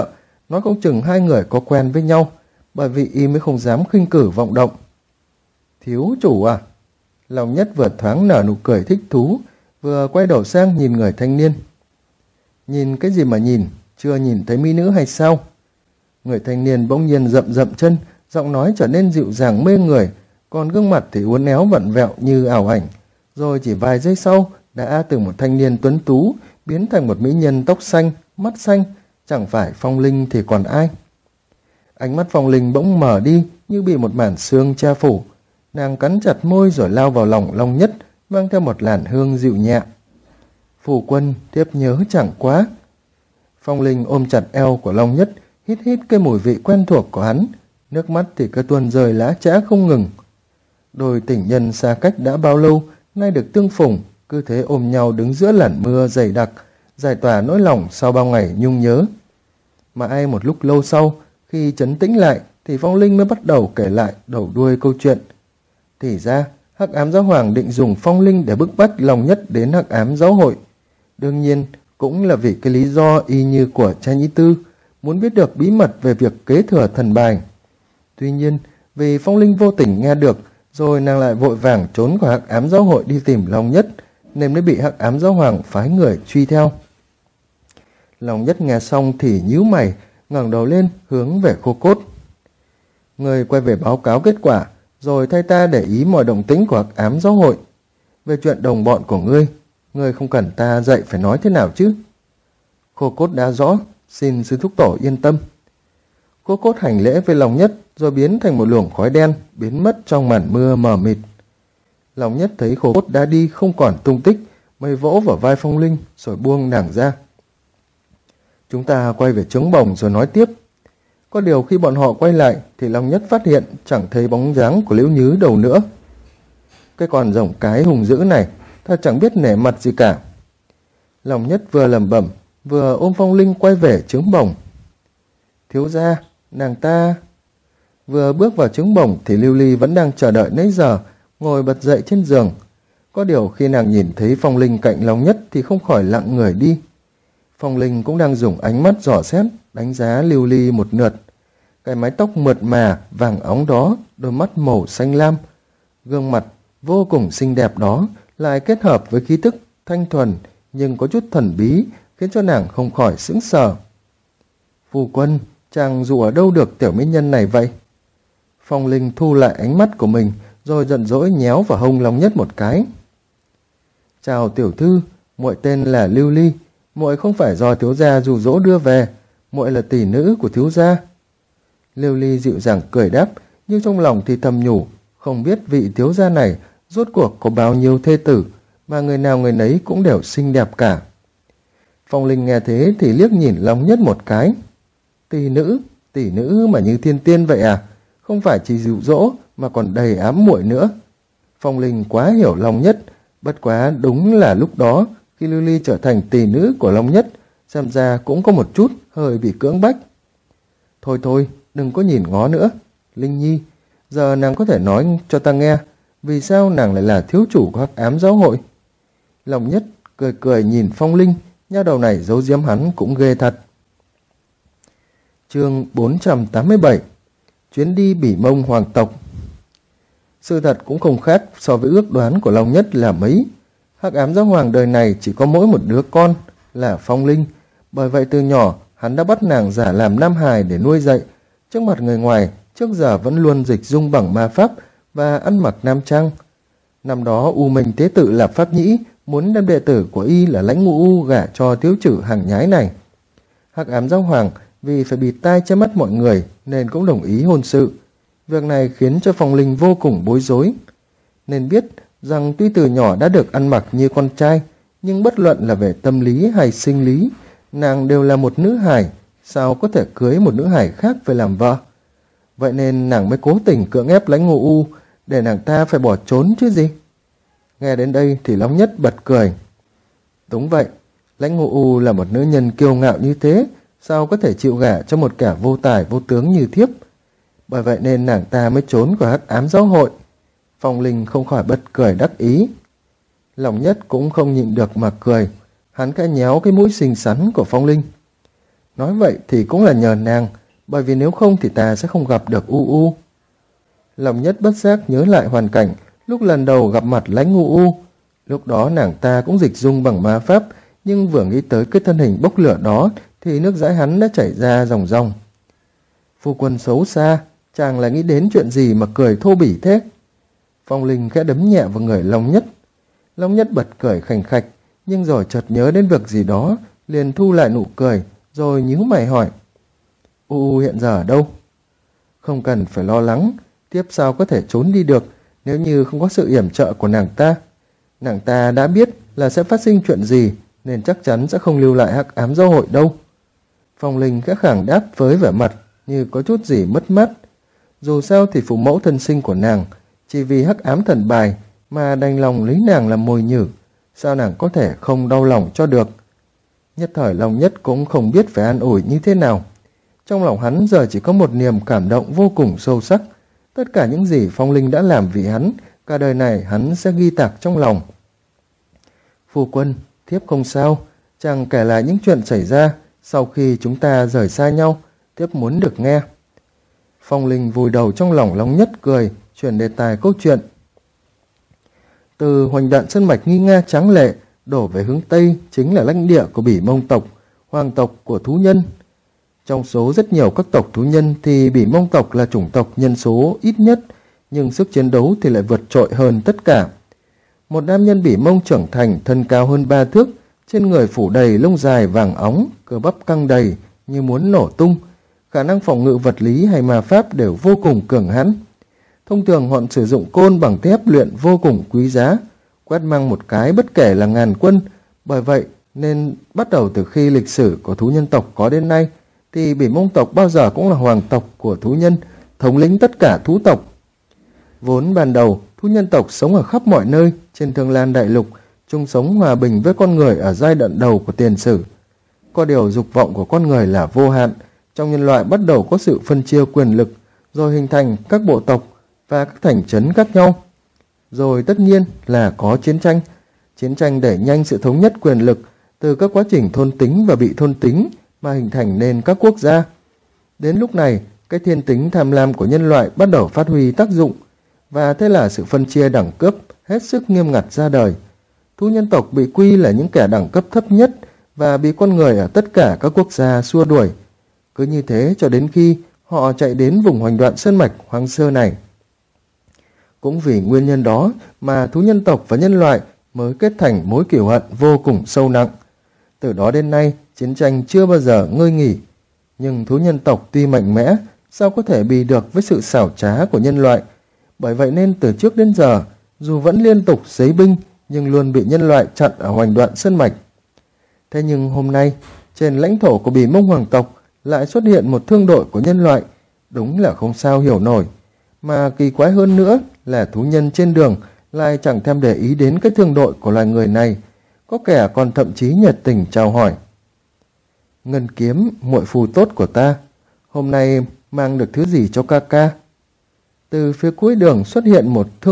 nói không chừng hai người có quen với nhau, bởi vì y mới không dám khinh cử vọng động. Thiếu chủ à? Long Nhất vừa thoáng nở nụ cười thích thú, vừa quay đầu sang nhìn người thanh niên. Nhìn cái gì mà nhìn, chưa nhìn thấy mỹ nữ hay sao? Người thanh niên bỗng nhiên rậm rậm chân, giọng nói trở nên dịu dàng mê người, còn gương mặt thì uốn éo vặn vẹo như ảo ảnh. Rồi chỉ vài giây sau, đã từ một thanh niên tuấn tú biến thành một mỹ nhân tóc xanh, mắt xanh, chẳng phải Phong Linh thì còn ai. Ánh mắt Phong Linh bỗng mở đi như bị một màn sương che phủ. Nàng cắn chặt môi rồi lao vào lòng Long Nhất, mang theo một làn hương dịu nhẹ. Phu quân, thiếp nhớ chẳng quá. Phong Linh ôm chặt eo của Long Nhất, hít hít cái mùi vị quen thuộc của hắn, nước mắt thì cứ tuôn rơi lã chã không ngừng. Đôi tình nhân xa cách đã bao lâu, nay được tương phùng, cứ thế ôm nhau đứng giữa làn mưa dày đặc, giải tỏa nỗi lòng sau bao ngày nhung nhớ. Mãi một lúc lâu sau, khi trấn tĩnh lại, thì Phong Linh mới bắt đầu kể lại đầu đuôi câu chuyện. Thì ra, Hắc Ám Giáo Hoàng định dùng Phong Linh để bức bách Long Nhất đến Hắc Ám Giáo Hội. Đương nhiên, cũng là vì cái lý do y như của cha nhĩ tư, muốn biết được bí mật về việc kế thừa thần bài. Tuy nhiên, vì Phong Linh vô tình nghe được, rồi nàng lại vội vàng trốn khỏi Hắc Ám Giáo Hội đi tìm Long Nhất, nên mới bị Hắc Ám Giáo Hoàng phái người truy theo. Long Nhất nghe xong thì nhíu mày, ngẩng đầu lên hướng về Khô Cốt. Người quay về báo cáo kết quả, rồi thay ta để ý mọi động tĩnh của Hắc Ám Giáo Hội. Về chuyện đồng bọn của ngươi không cần ta dạy phải nói thế nào chứ? Khô Cốt đã rõ, xin sư thúc tổ yên tâm. Khô Cốt hành lễ với Long Nhất, rồi biến thành một luồng khói đen, biến mất trong màn mưa mờ mịt. Long Nhất thấy Khô Cốt đã đi không còn tung tích, mới vỗ vào vai Phong Linh, rồi buông nàng ra. Chúng ta quay về trống bồng rồi nói tiếp. Có điều khi bọn họ quay lại, thì Long Nhất phát hiện chẳng thấy bóng dáng của Liễu Nhứ đâu nữa. Cái con rồng cái hùng dữ này, ta chẳng biết nể mặt gì cả. Long Nhất vừa lẩm bẩm, vừa ôm Phong Linh quay về trứng bồng. Thiếu gia, nàng ta... Vừa bước vào trứng bồng thì Lưu Ly vẫn đang chờ đợi nãy giờ, ngồi bật dậy trên giường. Có điều khi nàng nhìn thấy Phong Linh cạnh Long Nhất thì không khỏi lặng người đi. Phong Linh cũng đang dùng ánh mắt dò xét, đánh giá Lưu Ly một lượt. Cái mái tóc mượt mà, vàng óng đó, đôi mắt màu xanh lam, gương mặt vô cùng xinh đẹp đó lại kết hợp với khí tức thanh thuần nhưng có chút thần bí, khiến cho nàng không khỏi sững sờ. Phu quân, chàng dụ ở đâu được tiểu mỹ nhân này vậy? Phong Linh thu lại ánh mắt của mình, rồi giận dỗi nhéo vào hông Long Nhất một cái. Chào tiểu thư, muội tên là Lưu Ly, muội không phải do thiếu gia dụ dỗ đưa về, muội là tỷ nữ của thiếu gia. Lưu Ly dịu dàng cười đáp, nhưng trong lòng thì thầm nhủ, không biết vị thiếu gia này rốt cuộc có bao nhiêu thê tử, mà người nào người nấy cũng đều xinh đẹp cả. Phong Linh nghe thế thì liếc nhìn Long Nhất một cái. Tỷ nữ mà như thiên tiên vậy à? Không phải chỉ dụ dỗ mà còn đầy ám muội nữa. Phong Linh quá hiểu Long Nhất, bất quá đúng là lúc đó khi Lưu Ly trở thành tỷ nữ của Long Nhất, xem ra cũng có một chút hơi bị cưỡng bách. Thôi, đừng có nhìn ngó nữa. Linh Nhi, giờ nàng có thể nói cho ta nghe, vì sao nàng lại là thiếu chủ của Hắc Ám Giáo Hội? Long Nhất cười nhìn Phong Linh, nha đầu này giấu giếm hắn cũng ghê thật. Chương 487, chuyến đi Bỉ Mông hoàng tộc. Sự thật cũng không khác so với ước đoán của Long Nhất là mấy. Hắc Ám Giáo Hoàng đời này chỉ có mỗi một đứa con là Phong Linh, bởi vậy từ nhỏ hắn đã bắt nàng giả làm nam hài để nuôi dạy. Trước mặt người ngoài, trước giờ vẫn luôn dịch dung bằng ma pháp và ăn mặc nam trang. Năm đó U Minh Tế Tự Lạp Pháp Nhĩ muốn đem đệ tử của y là Lãnh Ngũ U gả cho thiếu chủ hàng nhái này. Hắc Ám Giáo Hoàng vì phải bịt tai che mắt mọi người nên cũng đồng ý hôn sự. Việc này khiến cho Phong Linh vô cùng bối rối. Nên biết rằng tuy từ nhỏ đã được ăn mặc như con trai, nhưng bất luận là về tâm lý hay sinh lý, nàng đều là một nữ hài, sao có thể cưới một nữ hài khác về làm vợ. Vậy nên nàng mới cố tình cưỡng ép Lãnh Ngũ U để nàng ta phải bỏ trốn chứ gì. Nghe đến đây thì Long Nhất bật cười. Đúng vậy, Lãnh Ngũ U là một nữ nhân kiêu ngạo như thế, sao có thể chịu gả cho một kẻ vô tài vô tướng như thiếp. Bởi vậy nên nàng ta mới trốn khỏi Hắc Ám Giáo Hội. Phong Linh không khỏi bật cười đắc ý. Long Nhất cũng không nhịn được mà cười. Hắn khẽ nhéo cái mũi xinh xắn của Phong Linh. Nói vậy thì cũng là nhờ nàng, bởi vì nếu không thì ta sẽ không gặp được U U. Lòng Nhất bất giác nhớ lại hoàn cảnh lúc lần đầu gặp mặt Lãnh Ngụ U. Lúc đó nàng ta cũng dịch dung bằng ma pháp, nhưng vừa nghĩ tới cái thân hình bốc lửa đó thì nước dãi hắn đã chảy ra ròng ròng. Phu quân xấu xa, chàng lại nghĩ đến chuyện gì mà cười thô bỉ thế? Phong Linh khẽ đấm nhẹ vào người Long Nhất. Long Nhất bật cười khành khạch, nhưng rồi chợt nhớ đến việc gì đó, liền thu lại nụ cười, rồi nhíu mày hỏi. U hiện giờ ở đâu? Không cần phải lo lắng, tiếp sau có thể trốn đi được nếu như không có sự yểm trợ của nàng ta. Nàng ta đã biết là sẽ phát sinh chuyện gì, nên chắc chắn sẽ không lưu lại hắc ám giáo hội đâu. Phong Linh khẽ khàng đáp với vẻ mặt như có chút gì mất mát. Dù sao thì phụ mẫu thân sinh của nàng chỉ vì hắc ám thần bài mà đành lòng lấy nàng làm mồi nhử, sao nàng có thể không đau lòng cho được. Nhất thời Long Nhất cũng không biết phải an ủi như thế nào. Trong lòng hắn giờ chỉ có một niềm cảm động vô cùng sâu sắc. Tất cả những gì Phong Linh đã làm vì hắn, cả đời này hắn sẽ ghi tạc trong lòng. Phu quân, thiếp không sao, chàng kể lại những chuyện xảy ra sau khi chúng ta rời xa nhau, thiếp muốn được nghe. Phong Linh vùi đầu trong lòng Long Nhất cười, chuyển đề tài câu chuyện. Từ Hoành Đạn Sơn Mạch nghi nga tráng lệ, đổ về hướng Tây chính là lãnh địa của Bỉ Mông tộc, hoàng tộc của thú nhân. Trong số rất nhiều các tộc thú nhân thì Bỉ Mông tộc là chủng tộc nhân số ít nhất, nhưng sức chiến đấu thì lại vượt trội hơn tất cả. Một nam nhân Bỉ Mông trưởng thành, thân cao hơn 3 thước, trên người phủ đầy lông dài vàng óng, cơ bắp căng đầy như muốn nổ tung, khả năng phòng ngự vật lý hay ma pháp đều vô cùng cường hãn. Thông thường họ sử dụng côn bằng thép luyện vô cùng quý giá, quét mang một cái bất kể là ngàn quân. Bởi vậy nên bắt đầu từ khi lịch sử của thú nhân tộc có đến nay thì Bỉ Mông tộc bao giờ cũng là hoàng tộc của thú nhân, thống lĩnh tất cả thú tộc. Vốn ban đầu thú nhân tộc sống ở khắp mọi nơi trên Thương Lan đại lục, chung sống hòa bình với con người ở giai đoạn đầu của tiền sử. Có điều dục vọng của con người là vô hạn, trong nhân loại bắt đầu có sự phân chia quyền lực, rồi hình thành các bộ tộc và các thành trấn khác nhau. Rồi tất nhiên là có chiến tranh đẩy nhanh sự thống nhất quyền lực từ các quá trình thôn tính và bị thôn tính mà hình thành nên các quốc gia. Đến lúc này, cái thiên tính tham lam của nhân loại bắt đầu phát huy tác dụng, và thế là sự phân chia đẳng cấp hết sức nghiêm ngặt ra đời. Thú nhân tộc bị quy là những kẻ đẳng cấp thấp nhất và bị con người ở tất cả các quốc gia xua đuổi. Cứ như thế cho đến khi họ chạy đến vùng Hoành Đoạn Sơn Mạch hoang sơ này. Cũng vì nguyên nhân đó mà thú nhân tộc và nhân loại mới kết thành mối cừu hận vô cùng sâu nặng. Từ đó đến nay, chiến tranh chưa bao giờ ngơi nghỉ. Nhưng thú nhân tộc tuy mạnh mẽ, sao có thể bì được với sự xảo trá của nhân loại. Bởi vậy nên từ trước đến giờ, dù vẫn liên tục giấy binh, nhưng luôn bị nhân loại chặn ở Hoành Đoạn Sơn Mạch. Thế nhưng hôm nay, trên lãnh thổ của Bỉ Mông hoàng tộc lại xuất hiện một thương đội của nhân loại, đúng là không sao hiểu nổi. Mà kỳ quái hơn nữa là thú nhân trên đường lại chẳng thèm để ý đến cái thương đội của loài người này, có kẻ còn thậm chí nhiệt tình chào hỏi. Ngân Kiếm, muội phù tốt của ta, hôm nay mang được thứ gì cho ca ca? Từ phía cuối đường xuất hiện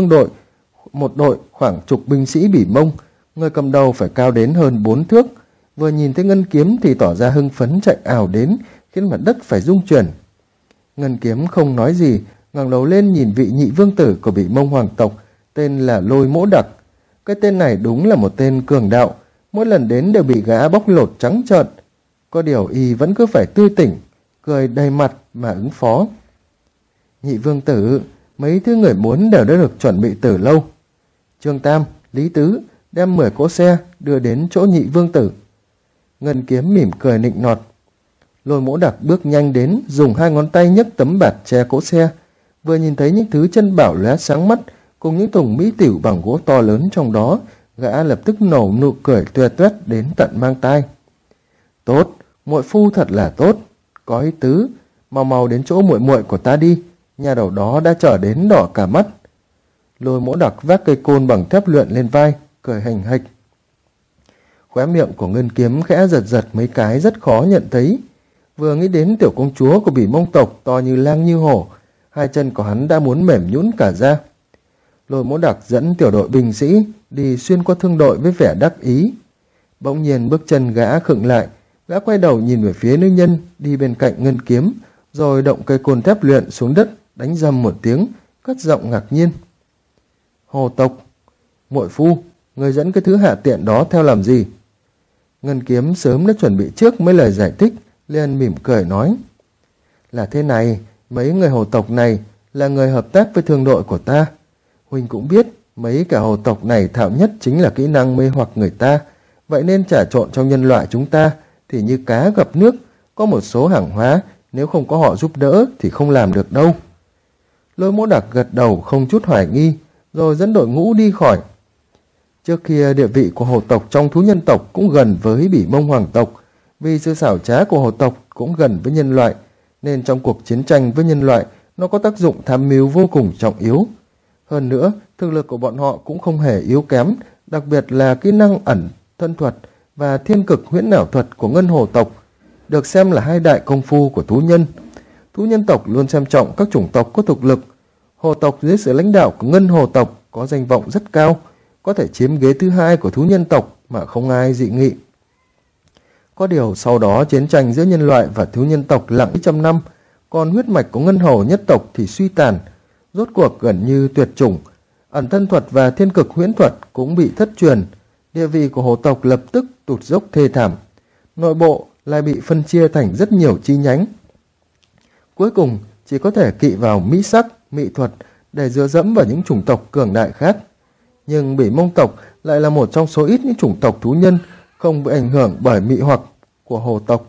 một đội khoảng chục binh sĩ Bỉ Mông, người cầm đầu phải cao đến hơn 4 thước. Vừa nhìn thấy Ngân Kiếm thì tỏ ra hưng phấn chạy ảo đến, khiến mặt đất phải rung chuyển. Ngân Kiếm không nói gì, ngẩng đầu lên nhìn vị nhị vương tử của Bỉ Mông hoàng tộc, tên là Lôi Mỗ Đặc. Cái tên này đúng là một tên cường đạo, mỗi lần đến đều bị gã bóc lột trắng trợn. Có điều y vẫn cứ phải tươi tỉnh, cười đầy mặt mà ứng phó. Nhị vương tử, mấy thứ người muốn đều đã được chuẩn bị từ lâu. Trương Tam, Lý Tứ đem 10 cỗ xe đưa đến chỗ nhị vương tử. Ngân Kiếm mỉm cười nịnh nọt. Lôi Mỗ Đặc bước nhanh đến, dùng 2 ngón tay nhấc tấm bạt che cỗ xe. Vừa nhìn thấy những thứ chân bảo lóe sáng mắt cùng những thùng mỹ tiểu bằng gỗ to lớn trong đó, gã lập tức nổ nụ cười tuét tuét đến tận mang tai. Tốt, muội phu thật là tốt, có ý tứ, mau mau đến chỗ muội muội của ta đi, nhà đầu đó đã trở đến đỏ cả mắt. Lôi Mỗ Đặc vác cây côn bằng thép luyện lên vai, cười hành hạch. Khóe miệng của Ngân Kiếm khẽ giật giật mấy cái rất khó nhận thấy. Vừa nghĩ đến tiểu công chúa của Bỉ Mông tộc to như lang như hổ, hai chân của hắn đã muốn mềm nhũn cả ra. Lôi Mỗ Đặc dẫn tiểu đội binh sĩ đi xuyên qua thương đội với vẻ đắc ý. Bỗng nhiên bước chân gã khựng lại, Gã quay đầu nhìn về phía nữ nhân đi bên cạnh Ngân Kiếm, rồi động cây côn thép luyện xuống đất, đánh rầm một tiếng, cất giọng ngạc nhiên. Hồ tộc, muội phu, người dẫn cái thứ hạ tiện đó theo làm gì? Ngân Kiếm sớm đã chuẩn bị trước mấy lời giải thích, liền mỉm cười nói. Là thế này, mấy người hồ tộc này là người hợp tác với thương đội của ta. Huynh cũng biết, mấy cả hồ tộc này thạo nhất chính là kỹ năng mê hoặc người ta, vậy nên trà trộn trong nhân loại chúng ta thì như cá gặp nước, có một số hàng hóa nếu không có họ giúp đỡ thì không làm được đâu. Lôi Mỗ Đặc gật đầu không chút hoài nghi, rồi dẫn đội ngũ đi khỏi. Trước kia địa vị của hồ tộc trong thú nhân tộc cũng gần với Bỉ Mông hoàng tộc, vì sự xảo trá của hồ tộc cũng gần với nhân loại, nên trong cuộc chiến tranh với nhân loại nó có tác dụng tham mưu vô cùng trọng yếu. Hơn nữa, thực lực của bọn họ cũng không hề yếu kém, đặc biệt là kỹ năng ẩn thân thuật và thiên cực huyễn ảo thuật của Ngân hồ tộc, được xem là hai đại công phu của thú nhân. Thú nhân tộc luôn xem trọng các chủng tộc có thực lực. Hồ tộc dưới sự lãnh đạo của Ngân hồ tộc có danh vọng rất cao, có thể chiếm ghế thứ hai của thú nhân tộc mà không ai dị nghị. Có điều sau đó chiến tranh giữa nhân loại và thú nhân tộc lặng mấy trăm năm, còn huyết mạch của Ngân hồ nhất tộc thì suy tàn, rốt cuộc gần như tuyệt chủng. Ẩn thân thuật và thiên cực huyễn thuật cũng bị thất truyền, địa vị của hồ tộc lập tức tụt dốc thê thảm. Nội bộ lại bị phân chia thành rất nhiều chi nhánh. Cuối cùng chỉ có thể kỵ vào mỹ sắc, mỹ thuật để dựa dẫm vào những chủng tộc cường đại khác. Nhưng Bỉ Mông tộc lại là một trong số ít những chủng tộc thú nhân không bị ảnh hưởng bởi mị hoặc của hồ tộc.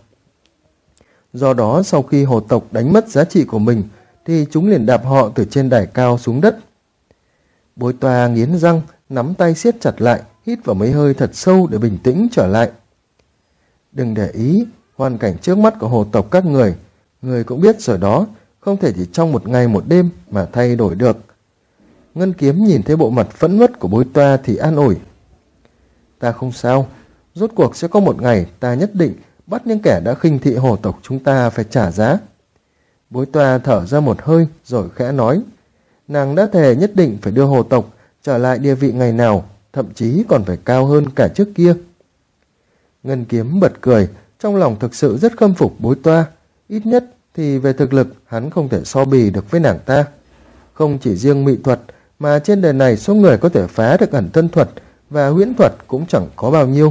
Do đó sau khi hồ tộc đánh mất giá trị của mình thì chúng liền đạp họ từ trên đài cao xuống đất. Bối Toa nghiến răng, nắm tay siết chặt lại, hít vào mấy hơi thật sâu để bình tĩnh trở lại. Đừng để ý hoàn cảnh trước mắt của hồ tộc các người cũng biết rồi đó, không thể chỉ trong một ngày một đêm mà thay đổi được. Ngân Kiếm nhìn thấy bộ mặt phẫn uất của Bối Toa thì an ủi. Ta không sao, rốt cuộc sẽ có một ngày ta nhất định bắt những kẻ đã khinh thị hồ tộc chúng ta phải trả giá. Bối Toa thở ra một hơi rồi khẽ nói. Nàng đã thề nhất định phải đưa hồ tộc trở lại địa vị ngày nào, thậm chí còn phải cao hơn cả trước kia. Ngân Kiếm bật cười, trong lòng thực sự rất khâm phục Bối Toa, ít nhất thì về thực lực hắn không thể so bì được với nàng ta. Không chỉ riêng mị thuật, mà trên đời này số người có thể phá được ẩn thân thuật và huyễn thuật cũng chẳng có bao nhiêu.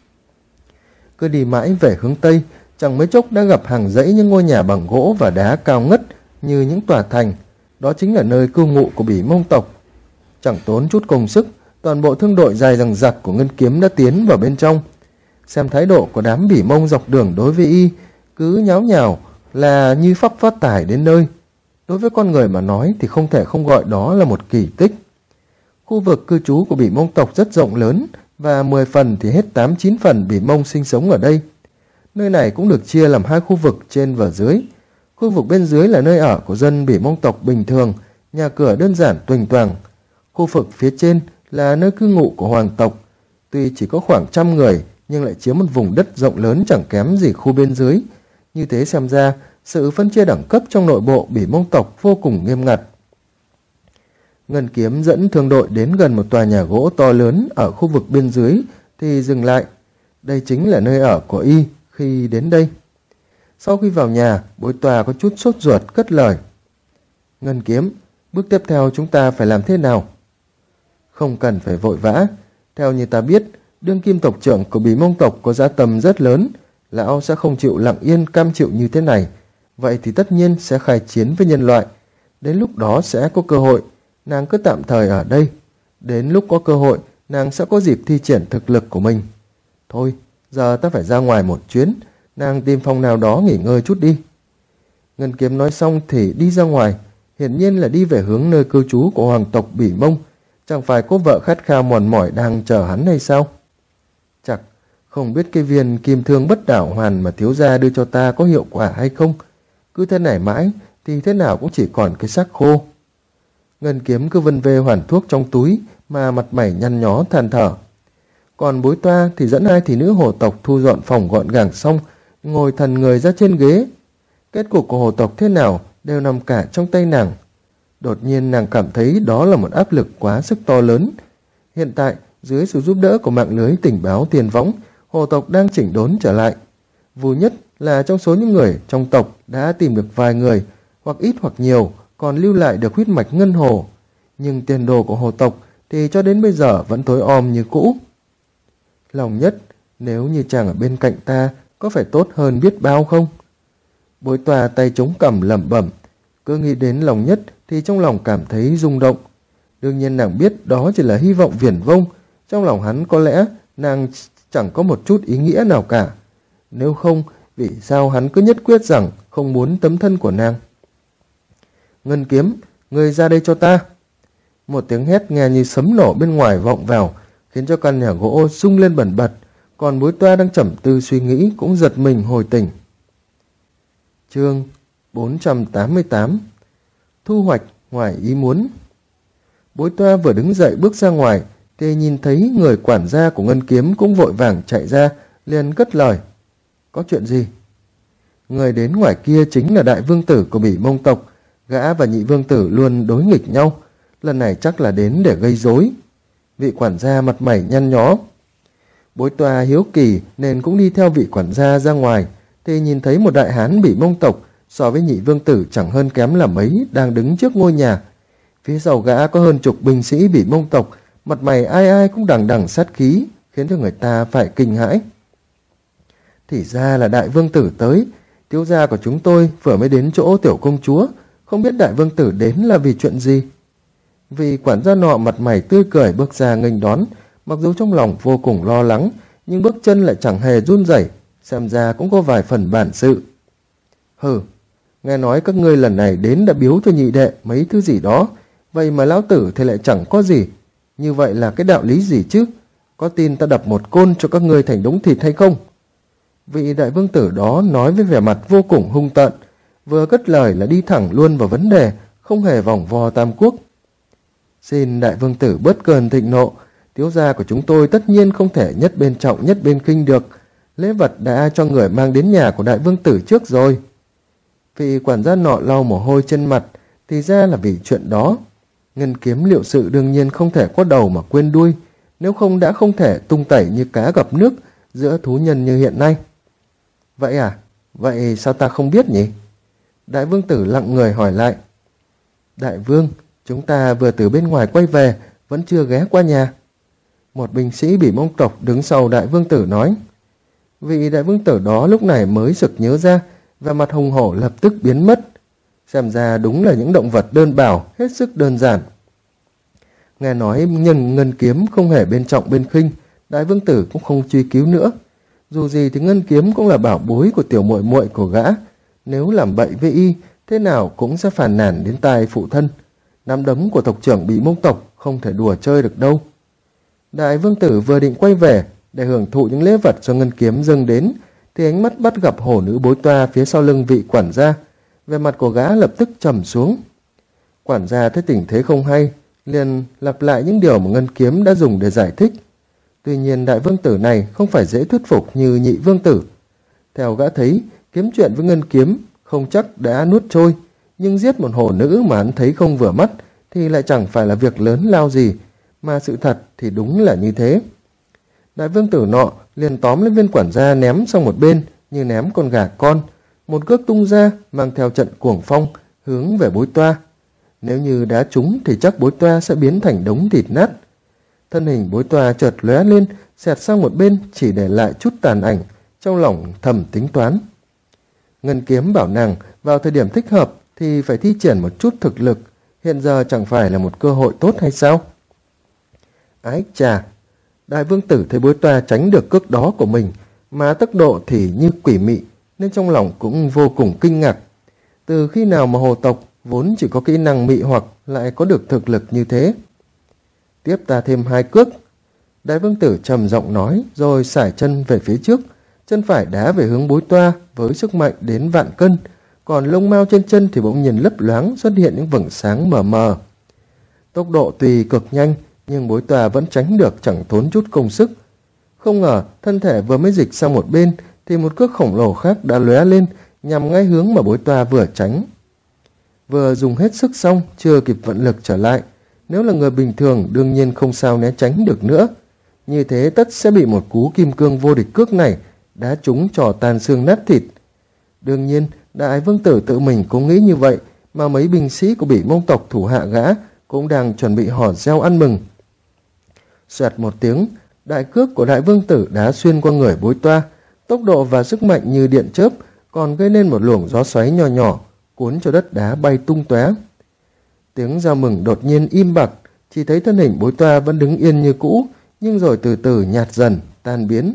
Cứ đi mãi về hướng Tây, chẳng mấy chốc đã gặp hàng dãy những ngôi nhà bằng gỗ và đá cao ngất như những tòa thành. Đó chính là nơi cư ngụ của Bỉ Mông tộc. Chẳng tốn chút công sức, toàn bộ thương đội dài dằng dặc của Ngân Kiếm đã tiến vào bên trong. Xem thái độ của đám Bỉ Mông dọc đường đối với y, cứ nháo nhào là như pháp phát tải đến nơi. Đối với con người mà nói thì không thể không gọi đó là một kỳ tích. Khu vực cư trú của Bỉ Mông tộc rất rộng lớn, và 10 phần thì hết 8-9 phần Bỉ Mông sinh sống ở đây. Nơi này cũng được chia làm hai khu vực trên và dưới. Khu vực bên dưới là nơi ở của dân Bỉ Mông tộc bình thường, nhà cửa đơn giản tuềnh toàng. Khu vực phía trên là nơi cư ngụ của hoàng tộc. Tuy chỉ có khoảng 100 người, nhưng lại chiếm một vùng đất rộng lớn chẳng kém gì khu bên dưới. Như thế xem ra, sự phân chia đẳng cấp trong nội bộ Bỉ Mông tộc vô cùng nghiêm ngặt. Ngân Kiếm dẫn thương đội đến gần một tòa nhà gỗ to lớn ở khu vực bên dưới thì dừng lại. Đây chính là nơi ở của y khi đến đây. Sau khi vào nhà, Bối Toa có chút sốt ruột cất lời. Ngân Kiếm, bước tiếp theo chúng ta phải làm thế nào? Không cần phải vội vã. Theo như ta biết, đương kim tộc trưởng của Bỉ Mông tộc có giá tầm rất lớn. Lão sẽ không chịu lặng yên cam chịu như thế này. Vậy thì tất nhiên sẽ khai chiến với nhân loại. Đến lúc đó sẽ có cơ hội. Nàng cứ tạm thời ở đây. Đến lúc có cơ hội, nàng sẽ có dịp thi triển thực lực của mình. Thôi, giờ ta phải ra ngoài một chuyến. Nàng tìm phòng nào đó nghỉ ngơi chút đi. Ngân Kiếm nói xong thì đi ra ngoài. Hiển nhiên là đi về hướng nơi cư trú của hoàng tộc Bỉ Mông. Chẳng phải có vợ khát khao mòn mỏi đang chờ hắn hay sao? Chắc không biết cái viên kim thương bất đảo hoàn mà thiếu gia đưa cho ta có hiệu quả hay không. Cứ thế này mãi thì thế nào cũng chỉ còn cái xác khô. Ngân Kiếm cứ vân vê hoàn thuốc trong túi mà mặt mày nhăn nhó than thở. Còn Bối Toa thì dẫn hai thị nữ hồ tộc thu dọn phòng gọn gàng xong, ngồi thần người ra trên ghế. Kết cục của hồ tộc thế nào đều nằm cả trong tay nàng. Đột nhiên nàng cảm thấy đó là một áp lực quá sức to lớn. Hiện tại, dưới sự giúp đỡ của mạng lưới tình báo tiền võng, hồ tộc đang chỉnh đốn trở lại. Vui nhất là trong số những người trong tộc đã tìm được vài người, hoặc ít hoặc nhiều, còn lưu lại được huyết mạch ngân hồ. Nhưng tiền đồ của hồ tộc thì cho đến bây giờ vẫn tối om như cũ. Lòng Nhất, nếu như chàng ở bên cạnh ta, có phải tốt hơn biết bao không? Bối Tòa tay chống cằm lẩm bẩm, cứ nghĩ đến Lòng Nhất thì trong lòng cảm thấy rung động. Đương nhiên nàng biết đó chỉ là hy vọng viển vông, trong lòng hắn có lẽ nàng chẳng có một chút ý nghĩa nào cả. Nếu không, vì sao hắn cứ nhất quyết rằng không muốn tấm thân của nàng? Ngân Kiếm, người ra đây cho ta. Một tiếng hét nghe như sấm nổ bên ngoài vọng vào, khiến cho căn nhà gỗ rung lên bần bật, còn Bối Toa đang trầm tư suy nghĩ cũng giật mình hồi tỉnh. Chương 488. Thu hoạch ngoài ý muốn. Bối Toa vừa đứng dậy bước ra ngoài thì nhìn thấy người quản gia của Ngân Kiếm cũng vội vàng chạy ra, liền cất lời. Có chuyện gì? Người đến ngoài kia chính là đại vương tử của Bỉ Mông tộc. Gã và nhị vương tử luôn đối nghịch nhau, lần này chắc là đến để gây rối. Vị quản gia mặt mày nhăn nhó. Bối Toa hiếu kỳ nên cũng đi theo vị quản gia ra ngoài, thì nhìn thấy một đại hán Bỉ Mông tộc so với nhị vương tử chẳng hơn kém là mấy đang đứng trước ngôi nhà. Phía sau gã có hơn chục binh sĩ Bỉ Mông tộc, mặt mày ai ai cũng đằng đằng sát khí, khiến cho người ta phải kinh hãi. Thì ra là đại vương tử tới, thiếu gia của chúng tôi vừa mới đến chỗ tiểu công chúa, không biết đại vương tử đến là vì chuyện gì. Vì quản gia nọ mặt mày tươi cười bước ra nghênh đón, mặc dù trong lòng vô cùng lo lắng, nhưng bước chân lại chẳng hề run rẩy, xem ra cũng có vài phần bản sự. Hừ, nghe nói các ngươi lần này đến đã biếu cho nhị đệ mấy thứ gì đó, vậy mà lão tử thì lại chẳng có gì. Như vậy là cái đạo lý gì chứ? Có tin ta đập một côn cho các ngươi thành đống thịt hay không? Vị đại vương tử đó nói với vẻ mặt vô cùng hung tợn, vừa cất lời là đi thẳng luôn vào vấn đề, không hề vòng vo tam quốc. Xin đại vương tử bớt cơn thịnh nộ, thiếu gia của chúng tôi tất nhiên không thể nhất bên trọng nhất bên khinh được. Lễ vật đã cho người mang đến nhà của đại vương tử trước rồi. Vị quản gia nọ lau mồ hôi trên mặt, thì ra là vì chuyện đó. Ngân Kiếm liệu sự đương nhiên không thể có đầu mà quên đuôi, nếu không đã không thể tung tẩy như cá gặp nước giữa thú nhân như hiện nay. Vậy à? Vậy sao ta không biết nhỉ? Đại vương tử lặng người hỏi lại. Đại vương, chúng ta vừa từ bên ngoài quay về, vẫn chưa ghé qua nhà. Một binh sĩ Bỉ Mông tộc đứng sau đại vương tử nói. Vị đại vương tử đó lúc này mới sực nhớ ra, và mặt hùng hổ lập tức biến mất. Xem ra đúng là những động vật đơn bào, hết sức đơn giản. Nghe nói Ngân Kiếm không hề bên trọng bên khinh, đại vương tử cũng không truy cứu nữa. Dù gì thì Ngân Kiếm cũng là bảo bối của tiểu muội muội của gã, nếu làm bậy với y, thế nào cũng sẽ phàn nàn đến tai phụ thân. Nắm đấm của tộc trưởng Bỉ Mông tộc không thể đùa chơi được đâu. Đại vương tử vừa định quay về để hưởng thụ những lễ vật do Ngân Kiếm dâng đến, thì ánh mắt bắt gặp hổ nữ Bối Toa phía sau lưng vị quản gia. Về mặt của gã lập tức trầm xuống. Quản gia thấy tình thế không hay, liền lặp lại những điều mà Ngân Kiếm đã dùng để giải thích. Tuy nhiên đại vương tử này không phải dễ thuyết phục như nhị vương tử. Theo gã thấy, kiếm chuyện với Ngân Kiếm không chắc đã nuốt trôi, nhưng giết một hổ nữ mà hắn thấy không vừa mắt thì lại chẳng phải là việc lớn lao gì, mà sự thật thì đúng là như thế. Đại vương tử nọ liền tóm lấy viên quản gia ném sang một bên như ném con gà con, một cước tung ra mang theo trận cuồng phong hướng về Bối Toa. Nếu như đá trúng thì chắc Bối Toa sẽ biến thành đống thịt nát. Thân hình Bối Toa chợt lóe lên, xẹt sang một bên chỉ để lại chút tàn ảnh, trong lòng thầm tính toán. Ngân Kiếm bảo nàng vào thời điểm thích hợp thì phải thi triển một chút thực lực, hiện giờ chẳng phải là một cơ hội tốt hay sao? Ái chà! Đại vương tử thấy Bối Toa tránh được cước đó của mình, mà tốc độ thì như quỷ mị, nên trong lòng cũng vô cùng kinh ngạc. Từ khi nào mà hồ tộc vốn chỉ có kỹ năng mị hoặc lại có được thực lực như thế? Tiếp ta thêm 2 cước. Đại vương tử trầm giọng nói, rồi sải chân về phía trước, chân phải đá về hướng Bối Toa với sức mạnh đến vạn cân, còn lông mao trên chân thì bỗng nhìn lấp loáng xuất hiện những vầng sáng mờ mờ. Tốc độ tuy cực nhanh, nhưng Bối Toa vẫn tránh được chẳng tốn chút công sức. Không ngờ thân thể vừa mới dịch sang một bên thì một cước khổng lồ khác đã lóe lên nhằm ngay hướng mà Bối Toa vừa tránh. Vừa dùng hết sức xong, chưa kịp vận lực trở lại, nếu là người bình thường đương nhiên không sao né tránh được nữa. Như thế tất sẽ bị một cú kim cương vô địch cước này đá chúng trò tan xương nát thịt. Đương nhiên, Đại Vương Tử tự mình cũng nghĩ như vậy, mà mấy binh sĩ của Bỉ Mông tộc thủ hạ gã cũng đang chuẩn bị hò reo ăn mừng. Xoẹt một tiếng, đại cước của Đại Vương Tử đá xuyên qua người Bối Toa, tốc độ và sức mạnh như điện chớp, còn gây nên một luồng gió xoáy nhỏ nhỏ, cuốn cho đất đá bay tung tóe. Tiếng reo mừng đột nhiên im bặt, chỉ thấy thân hình Bối Toa vẫn đứng yên như cũ, nhưng rồi từ từ nhạt dần, tan biến.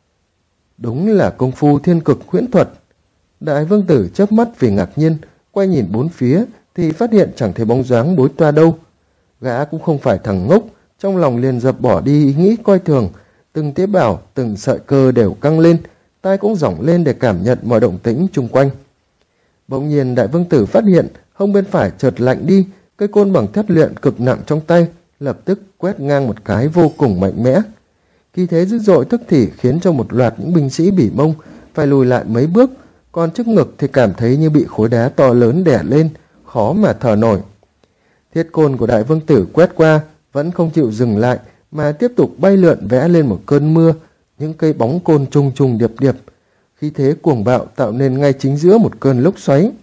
Đúng là công phu thiên cực huyễn thuật. Đại Vương Tử chớp mắt vì ngạc nhiên, quay nhìn bốn phía thì phát hiện chẳng thấy bóng dáng Bối Toa đâu. Gã cũng không phải thằng ngốc, trong lòng liền dập bỏ đi ý nghĩ coi thường, từng tế bào, từng sợi cơ đều căng lên, tai cũng dõng lên để cảm nhận mọi động tĩnh chung quanh. Bỗng nhiên Đại Vương Tử phát hiện hông bên phải chợt lạnh đi, cây côn bằng thép luyện cực nặng trong tay lập tức quét ngang một cái vô cùng mạnh mẽ. Khí thế dữ dội tức thì khiến cho một loạt những binh sĩ Bỉ Mông phải lùi lại mấy bước, còn trước ngực thì cảm thấy như bị khối đá to lớn đè lên, khó mà thở nổi. Thiết côn của Đại Vương Tử quét qua vẫn không chịu dừng lại, mà tiếp tục bay lượn vẽ lên một cơn mưa, những cây bóng côn trùng trùng điệp điệp, khí thế cuồng bạo tạo nên ngay chính giữa một cơn lốc xoáy.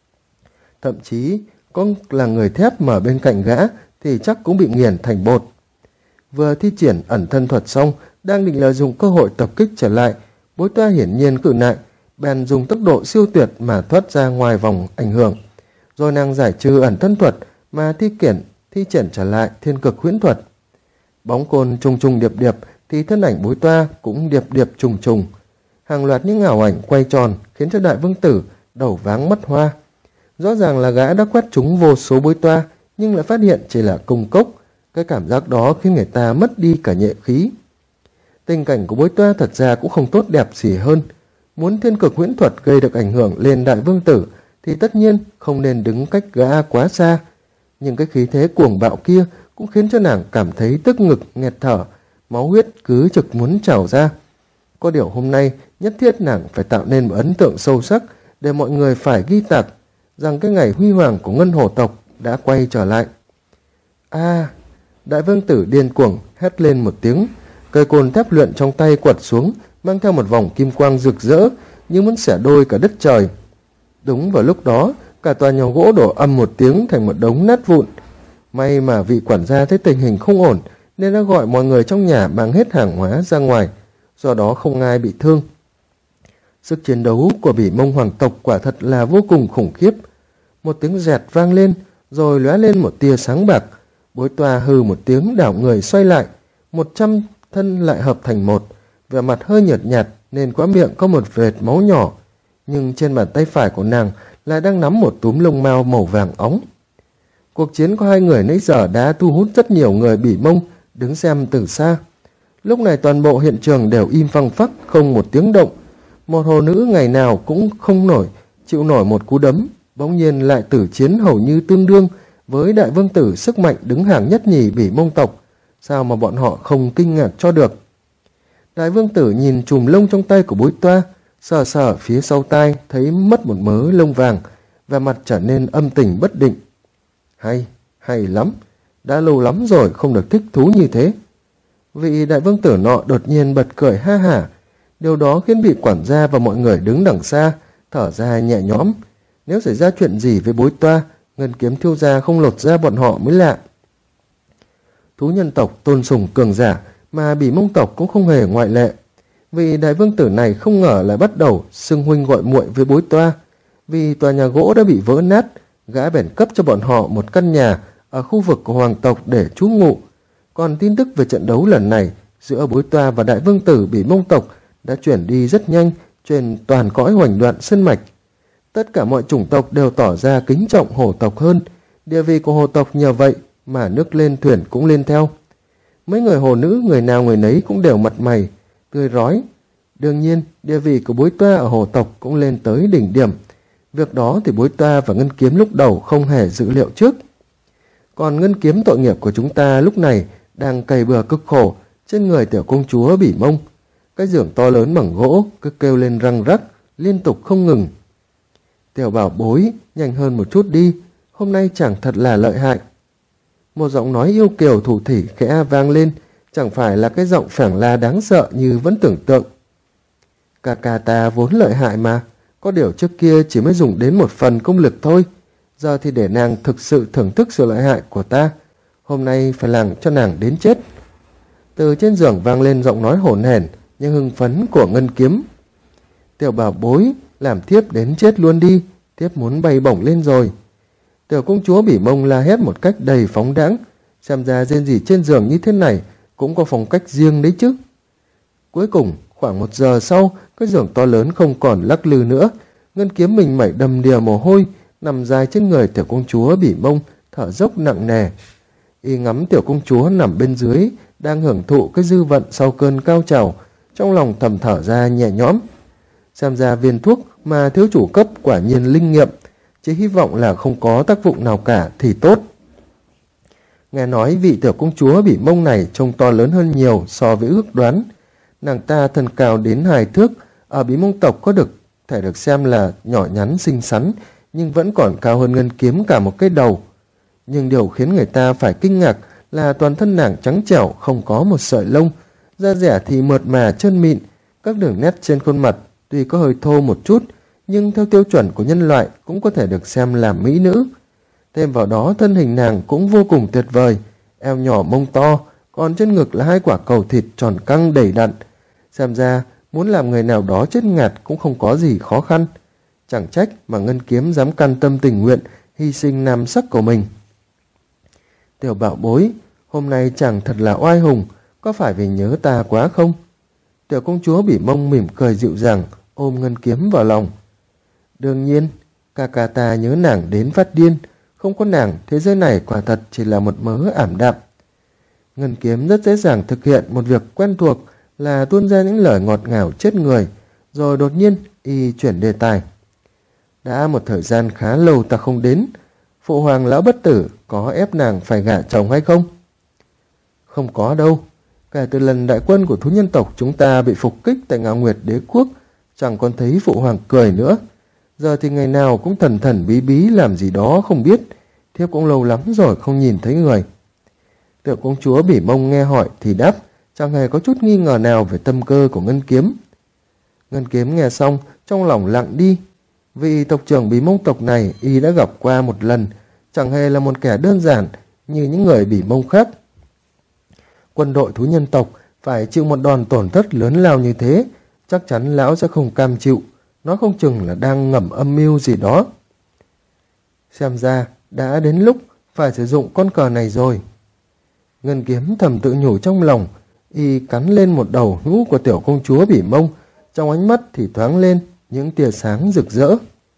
Thậm chí có là người thép mà bên cạnh gã thì chắc cũng bị nghiền thành bột. Vừa thi triển ẩn thân thuật xong, đang định lợi dụng cơ hội tập kích trở lại, Bối Toa hiển nhiên cự lại, bèn dùng tốc độ siêu tuyệt mà thoát ra ngoài vòng ảnh hưởng, rồi nàng giải trừ ẩn thân thuật mà thi triển trở lại thiên cực huyễn thuật. Bóng côn trùng trùng điệp điệp thì thân ảnh Bối Toa cũng điệp điệp trùng trùng. Hàng loạt những ảo ảnh quay tròn khiến cho Đại Vương Tử đầu váng mắt hoa. Rõ ràng là gã đã quét trúng vô số Bối Toa, nhưng lại phát hiện chỉ là công cốc. Cái cảm giác đó khiến người ta mất đi cả nhệ khí. Tình cảnh của Bối Toa thật ra cũng không tốt đẹp gì hơn. Muốn thiên cực huyễn thuật gây được ảnh hưởng lên Đại Vương Tử thì tất nhiên không nên đứng cách gã quá xa. Nhưng cái khí thế cuồng bạo kia cũng khiến cho nàng cảm thấy tức ngực nghẹt thở, máu huyết cứ trực muốn trào ra. Có điều hôm nay nhất thiết nàng phải tạo nên một ấn tượng sâu sắc để mọi người phải ghi tạc rằng cái ngày huy hoàng của Ngân Hổ tộc đã quay trở lại. Đại Vương Tử điên cuồng hét lên một tiếng, cây côn thép luyện trong tay quật xuống, mang theo một vòng kim quang rực rỡ như muốn xẻ đôi cả đất trời. Đúng vào lúc đó, cả tòa nhà gỗ đổ âm một tiếng thành một đống nát vụn. May mà vị quản gia thấy tình hình không ổn nên đã gọi mọi người trong nhà mang hết hàng hóa ra ngoài, do đó không ai bị thương. Sức chiến đấu của Bỉ Mông hoàng tộc quả thật là vô cùng khủng khiếp. Một tiếng rẹt vang lên, rồi lóe lên một tia sáng bạc. Bối Toa hừ một tiếng đảo người xoay lại, 100 thân lại hợp thành một, vẻ mặt hơi nhợt nhạt nên khóe miệng có một vệt máu nhỏ, nhưng trên bàn tay phải của nàng lại đang nắm một túm lông mao màu vàng óng. Cuộc chiến của hai người nãy giờ đã thu hút rất nhiều người Bỉ Mông đứng xem từ xa. Lúc này toàn bộ hiện trường đều im phăng phắc, không một tiếng động. Một hồ nữ ngày nào cũng không chịu nổi một cú đấm, bỗng nhiên lại tử chiến hầu như tương đương với Đại Vương Tử sức mạnh đứng hàng nhất nhì Bỉ Mông tộc. Sao mà bọn họ không kinh ngạc cho được? Đại Vương Tử nhìn chùm lông trong tay của Bối Toa, sờ sờ phía sau tai thấy mất một mớ lông vàng, và mặt trở nên âm tình bất định. Hay lắm, đã lâu lắm rồi không được thích thú như thế. Vị Đại Vương Tử nọ đột nhiên bật cười ha hả. Điều đó khiến vị quản gia và mọi người đứng đằng xa thở ra nhẹ nhõm. Nếu xảy ra chuyện gì với Bối Toa, Ngân Kiếm thiếu gia không lột ra bọn họ mới lạ. Thú nhân tộc tôn sùng cường giả, mà Bỉ Mông tộc cũng không hề ngoại lệ. Vị Đại Vương Tử này không ngờ lại bắt đầu xưng huynh gọi muội với Bối Toa. Vì tòa nhà gỗ đã bị vỡ nát, gã bèn cấp cho bọn họ một căn nhà ở khu vực của hoàng tộc để trú ngụ. Còn tin tức về trận đấu lần này giữa Bối Toa và Đại Vương Tử Bỉ Mông tộc đã chuyển đi rất nhanh trên toàn cõi Hoành Đoạn Sơn Mạch. Tất cả mọi chủng tộc đều tỏ ra kính trọng hổ tộc hơn. Địa vị của hổ tộc nhờ vậy mà nước lên thuyền cũng lên theo. Mấy người hồ nữ người nào người nấy cũng đều mặt mày tươi rói. Đương nhiên địa vị của Bối Toa ở hổ tộc cũng lên tới đỉnh điểm. Việc đó thì Bối Toa và Ngân Kiếm lúc đầu không hề dự liệu trước. Còn Ngân Kiếm tội nghiệp của chúng ta lúc này đang cày bừa cực khổ trên người tiểu công chúa Bỉ Mông. Cái giường to lớn bằng gỗ cứ kêu lên răng rắc liên tục không ngừng. Tiểu bảo bối, nhanh hơn một chút đi, hôm nay chẳng thật là lợi hại. Một giọng nói yêu kiều thủ thỉ khẽ vang lên, chẳng phải là cái giọng phảng la đáng sợ như vẫn tưởng tượng. Ca ca ta vốn lợi hại mà, có điều trước kia chỉ mới dùng đến một phần công lực thôi. Giờ thì để nàng thực sự thưởng thức sự lợi hại của ta. Hôm nay phải làm cho nàng đến chết. Từ trên giường vang lên giọng nói hổn hển nhưng hưng phấn của Ngân Kiếm. Tiểu bảo bối, làm thiếp đến chết luôn đi, thiếp muốn bay bổng lên rồi. Tiểu công chúa Bỉ Mông la hét một cách đầy phóng đãng, xem ra rên rỉ trên giường như thế này cũng có phong cách riêng đấy chứ. Cuối cùng, khoảng 1 giờ sau, cái giường to lớn không còn lắc lư nữa. Ngân Kiếm mình mẩy đầm đìa mồ hôi, nằm dài trên người tiểu công chúa Bỉ Mông, thở dốc nặng nề. Y ngắm tiểu công chúa nằm bên dưới, đang hưởng thụ cái dư vận sau cơn cao trào, trong lòng thầm thở ra nhẹ nhõm. Xem ra viên thuốc mà thiếu chủ cấp quả nhiên linh nghiệm, chỉ hy vọng là không có tác dụng nào cả thì tốt. Nghe nói vị tiểu công chúa Bỉ Mông này trông to lớn hơn nhiều so với ước đoán. Nàng ta thân cao đến 2 thước, ở Bỉ Mông tộc thể được xem là nhỏ nhắn xinh xắn, nhưng vẫn còn cao hơn Ngân Kiếm cả một cái đầu. Nhưng điều khiến người ta phải kinh ngạc là toàn thân nàng trắng trẻo, không có một sợi lông, da dẻ thì mượt mà chân mịn, các đường nét trên khuôn mặt tuy có hơi thô một chút, nhưng theo tiêu chuẩn của nhân loại cũng có thể được xem là mỹ nữ. Thêm vào đó thân hình nàng cũng vô cùng tuyệt vời, eo nhỏ mông to, còn trên ngực là 2 quả cầu thịt tròn căng đầy đặn. Xem ra muốn làm người nào đó chết ngạt cũng không có gì khó khăn. Chẳng trách mà Ngân Kiếm dám can tâm tình nguyện hy sinh nam sắc của mình. Tiểu bảo bối, hôm nay chàng thật là oai hùng, có phải vì nhớ ta quá không? Tiểu công chúa Bỉ Mông mỉm cười dịu dàng, ôm Ngân Kiếm vào lòng. Đương nhiên, ca ca ta nhớ nàng đến phát điên, không có nàng thế giới này quả thật chỉ là một mớ ảm đạm. Ngân Kiếm rất dễ dàng thực hiện một việc quen thuộc là tuôn ra những lời ngọt ngào chết người, rồi đột nhiên y chuyển đề tài. Đã một thời gian khá lâu ta không đến, phụ hoàng lão bất tử có ép nàng phải gả chồng hay không? Không có đâu, kể từ lần đại quân của thú nhân tộc chúng ta bị phục kích tại Ngạo Nguyệt Đế Quốc, chẳng còn thấy phụ hoàng cười nữa. Giờ thì ngày nào cũng thần thần bí bí làm gì đó không biết, thiếp cũng lâu lắm rồi không nhìn thấy người. Tiểu công chúa Bỉ Mông nghe hỏi thì đáp, chẳng hề có chút nghi ngờ nào về tâm cơ của Ngân Kiếm. Ngân Kiếm nghe xong, trong lòng lặng đi. Vị tộc trưởng Bỉ Mông tộc này y đã gặp qua một lần, chẳng hề là một kẻ đơn giản như những người Bỉ Mông khác. Quân đội thú nhân tộc phải chịu một đòn tổn thất lớn lao như thế, chắc chắn lão sẽ không cam chịu, nó không chừng là đang ngầm âm mưu gì đó. Xem ra đã đến lúc phải sử dụng con cờ này rồi. Ngân Kiếm thầm tự nhủ trong lòng, y cắn lên một đầu hữu của tiểu công chúa Bỉ Mông, trong ánh mắt thì thoáng lên những tia sáng rực rỡ.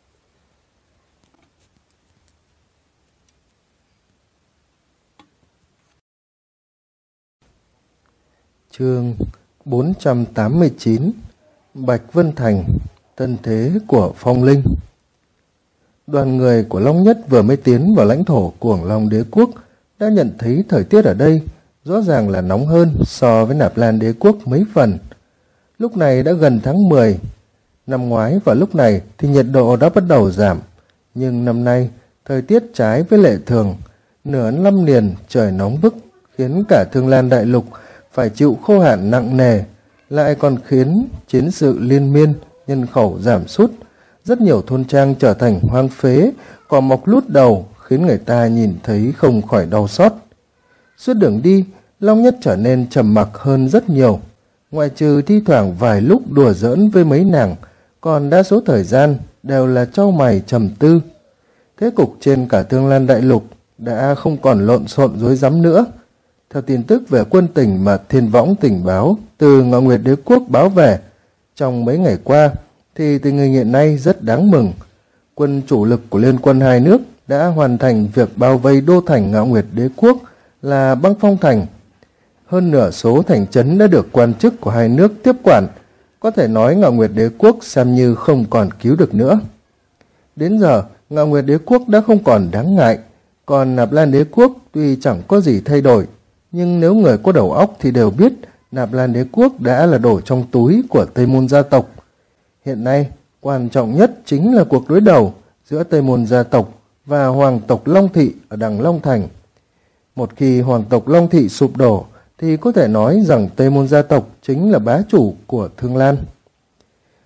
Chương 489 Bạch Vân Thành, tân thế của Phong Linh. Đoàn người của Long Nhất vừa mới tiến vào lãnh thổ Cuồng Long Đế Quốc đã nhận thấy thời tiết ở đây rõ ràng là nóng hơn so với Nạp Lan Đế Quốc mấy phần. Lúc này đã gần tháng 10. Năm ngoái vào lúc này thì nhiệt độ đã bắt đầu giảm, nhưng năm nay thời tiết trái với lệ thường, nửa năm liền trời nóng bức khiến cả Thương Lan Đại Lục phải chịu khô hạn nặng nề, lại còn khiến chiến sự liên miên, nhân khẩu giảm sút, rất nhiều thôn trang trở thành hoang phế, cỏ mọc lút đầu khiến người ta nhìn thấy không khỏi đau xót. Suốt đường đi, Long Nhất trở nên trầm mặc hơn rất nhiều, ngoại trừ thi thoảng vài lúc đùa giỡn với mấy nàng, còn đa số thời gian đều là chau mày trầm tư. Thế cục trên cả Thương Lan Đại Lục đã không còn lộn xộn rối rắm nữa. Theo tin tức về quân tình mà Thiên Võng tình báo từ Ngạo Nguyệt Đế Quốc báo về, trong mấy ngày qua thì tình hình hiện nay rất đáng mừng. Quân chủ lực của liên quân hai nước đã hoàn thành việc bao vây đô thành Ngạo Nguyệt Đế Quốc là Băng Phong Thành. Hơn nửa số thành trấn đã được quan chức của hai nước tiếp quản, có thể nói Ngạo Nguyệt Đế Quốc xem như không còn cứu được nữa. Đến giờ, Ngạo Nguyệt Đế Quốc đã không còn đáng ngại, còn Nạp Lan Đế Quốc tuy chẳng có gì thay đổi, nhưng nếu người có đầu óc thì đều biết Nạp Lan Đế Quốc đã là đồ trong túi của Tây Môn gia tộc. Hiện nay, quan trọng nhất chính là cuộc đối đầu giữa Tây Môn gia tộc và Hoàng tộc Long Thị ở đằng Long Thành. Một khi Hoàng tộc Long Thị sụp đổ, thì có thể nói rằng Tây Môn gia tộc chính là bá chủ của Thương Lan.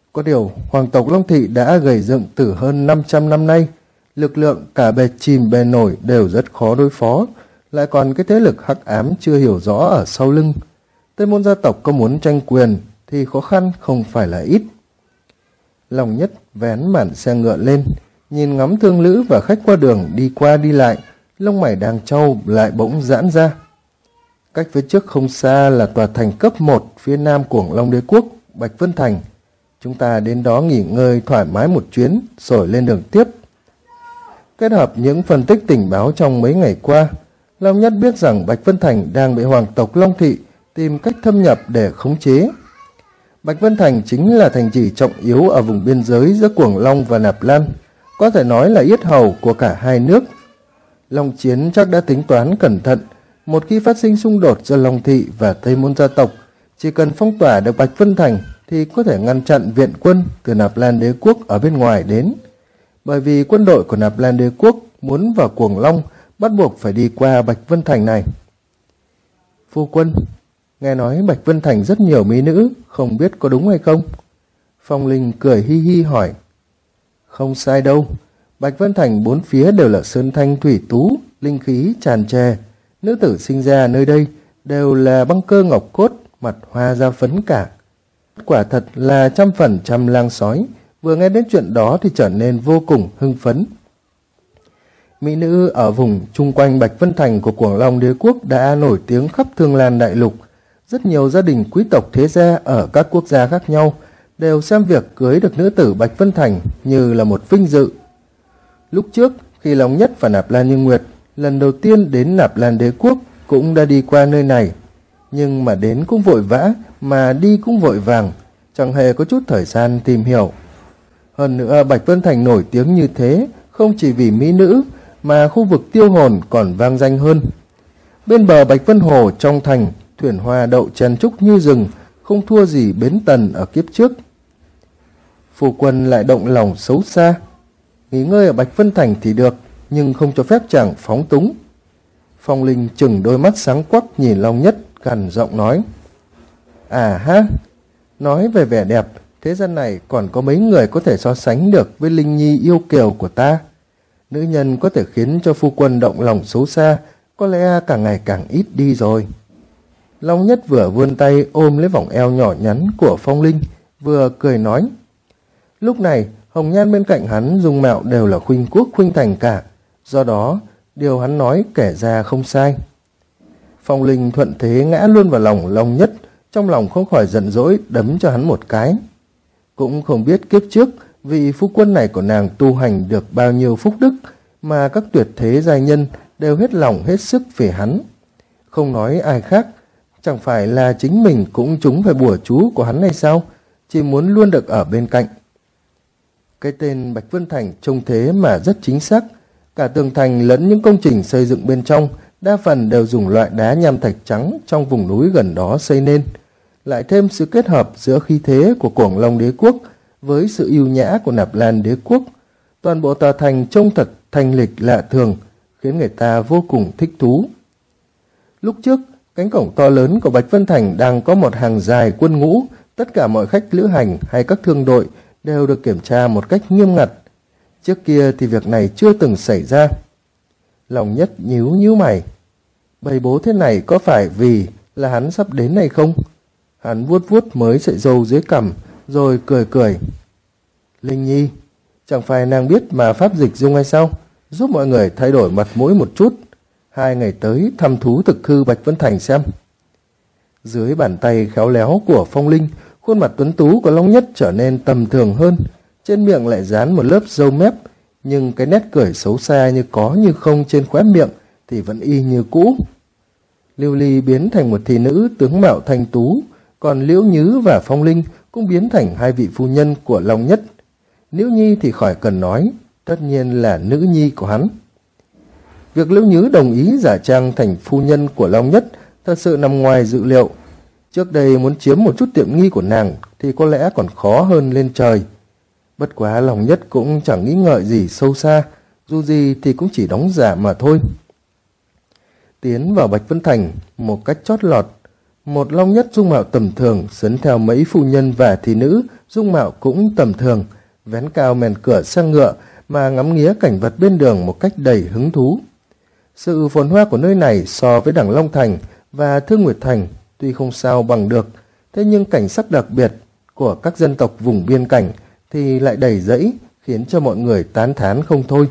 Có điều, hoàng tộc Long Thị đã gầy dựng từ hơn 500 năm nay, lực lượng cả bề chìm bề nổi đều rất khó đối phó, lại còn cái thế lực hắc ám chưa hiểu rõ ở sau lưng. Tây Môn gia tộc có muốn tranh quyền thì khó khăn không phải là ít. Long Nhất vén màn xe ngựa lên, nhìn ngắm thương lữ và khách qua đường đi qua đi lại, lông mày đang trâu lại bỗng giãn ra. Cách phía trước không xa là tòa thành cấp 1 phía nam của Long Đế Quốc, Bạch Vân Thành. Chúng ta đến đó nghỉ ngơi thoải mái một chuyến rồi lên đường tiếp. Kết hợp những phân tích tình báo trong mấy ngày qua, Long Nhất biết rằng Bạch Vân Thành đang bị hoàng tộc Long Thị tìm cách thâm nhập để khống chế. Bạch Vân Thành chính là thành trì trọng yếu ở vùng biên giới giữa Cuồng Long và Nạp Lan, có thể nói là yết hầu của cả hai nước. Long Chiến chắc đã tính toán cẩn thận, một khi phát sinh xung đột giữa Long Thị và Tây Môn gia tộc, chỉ cần phong tỏa được Bạch Vân Thành thì có thể ngăn chặn viện quân từ Nạp Lan Đế Quốc ở bên ngoài đến. Bởi vì quân đội của Nạp Lan Đế Quốc muốn vào Cuồng Long bắt buộc phải đi qua Bạch Vân Thành này. Phu quân, nghe nói Bạch Vân Thành rất nhiều mỹ nữ, không biết có đúng hay không? Phong Linh cười hi hi hỏi. Không sai đâu, Bạch Vân Thành bốn phía đều là sơn thanh thủy tú, linh khí tràn trề. Nữ tử sinh ra nơi đây đều là băng cơ ngọc cốt, mặt hoa da phấn cả. Quả thật là 100% lang sói, vừa nghe đến chuyện đó thì trở nên vô cùng hưng phấn. Mỹ nữ ở vùng chung quanh Bạch Vân Thành của Cuồng Long Đế Quốc đã nổi tiếng khắp Thương Lan Đại Lục. Rất nhiều gia đình quý tộc thế gia ở các quốc gia khác nhau đều xem việc cưới được nữ tử Bạch Vân Thành như là một vinh dự. Lúc trước, khi Long Nhất và Nạp Lan Như Nguyệt lần đầu tiên đến Nạp Lan Đế Quốc cũng đã đi qua nơi này, nhưng mà đến cũng vội vã, mà đi cũng vội vàng, chẳng hề có chút thời gian tìm hiểu. Hơn nữa, Bạch Vân Thành nổi tiếng như thế không chỉ vì mỹ nữ, mà khu vực Tiêu Hồn còn vang danh hơn. Bên bờ Bạch Vân Hồ trong thành, thuyền hoa đậu chen chúc như rừng, không thua gì Bến Tần ở kiếp trước. Phu quân lại động lòng xấu xa. Nghỉ ngơi ở Bạch Vân Thành thì được, nhưng không cho phép chàng phóng túng. Phong Linh chừng đôi mắt sáng quắc nhìn Long Nhất, gằn giọng nói. À ha, nói về vẻ đẹp, thế gian này còn có mấy người có thể so sánh được với Linh Nhi yêu kiều của ta. Nữ nhân có thể khiến cho phu quân động lòng xấu xa, có lẽ càng ngày càng ít đi rồi. Long Nhất vừa vươn tay ôm lấy vòng eo nhỏ nhắn của Phong Linh, vừa cười nói. Lúc này, Hồng Nhan bên cạnh hắn dung mạo đều là khuynh quốc khuynh thành cả, do đó điều hắn nói kể ra không sai. Phong Linh thuận thế ngã luôn vào lòng Long Nhất, trong lòng không khỏi giận dỗi đấm cho hắn một cái. Cũng không biết kiếp trước vị phu quân này của nàng tu hành được bao nhiêu phúc đức mà các tuyệt thế giai nhân đều hết lòng hết sức vì hắn. Không nói ai khác, chẳng phải là chính mình cũng trúng phải bùa chú của hắn hay sao, chỉ muốn luôn được ở bên cạnh. Cái tên Bạch Vân Thành trông thế mà rất chính xác, cả tường thành lẫn những công trình xây dựng bên trong đa phần đều dùng loại đá nham thạch trắng trong vùng núi gần đó xây nên, lại thêm sự kết hợp giữa khí thế của Cuồng Long Đế Quốc với sự yêu nhã của Nạp Lan Đế Quốc. Toàn bộ tòa thành trông thật thanh lịch lạ thường, khiến người ta vô cùng thích thú. Lúc trước, cánh cổng to lớn của Bạch Vân Thành đang có một hàng dài quân ngũ, tất cả mọi khách lữ hành hay các thương đội đều được kiểm tra một cách nghiêm ngặt. Trước kia thì việc này chưa từng xảy ra. Long Nhất nhíu nhíu mày. Bày bố thế này có phải vì là hắn sắp đến hay không? Hắn vuốt vuốt mới sợi râu dưới cằm, rồi cười cười. Linh Nhi, chẳng phải nàng biết mà pháp dịch dung hay sao? Giúp mọi người thay đổi mặt mũi một chút. 2 ngày tới thăm thú thực hư Bạch Vân Thành xem. Dưới bàn tay khéo léo của Phong Linh, khuôn mặt tuấn tú của Long Nhất trở nên tầm thường hơn. Trên miệng lại dán một lớp râu mép, nhưng cái nét cười xấu xa như có như không trên khóe miệng thì vẫn y như cũ. Lưu Ly biến thành một thị nữ tướng mạo thanh tú, còn Liễu Nhứ và Phong Linh cũng biến thành 2 vị phu nhân của Long Nhất. Liễu Nhi thì khỏi cần nói, tất nhiên là nữ nhi của hắn. Việc Liễu Nhứ đồng ý giả trang thành phu nhân của Long Nhất thật sự nằm ngoài dự liệu. Trước đây muốn chiếm một chút tiện nghi của nàng thì có lẽ còn khó hơn lên trời. Bất quá Long Nhất cũng chẳng nghĩ ngợi gì sâu xa, dù gì thì cũng chỉ đóng giả mà thôi. Tiến vào Bạch Vân Thành một cách chót lọt, một Long Nhất dung mạo tầm thường dẫn theo mấy phu nhân và thị nữ dung mạo cũng tầm thường, vén cao mền cửa sang ngựa mà ngắm nghía cảnh vật bên đường một cách đầy hứng thú. Sự phồn hoa của nơi này so với Đằng Long Thành và Thương Nguyệt Thành tuy không sao bằng được, thế nhưng cảnh sắc đặc biệt của các dân tộc vùng biên cảnh thì lại đầy rẫy, khiến cho mọi người tán thán không thôi.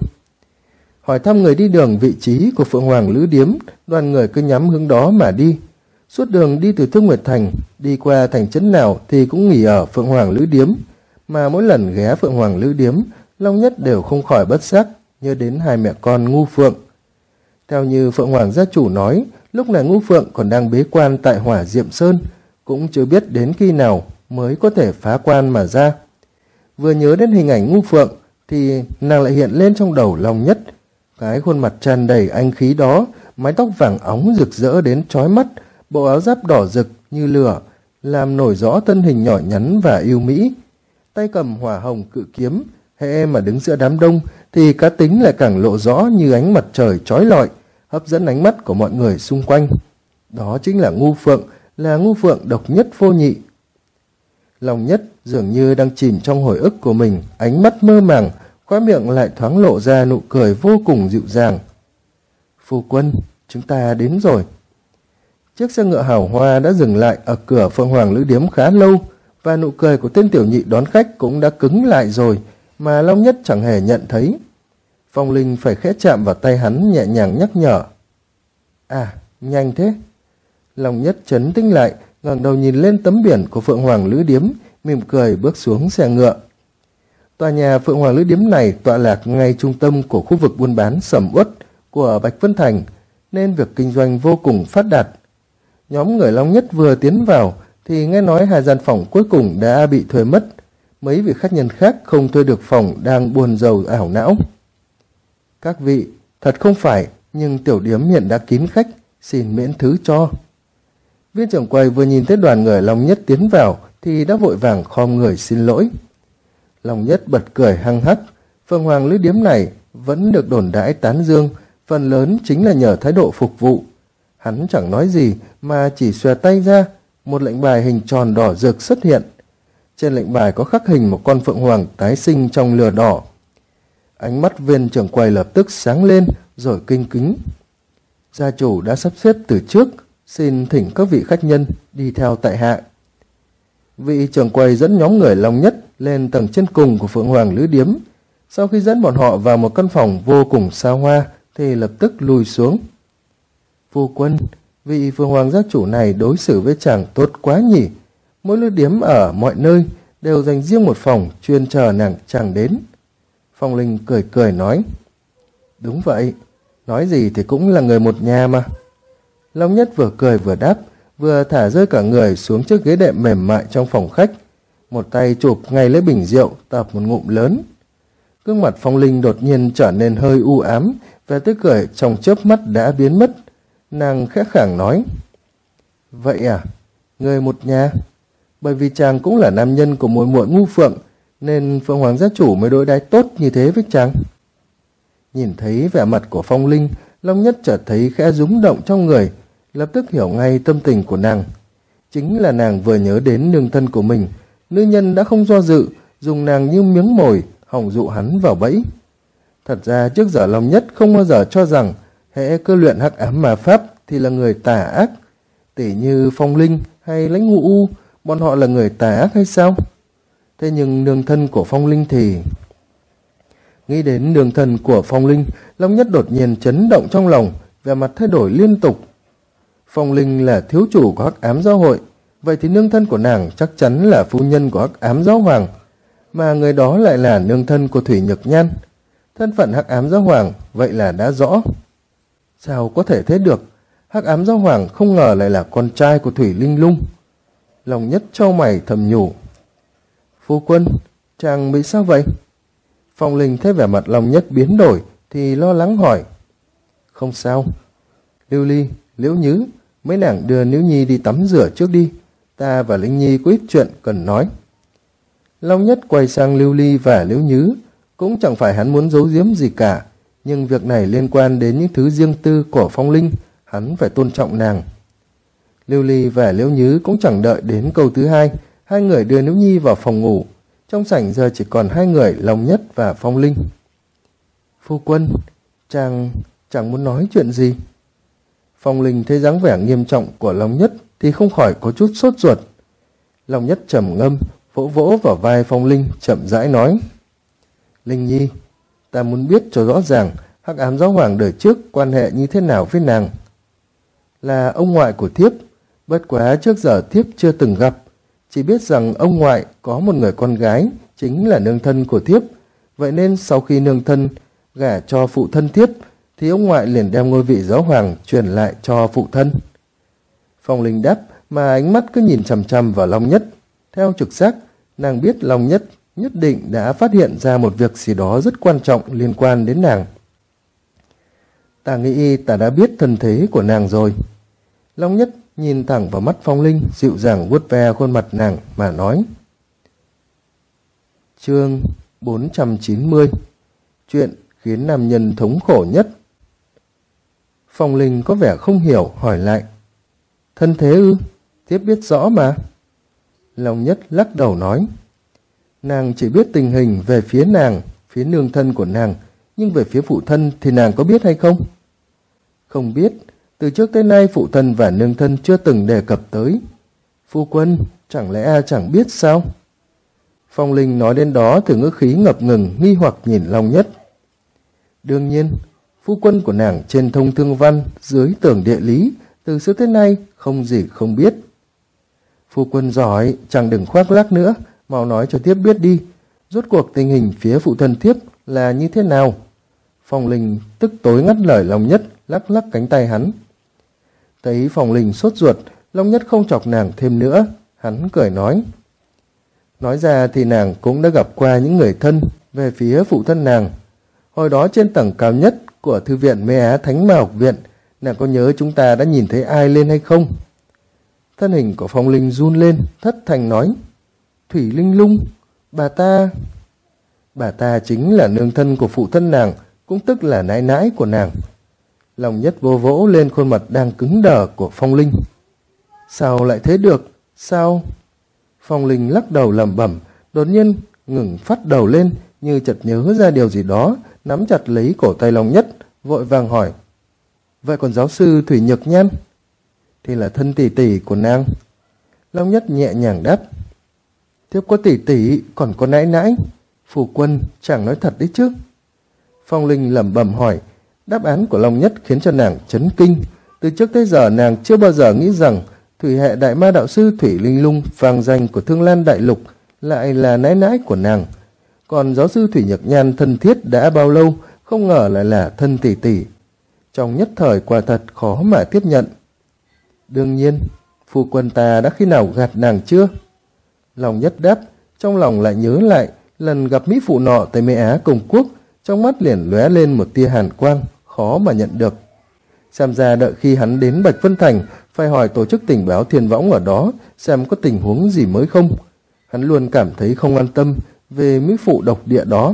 Hỏi thăm người đi đường vị trí của Phượng Hoàng Lữ Điếm, đoàn người cứ nhắm hướng đó mà đi. Suốt đường đi từ Thương Nguyệt Thành, đi qua thành trấn nào thì cũng nghỉ ở Phượng Hoàng Lữ Điếm, mà mỗi lần ghé Phượng Hoàng Lữ Điếm, Long Nhất đều không khỏi bất giác nhớ đến hai mẹ con Ngu Phượng. Theo như Phượng Hoàng gia chủ nói, lúc này Ngu Phượng còn đang bế quan tại Hỏa Diệm Sơn, cũng chưa biết đến khi nào mới có thể phá quan mà ra. Vừa nhớ đến hình ảnh Ngu Phượng thì nàng lại hiện lên trong đầu Long Nhất. Cái khuôn mặt tràn đầy anh khí đó, mái tóc vàng óng rực rỡ đến chói mắt, bộ áo giáp đỏ rực như lửa, làm nổi rõ thân hình nhỏ nhắn và yêu mỹ. Tay cầm hỏa hồng cự kiếm, hễ mà đứng giữa đám đông thì cá tính lại càng lộ rõ như ánh mặt trời chói lọi, hấp dẫn ánh mắt của mọi người xung quanh. Đó chính là Ngu Phượng, là Ngu Phượng độc nhất vô nhị. Long Nhất dường như đang chìm trong hồi ức của mình, ánh mắt mơ màng, khóe miệng lại thoáng lộ ra nụ cười vô cùng dịu dàng. Phu quân, chúng ta đến rồi. Chiếc xe ngựa hào hoa đã dừng lại ở cửa Phượng Hoàng Lữ Điếm khá lâu, và nụ cười của tên tiểu nhị đón khách cũng đã cứng lại rồi, mà Long Nhất chẳng hề nhận thấy. Phong Linh phải khẽ chạm vào tay hắn nhẹ nhàng nhắc nhở. À, nhanh thế. Long Nhất trấn tĩnh lại, ngẩng đầu nhìn lên tấm biển của Phượng Hoàng Lữ Điếm, mỉm cười bước xuống xe ngựa. Tòa nhà Phượng Hoàng Lữ Điếm này tọa lạc ngay trung tâm của khu vực buôn bán sầm uất của Bạch Vân Thành, nên việc kinh doanh vô cùng phát đạt. Nhóm người Long Nhất vừa tiến vào thì nghe nói hai gian phòng cuối cùng đã bị thuê mất. Mấy vị khách nhân khác không thuê được phòng đang buồn rầu ảo não. Các vị, thật không phải, nhưng tiểu điếm hiện đã kín khách, xin miễn thứ cho. Viên trưởng quầy vừa nhìn thấy đoàn người Long Nhất tiến vào thì đã vội vàng khom người xin lỗi. Long Nhất bật cười hăng hắc. Phượng Hoàng Lữ Điếm này vẫn được đồn đãi tán dương, phần lớn chính là nhờ thái độ phục vụ. Hắn chẳng nói gì mà chỉ xòe tay ra, một lệnh bài hình tròn đỏ rực xuất hiện. Trên lệnh bài có khắc hình một con phượng hoàng tái sinh trong lửa đỏ. Ánh mắt viên trưởng quầy lập tức sáng lên rồi kinh kính. Gia chủ đã sắp xếp từ trước, xin thỉnh các vị khách nhân đi theo tại hạ. Vị trưởng quầy dẫn nhóm người Long Nhất lên tầng trên cùng của Phượng Hoàng Lữ Điếm. Sau khi dẫn bọn họ vào một căn phòng vô cùng xa hoa thì lập tức lùi xuống. Phu quân, vị Phượng Hoàng gia chủ này đối xử với chàng tốt quá nhỉ. Mỗi lữ điếm ở mọi nơi đều dành riêng một phòng chuyên chờ chàng đến. Phong Linh cười cười nói. Đúng vậy, nói gì thì cũng là người một nhà mà. Long Nhất vừa cười vừa đáp, vừa thả rơi cả người xuống chiếc ghế đệm mềm mại trong phòng khách. Một tay chụp ngay lấy bình rượu, tập một ngụm lớn. Gương mặt Phong Linh đột nhiên trở nên hơi u ám, và tươi cười trong chớp mắt đã biến mất. Nàng khẽ khàng nói. Vậy à, người một nhà. Bởi vì chàng cũng là nam nhân của muội muội Ngu Phượng, nên Phượng Hoàng gia chủ mới đối đãi tốt như thế với chàng. Nhìn thấy vẻ mặt của Phong Linh, Long Nhất chợt thấy khẽ rúng động trong người, lập tức hiểu ngay tâm tình của nàng. Chính là nàng vừa nhớ đến nương thân của mình, nữ nhân đã không do dự, dùng nàng như miếng mồi, hòng dụ hắn vào bẫy. Thật ra trước giờ Long Nhất không bao giờ cho rằng hễ cơ luyện hắc ám ma pháp thì là người tà ác. Tỉ như Phong Linh hay Lãnh Ngụ U, bọn họ là người tà ác hay sao? Thế nhưng nương thân của Phong Linh thì... Nghĩ đến nương thân của Phong Linh, Long Nhất đột nhiên chấn động trong lòng, vẻ mặt thay đổi liên tục. Phong Linh là thiếu chủ của hắc ám giáo hội, vậy thì nương thân của nàng chắc chắn là phu nhân của hắc ám giáo hoàng, mà người đó lại là nương thân của Thủy Nhược Nhan. Thân phận hắc ám giáo hoàng vậy là đã rõ. Sao có thể thế được? Hắc ám giáo hoàng không ngờ lại là con trai của Thủy Linh Lung. Long Nhất chau mày thầm nhủ. Phu quân, chàng bị sao vậy? Phong Linh thấy vẻ mặt Long Nhất biến đổi thì lo lắng hỏi. Không sao. Lưu Ly, Liễu Nhứ, mấy nàng đưa Liễu Nhi đi tắm rửa trước đi. Ta và Linh Nhi có ít chuyện cần nói. Long Nhất quay sang Lưu Ly và Liễu Nhứ. Cũng chẳng phải hắn muốn giấu giếm gì cả, nhưng việc này liên quan đến những thứ riêng tư của Phong Linh, hắn phải tôn trọng nàng. Lưu Ly và Liễu Nhứ cũng chẳng đợi đến câu thứ hai, Hai người đưa nữ nhi vào phòng ngủ. Trong sảnh giờ chỉ còn hai người, Long Nhất và Phong Linh. Phu quân, chàng muốn nói chuyện gì? Phong Linh thấy dáng vẻ nghiêm trọng của Long Nhất thì không khỏi có chút sốt ruột. Long Nhất trầm ngâm, vỗ vỗ vào vai Phong Linh, chậm rãi nói. Linh nhi, ta muốn biết cho rõ ràng Hắc Ám Giáo Hoàng đời trước quan hệ như thế nào với nàng. Là ông ngoại của thiếp, bất quá trước giờ thiếp chưa từng gặp, chỉ biết rằng ông ngoại có một người con gái, chính là nương thân của thiếp. Vậy nên sau khi nương thân gả cho phụ thân thiếp, thì ông ngoại liền đem ngôi vị giáo hoàng truyền lại cho phụ thân. Phong Linh đáp mà ánh mắt cứ nhìn chằm chằm vào Long Nhất. Theo trực giác, nàng biết Long Nhất nhất định đã phát hiện ra một việc gì đó rất quan trọng liên quan đến nàng. Ta nghĩ ta đã biết thân thế của nàng rồi. Long Nhất nhìn thẳng vào mắt Phong Linh, dịu dàng vuốt ve khuôn mặt nàng mà nói. Chương 490. Chuyện khiến nam nhân thống khổ nhất. Phong Linh có vẻ không hiểu, hỏi lại. Thân thế ư? Thiếp biết rõ mà. Long Nhất lắc đầu nói. Nàng chỉ biết tình hình về phía nàng, phía nương thân của nàng, nhưng về phía phụ thân thì nàng có biết hay không? Không biết, từ trước tới nay phụ thân và nương thân chưa từng đề cập tới. Phu quân, chẳng lẽ chẳng biết sao? Phong Linh nói đến đó thì ngữ khí ngập ngừng, nghi hoặc nhìn Long Nhất. Đương nhiên, phu quân của nàng trên thông thương văn, dưới tưởng địa lý, từ xưa tới nay không gì không biết. Phu quân giỏi, chẳng đừng khoác lác nữa, mau nói cho thiếp biết đi, rốt cuộc tình hình phía phụ thân thiếp là như thế nào? Phong Linh tức tối ngắt lời Long Nhất, lắc lắc cánh tay hắn. Thấy Phong Linh sốt ruột, Long Nhất không chọc nàng thêm nữa, hắn cười nói. Nói ra thì nàng cũng đã gặp qua những người thân về phía phụ thân nàng. Hồi đó trên tầng cao nhất của thư viện Mê Á Thánh Ma Học Viện, nàng có nhớ chúng ta đã nhìn thấy ai lên hay không? Thân hình của Phong Linh run lên, thất thanh nói. Thủy Linh Lung, bà ta chính là nương thân của phụ thân nàng, cũng tức là nãi nãi của nàng. Long Nhất vô vỗ lên khuôn mặt đang cứng đờ của Phong Linh. Sao lại thế được? Sao? Phong Linh lắc đầu lẩm bẩm, đột nhiên ngừng phát đầu lên như chợt nhớ ra điều gì đó, nắm chặt lấy cổ tay Long Nhất, vội vàng hỏi. Vậy còn giáo sư Thủy Nhược Nhan? Thì là thân tỷ tỷ của nàng. Long Nhất nhẹ nhàng đáp. Thiếp có tỷ tỷ, còn có nãi nãi. Phu quân, chẳng nói thật đấy chứ. Phong Linh lẩm bẩm hỏi. Đáp án của Long Nhất khiến cho nàng chấn kinh. Từ trước tới giờ nàng chưa bao giờ nghĩ rằng thủy hệ đại ma đạo sư Thủy Linh Lung, vang danh của Thương Lan Đại Lục, lại là nãi nãi của nàng. Còn giáo sư Thủy Nhược Nhan thân thiết đã bao lâu, không ngờ lại là thân tỷ tỷ. Trong nhất thời quả thật khó mà tiếp nhận. Đương nhiên, phu quân ta đã khi nào gạt nàng chưa? Long Nhất đáp, trong lòng lại nhớ lại lần gặp mỹ phụ nọ tại Mê Á Công Quốc, trong mắt liền lóe lên một tia hàn quang, khó mà nhận được. Xem ra đợi khi hắn đến Bạch Vân Thành, phải hỏi tổ chức tình báo Thiên Võng ở đó xem có tình huống gì mới không. Hắn luôn cảm thấy không an tâm về mỹ phụ độc địa đó.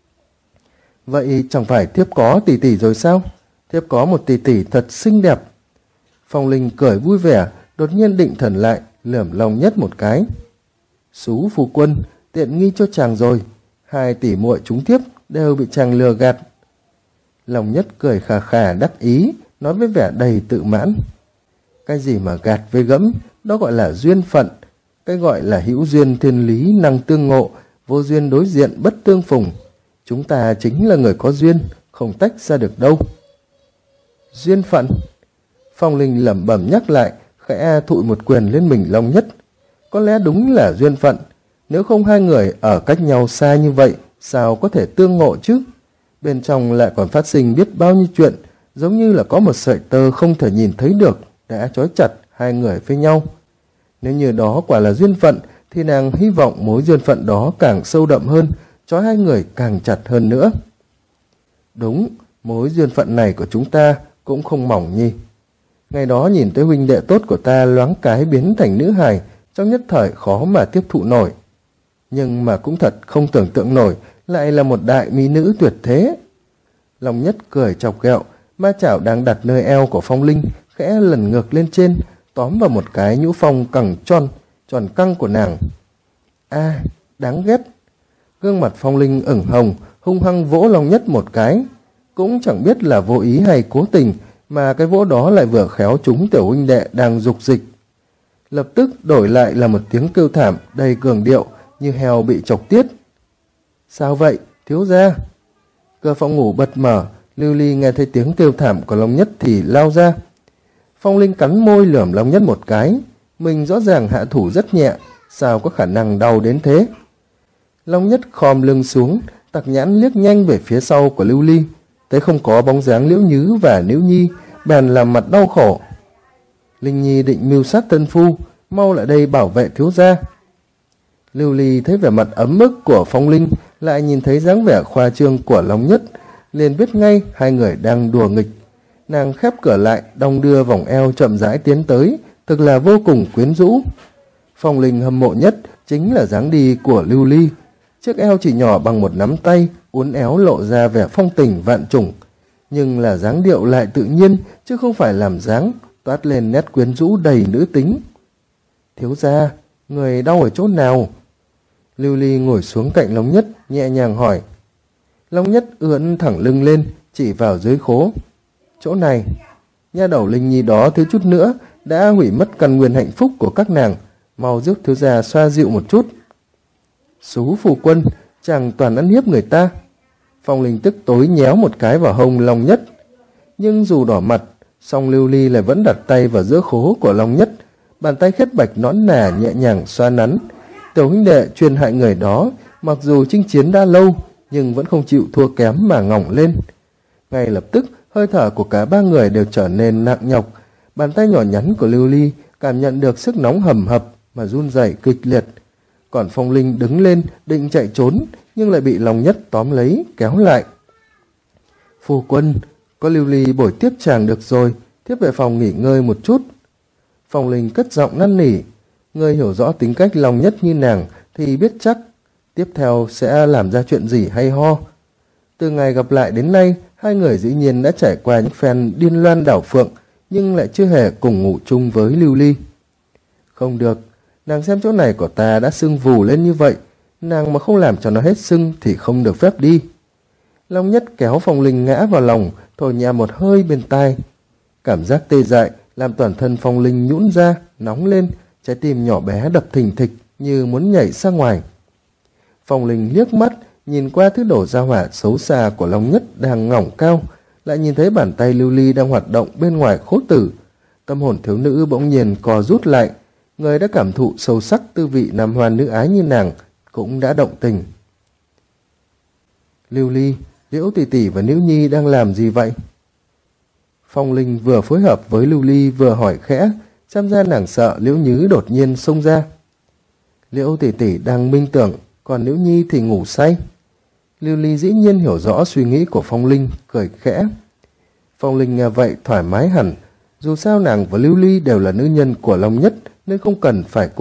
Vậy chẳng phải thiếp có tỷ tỷ rồi sao? Thiếp có một tỷ tỷ thật xinh đẹp. Phong Linh cười vui vẻ, đột nhiên định thần lại, lườm Long Nhất một cái. Xú phu quân, tiện nghi cho chàng rồi. 2 tỷ muội chúng thiếp đều bị chàng lừa gạt. Long Nhất cười khà khà đắc ý, nói với vẻ đầy tự mãn. Cái gì mà gạt với gẫm, đó gọi là duyên phận. Cái gọi là hữu duyên thiên lý năng tương ngộ, vô duyên đối diện bất tương phùng. Chúng ta chính là người có duyên, không tách ra được đâu. Duyên phận. Phong Linh lẩm bẩm nhắc lại, khẽ thụi một quyền lên mình Long Nhất. Có lẽ đúng là duyên phận. Nếu không hai người ở cách nhau xa như vậy, sao có thể tương ngộ chứ? Bên trong lại còn phát sinh biết bao nhiêu chuyện, giống như là có một sợi tơ không thể nhìn thấy được, đã trói chặt hai người với nhau. Nếu như đó quả là duyên phận, thì nàng hy vọng mối duyên phận đó càng sâu đậm hơn, trói hai người càng chặt hơn nữa. Đúng, mối duyên phận này của chúng ta cũng không mỏng nhi. Ngày đó nhìn tới huynh đệ tốt của ta loáng cái biến thành nữ hài, trong nhất thời khó mà tiếp thụ nổi. Nhưng mà cũng thật không tưởng tượng nổi, lại là một đại mỹ nữ tuyệt thế. Long Nhất cười chọc ghẹo, ma chảo đang đặt nơi eo của Phong Linh, khẽ lần ngược lên trên, tóm vào một cái nhũ phong cẳng tròn căng của nàng. A, đáng ghét. Gương mặt Phong Linh ửng hồng, hung hăng vỗ Long Nhất một cái. Cũng chẳng biết là vô ý hay cố tình, mà cái vỗ đó lại vừa khéo trúng tiểu huynh đệ đang dục dịch. Lập tức đổi lại là một tiếng kêu thảm đầy cường điệu như heo bị chọc tiết. Sao vậy, thiếu gia? Cửa phòng ngủ bật mở, Lưu Ly nghe thấy tiếng kêu thảm của Long Nhất thì lao ra. Phong Linh cắn môi lườm Long Nhất một cái. Mình rõ ràng hạ thủ rất nhẹ, sao có khả năng đau đến thế? Long Nhất khom lưng xuống, tặc nhãn liếc nhanh về phía sau của Lưu Ly, thấy không có bóng dáng Liễu Nhứ và Liễu Nhi, bèn làm mặt đau khổ. Linh Nhi định mưu sát thân phu, mau lại đây bảo vệ thiếu gia. Lưu Ly thấy vẻ mặt ấm ức của Phong Linh, lại nhìn thấy dáng vẻ khoa trương của Long Nhất, liền biết ngay hai người đang đùa nghịch. Nàng khép cửa lại, đong đưa vòng eo chậm rãi tiến tới, thực là vô cùng quyến rũ. Phong Linh hâm mộ nhất chính là dáng đi của Lưu Ly. Chiếc eo chỉ nhỏ bằng một nắm tay, uốn éo lộ ra vẻ phong tình vạn trùng, nhưng là dáng điệu lại tự nhiên, chứ không phải làm dáng, toát lên nét quyến rũ đầy nữ tính. Thiếu gia, người đau ở chỗ nào? Lưu Ly ngồi xuống cạnh Long Nhất, nhẹ nhàng hỏi. Long Nhất ưỡn thẳng lưng lên, chỉ vào dưới khố. Chỗ này, nha đầu Linh Nhi đó thiếu chút nữa đã hủy mất căn nguyên hạnh phúc của các nàng, mau giúp thiếu gia xoa dịu một chút. Xú phù quân, chàng toàn ăn hiếp người ta. Phong Linh tức tối nhéo một cái vào hông Long Nhất. Nhưng dù đỏ mặt, song Lưu Ly lại vẫn đặt tay vào giữa khố của Long Nhất, bàn tay khét bạch nõn nà nhẹ nhàng xoa nắn. Tiểu huynh đệ chuyên hại người đó, mặc dù chinh chiến đã lâu, nhưng vẫn không chịu thua kém mà ngỏng lên. Ngay lập tức, hơi thở của cả ba người đều trở nên nặng nhọc. Bàn tay nhỏ nhắn của Lưu Ly cảm nhận được sức nóng hầm hập mà run rẩy kịch liệt. Còn Phong Linh đứng lên định chạy trốn, nhưng lại bị Long Nhất tóm lấy, kéo lại. Phu quân, có Lưu Ly bổi tiếp chàng được rồi, tiếp về phòng nghỉ ngơi một chút. Phong Linh cất giọng năn nỉ. Người hiểu rõ tính cách Long Nhất như nàng thì biết chắc tiếp theo sẽ làm ra chuyện gì hay ho. Từ ngày gặp lại đến nay, hai người dĩ nhiên đã trải qua những phen điên loan đảo phượng, nhưng lại chưa hề cùng ngủ chung với Lưu Ly. Không được, nàng xem chỗ này của ta đã sưng vù lên như vậy, nàng mà không làm cho nó hết sưng thì không được phép đi. Long Nhất kéo Phong Linh ngã vào lòng, thổi nhẹ một hơi bên tai. Cảm giác tê dại làm toàn thân Phong Linh nhũn ra, nóng lên, trái tim nhỏ bé đập thình thịch như muốn nhảy ra ngoài. Phong Linh liếc mắt, nhìn qua thứ đổ ra hỏa xấu xa của Long Nhất đang ngỏng cao, lại nhìn thấy bàn tay Lưu Ly đang hoạt động bên ngoài khố tử. Tâm hồn thiếu nữ bỗng nhiên co rút lại, người đã cảm thụ sâu sắc tư vị nam hoan nữ ái như nàng cũng đã động tình. Lưu Ly, Liễu tỷ tỷ và Liễu Nhi đang làm gì vậy? Phong Linh vừa phối hợp với Lưu Ly vừa hỏi khẽ, xem ra nàng sợ Liễu Nhứ đột nhiên xông ra. Liễu tỷ tỷ đang minh tưởng, còn Liễu Nhi thì ngủ say. Lưu Ly dĩ nhiên hiểu rõ suy nghĩ của Phong Linh, cười khẽ. Phong Linh nghe vậy thoải mái hẳn, dù sao nàng và Lưu Ly đều là nữ nhân của Long Nhất nên không cần phải